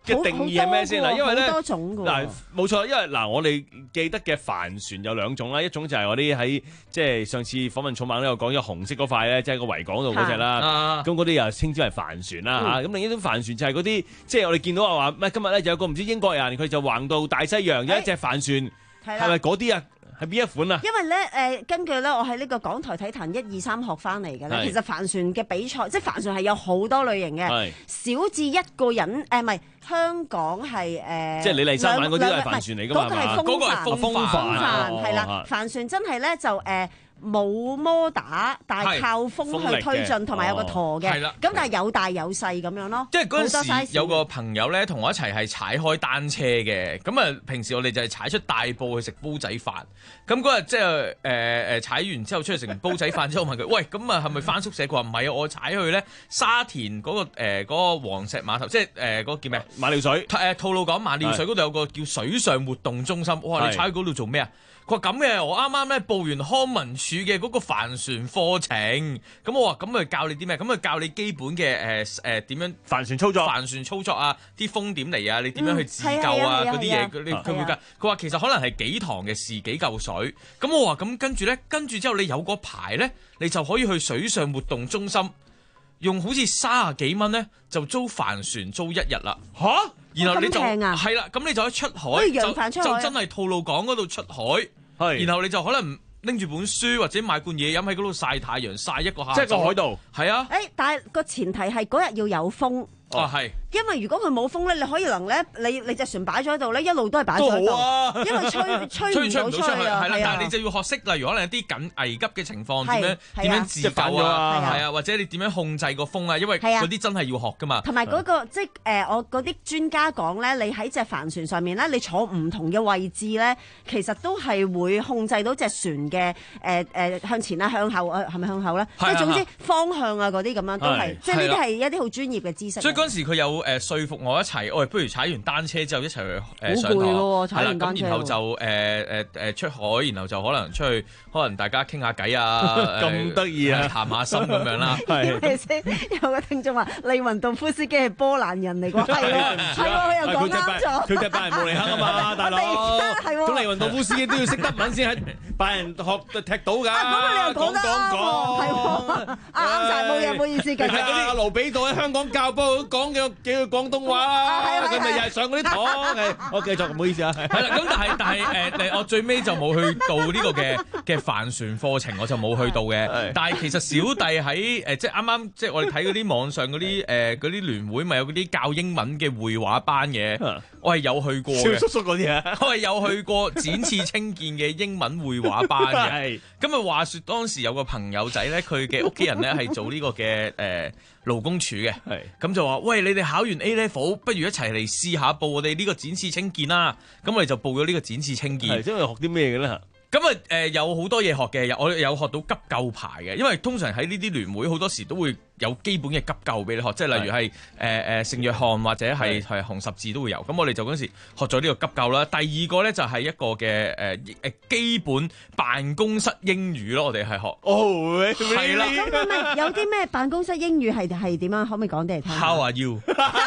嘅定義係咩先嗱？因為咧好多種㗎喎嗱，冇錯，因為嗱，我哋記得嘅帆船有兩種啦，一種就係我啲喺即係上次訪問草蜢都有講咗紅色嗰塊咧，即係個維港度嗰隻啦。咁嗰啲又稱之為帆船啦嚇。咁另一種帆船就係嗰啲即係我哋見到話話咩？今日咧就有個唔知英國人佢就橫到大西洋有一隻帆船，係咪嗰啲啊？係邊一款啊？ 因為咧，誒、呃，根據咧，我喺呢個港台體壇一二三學翻嚟嘅咧，其實帆船嘅比賽，即係帆船係有好多類型嘅，小至一個人，誒唔係香港係誒，呃、 即係李麗珊玩嗰啲都係帆船嚟㗎嘛？ 嗰個係風帆， 風帆係啦，帆船真係咧就誒。呃冇摩打，但係靠風去推進，同埋有個舵嘅。咁但係有大有細咁樣咯。 即係嗰陣時有個朋友咧，同我一齊係踩開單車嘅。咁啊，平時我哋就係踩出大埔去食煲仔飯。咁嗰日即係誒誒踩完之後出去食完煲仔飯之後，問佢：喂，咁啊係咪翻宿舍？佢話唔係啊，我踩去咧沙田嗰、嗰個誒嗰、呃嗰個黃石碼頭，即係誒嗰個叫咩？馬料水。誒吐露港馬料水嗰度有個叫水上活動中心。哇！你踩去嗰度做咩啊？佢話咁嘅，我啱啱咧報完康文署嘅嗰個帆船課程，咁我話咁咪教你啲咩？咁咪教你基本嘅誒誒點樣帆船操作、帆船操作啊，啲風點嚟啊，你點樣去自救啊嗰啲嘢，佢佢會教。佢話其實可能係幾堂嘅事幾嚿水。咁我話咁跟住咧，跟住之後你有個牌咧，你就可以去水上活動中心，用好似三十幾蚊咧就租帆船租一日啦。嚇！然後你就係啦，咁你就可以出海，就就真係吐露港嗰度出海。係，然後你就可能拎住本書或者買罐嘢飲喺嗰度曬太陽曬一個下，即係個海度。係啊， 誒，但係個前提係嗰日要有風。 哦，係。 因為如果佢冇風咧，你可以能咧，你你隻船擺咗喺度咧，一路都係擺咗喺度。 啊、 因為吹吹唔到出去啊， 係啦。但係你就要學識，例如可能有啲緊危急嘅情況，點樣點樣自救啊，係啊，或者你點樣控制個風啊，因為嗰啲真係要學噶嘛。 同埋嗰個即係誒，我嗰啲專家講咧，你喺隻帆船上面咧，你坐唔同嘅位置咧，其實都係會控制到隻船嘅誒誒向前啊、向後啊，係咪向後咧？即係總之方向啊嗰啲咁樣都係，即係呢啲係一啲好專業嘅知識。 所以嗰陣時佢有誒說服我一齊，我哋不如踩完單車之後一齊去誒上堂，係啦，咁然後就誒誒誒出海，然後就可能出去，可能大家傾下偈啊， 咁得意啊， 談下心咁樣啦。 係先有個聽眾話利雲道夫斯基係波蘭人嚟㗎，係喎，係喎，佢又講啱咗。 佢就拜仁慕尼黑啊嘛，大佬。 係喎。 咁利雲道夫斯基都要識德文先喺拜仁學踢到㗎。 咁你又講得啱喎，係喎，啱晒，冇嘢，唔好意思，繼續。 係嗰啲阿盧比道喺香港教波講嘅幾句廣東話。佢咪又係上嗰啲堂，係我繼續，唔好意思啊。 係啦，咁但係但係誒誒，我最尾就冇去到呢個嘅嘅帆船課程，我就冇去到嘅。但係其實小弟喺誒即係啱啱即係我哋睇嗰啲網上嗰啲誒嗰啲聯會，咪有嗰啲教英文嘅繪畫班嘅，我係有去過嘅。 小叔叔嗰啲啊， 我係有去過展翅青見嘅英文繪畫班嘅。咁啊話説當時有個朋友仔咧，佢嘅屋企人咧係做呢個嘅誒勞工處嘅，咁就話：喂，你哋考完 A Level，不如一齊嚟試下報我哋呢個展翅青見啦。咁我哋就報咗呢個展翅青見。 係，因為學啲咩嘅咧？ 咁啊誒有好多嘢學嘅，我有學到急救牌嘅，因為通常喺呢啲聯會好多時都會有基本嘅急救俾你學，即係例如係誒誒聖約翰或者係係紅十字都會有。咁我哋就嗰陣時學咗呢個急救啦。第二個咧就係一個嘅誒誒基本辦公室英語咯，我哋係學。 哦， 係啦。 咁唔係有啲咩辦公室英語係係點樣？可唔可以講啲嚟聽 ？How are you?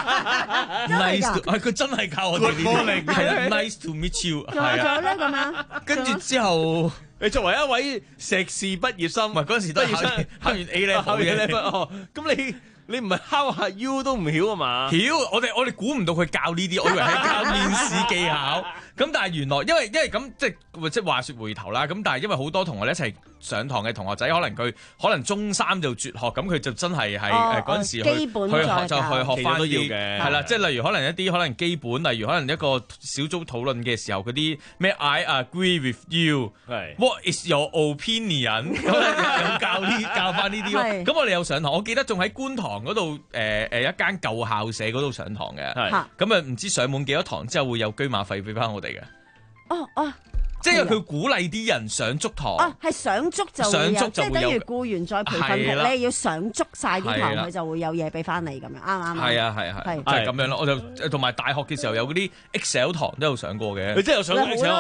Nice，佢真係教我哋呢啲。係啦 ，Nice to meet you。 仲有仲有咧咁樣。 跟住之後， 你作為一位碩士畢業生， 唔係嗰陣時都考考完 A level 嘅。 哦，咁你你唔係 How are you 都唔曉啊嘛？ 曉，我哋我哋估唔到佢教呢啲，我以為係教面試技巧。咁但係原來因為因為咁即係即係話説回頭啦。咁但係因為好多同我哋一齊上堂嘅同學仔，可能佢可能中三就輟學，咁佢就真係係誒嗰陣時去去學就去學翻啲係啦。即係例如可能一啲可能基本，例如可能一個小組討論嘅時候嗰啲咩 I agree with you，What is your opinion？ 有教呢教翻呢啲咯。咁我哋有上堂，我記得仲喺觀塘嗰度誒誒一間舊校舍嗰度上堂嘅。咁啊唔知上滿幾多堂之後會有車馬費俾翻我哋嘅。 哦哦。 即係佢鼓勵啲人上足堂。 哦，係上足就會有，即係等於僱員再培訓局，你要上足晒啲堂，佢就會有嘢俾翻你咁樣，啱唔啱？ 係啊係啊係，就係咁樣咯。我就同埋大學嘅時候有嗰啲 Excel 堂都有上過嘅。 你真係有上過 Excel 啊？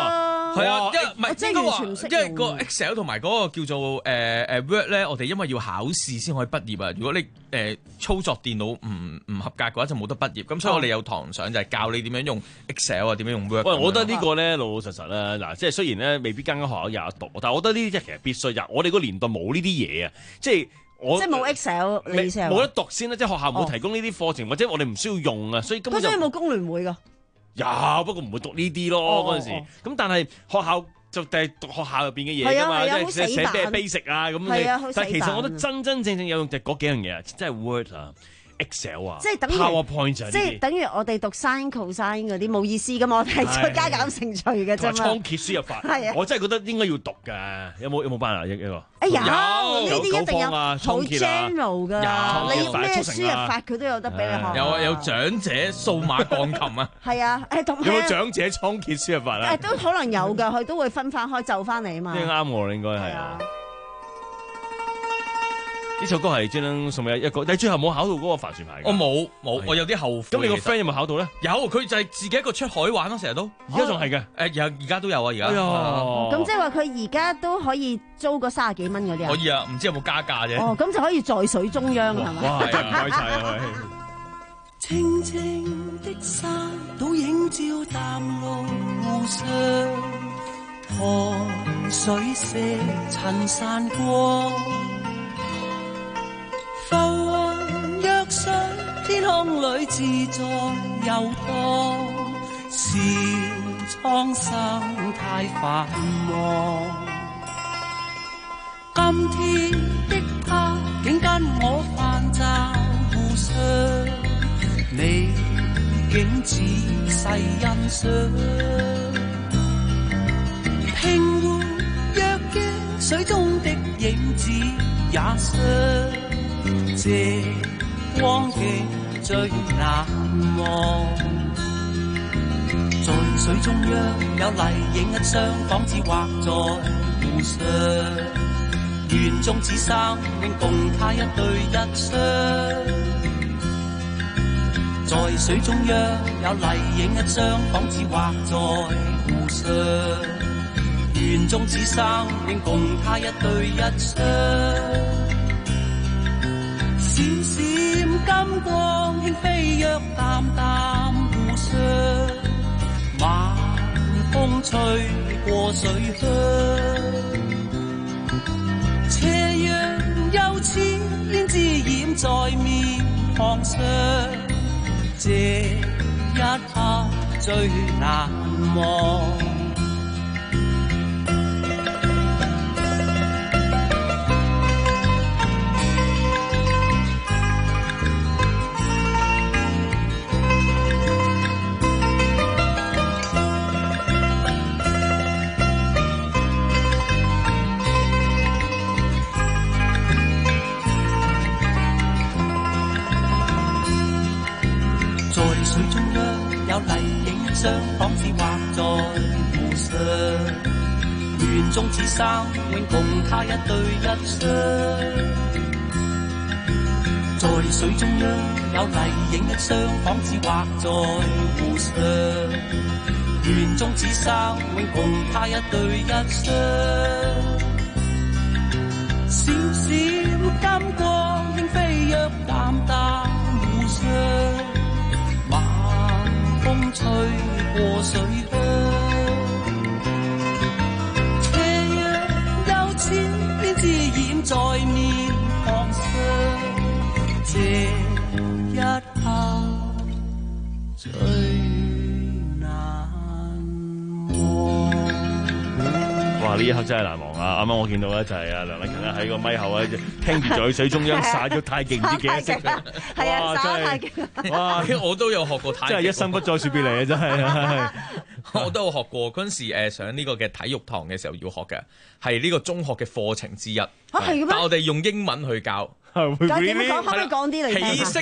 係啊，因為唔係應該話，因為用個 Excel 同埋嗰個叫做誒誒、呃、Word 咧，我哋因為要考試先可以畢業啊。如果你誒、呃、操作電腦唔唔合格嘅話，就冇得畢業。咁所以我哋有堂上就係教你點樣用 Excel 啊，點樣用 Word。 喂，我覺得呢個咧老老實實啦，嗱，即係雖然咧未必間間學校有得讀，但係我覺得呢啲其實必須入。我哋個年代冇呢啲嘢啊，即係。我即係冇 Excel，你意思係冇得讀先啦，即係學校冇提供呢啲課程，或者我哋唔需要用啊，所以根本就咁所以冇工聯會㗎。 有，不過唔會讀呢啲咯嗰陣時。咁但係學校就係讀學校入邊嘅嘢㗎嘛，即係寫寫咩 basic 啊咁你。但係其實我覺得真真正正有用就係嗰幾樣嘢啊，即係 Word 啊。Excel 啊， 即係等於 PowerPoint 啊， 即係等於我哋讀 sin、cosine 嗰啲冇意思噶嘛，我哋係加減乘除嘅啫嘛。 倉頡輸入法， 係啊， 我真係覺得應該要讀㗎。有冇有冇班啊？一一個。 誒有，呢啲一定有好 general 㗎。你要咩輸入法佢都有得俾你學。 有啊，有長者數碼鋼琴啊。 係啊，誒同有冇長者倉頡輸入法啊？ 誒都可能有㗎，佢都會分翻開就翻嚟啊嘛。 呢啱我應該係啊。呢首歌係專登送俾一個，但係最後冇考到嗰個帆船牌。 我冇冇，我有啲後悔。 咁你個 friend 有冇考到咧？ 有，佢就係自己一個出海玩咯，成日都。 而家仲係嘅。 誒有，而家都有啊，而家。 咁即係話佢而家都可以租個三十幾蚊嗰啲啊？ 可以啊，唔知有冇加價啫。 哦，咁就可以在水中央係咪？ 哇！真係唔該晒啊！ 清清的山，倒映照淡路上，河水色塵散光。浮雲若水，天空裏自在遊蕩，笑蒼生太繁忙。今天的他，竟跟我泛照互相，你竟仔細欣賞。平湖若驚，水中的影子也傷。這光景最難忘，在水中央有麗影一雙，仿似畫在湖上。願終此生永共他一對一雙，在水中央有麗影一雙，仿似畫在湖上。願終此生永共他一對一雙。閃閃金光輕飛躍，淡淡互相，晚風吹過水鄉，斜陽又似胭脂染在面龐上，這一刻最難忘。水中央有麗影一雙，仿似畫在湖上。願終此生永共他一對一雙，在水中央有麗影一雙，仿似畫在湖上。願終此生永共他一對一雙，閃閃金光輕飛躍，淡淡互相。風吹過水鄉，斜陽又似胭脂染在面龐上，這一刻最難忘。 哇！呢一刻真係難忘啊！啱啱我見到咧就係阿梁麗勤咧喺個咪後咧聽住在水中央灑咗太極唔知幾多式， 係啊，灑太極。 哇！我都有學過太極， 真係一生不再說別離啊！真係， 我都有學過。嗰陣時誒上呢個嘅體育堂嘅時候要學嘅，係呢個中學嘅課程之一。 嚇係嘅咩？ 但我哋用英文去教。 點講？可唔可以講啲嚟？ 起式咧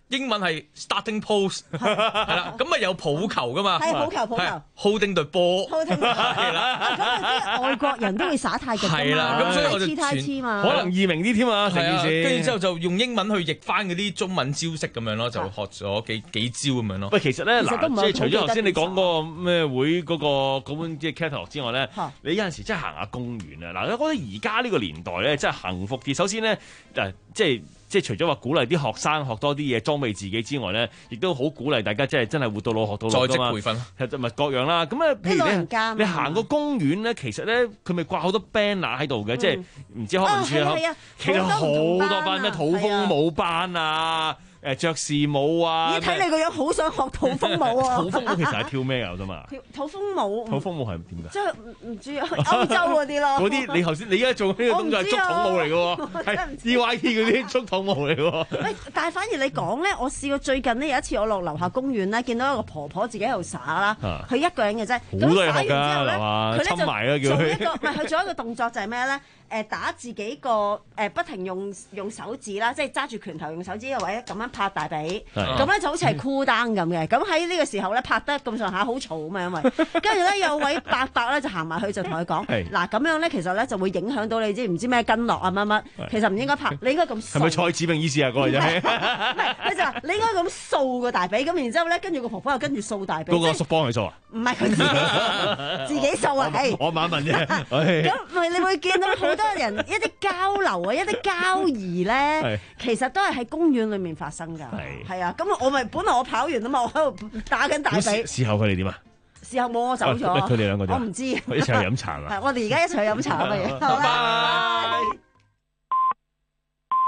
英文係 starting pose， 係啦，咁咪有抱球噶嘛？ 係抱球，抱球 ，holding 對波， 係啦。咁啊，啲外國人都會耍太極㗎嘛， 係啦，咁所以我就黐太黐嘛， 可能易明啲添啊，成件事。 跟住之後就用英文去譯翻嗰啲中文招式咁樣咯，就學咗幾幾招咁樣咯。 喂，其實咧嗱，即係除咗頭先你講嗰個咩會嗰個嗰本即係 catalog 之外咧，你有陣時真係行下公園啊！嗱，我覺得而家呢個年代咧真係幸福啲。首先咧，誒即係。即係除咗話鼓勵啲學生學多啲嘢裝備自己之外咧，亦都好鼓勵大家即係真係活到老學到老㗎嘛。 在職培訓， 其實咪各樣啦。咁啊，譬如你你行個公園咧，其實咧佢咪掛好多 banner 喺度嘅，即係唔知康文署啊，其實好多班咩土風舞班啊。誒爵士舞啊！ 咦，睇你個樣好想學土風舞啊！ 土風舞其實係跳咩㗎啫嘛？ 跳土風舞。土風舞係點㗎？ 即係唔知啊，歐洲嗰啲咯。 嗰啲你頭先你而家做呢個動作係竹筒舞嚟嘅喎，係 D Y T 嗰啲竹筒舞嚟嘅喎。 喂，但係反而你講咧，我試過最近呢，有一次我落樓下公園咧，見到一個婆婆自己喺度耍啦，佢一個人嘅啫。 好多嘢學㗎，樓下侵埋啊叫佢。 做一個唔係佢做一個動作就係咩咧？誒打自己個誒不停用用手指啦，即係揸住拳頭用手指嘅位咁樣拍大髀，咁咧就好似係 cool down 咁嘅。咁喺呢個時候咧拍得咁上下好嘈啊嘛，因為跟住咧有位伯伯咧就行埋去就同佢講：嗱咁樣咧其實咧就會影響到你知唔知咩筋絡啊乜乜，其實唔應該拍，你應該咁掃。 係咪蔡子明意思啊？嗰個就係唔係，佢就話你應該咁掃個大髀，咁然之後咧跟住個婆婆又跟住掃大髀。 嗰個阿叔幫佢掃啊？ 唔係佢自己自己掃啊！係我問一問啫。 咁咪你會見到好多人一啲交流啊，一啲交誼咧，其實都係喺公園裏面發生㗎。係係啊，咁我咪本來我跑完啊嘛，我喺度打緊大髀。 事後佢哋點啊？ 事後冇我走咗。 佢哋兩個點？ 我唔知。 一齊去飲茶啊！ 我哋而家一齊去飲茶啊嘛。拜拜。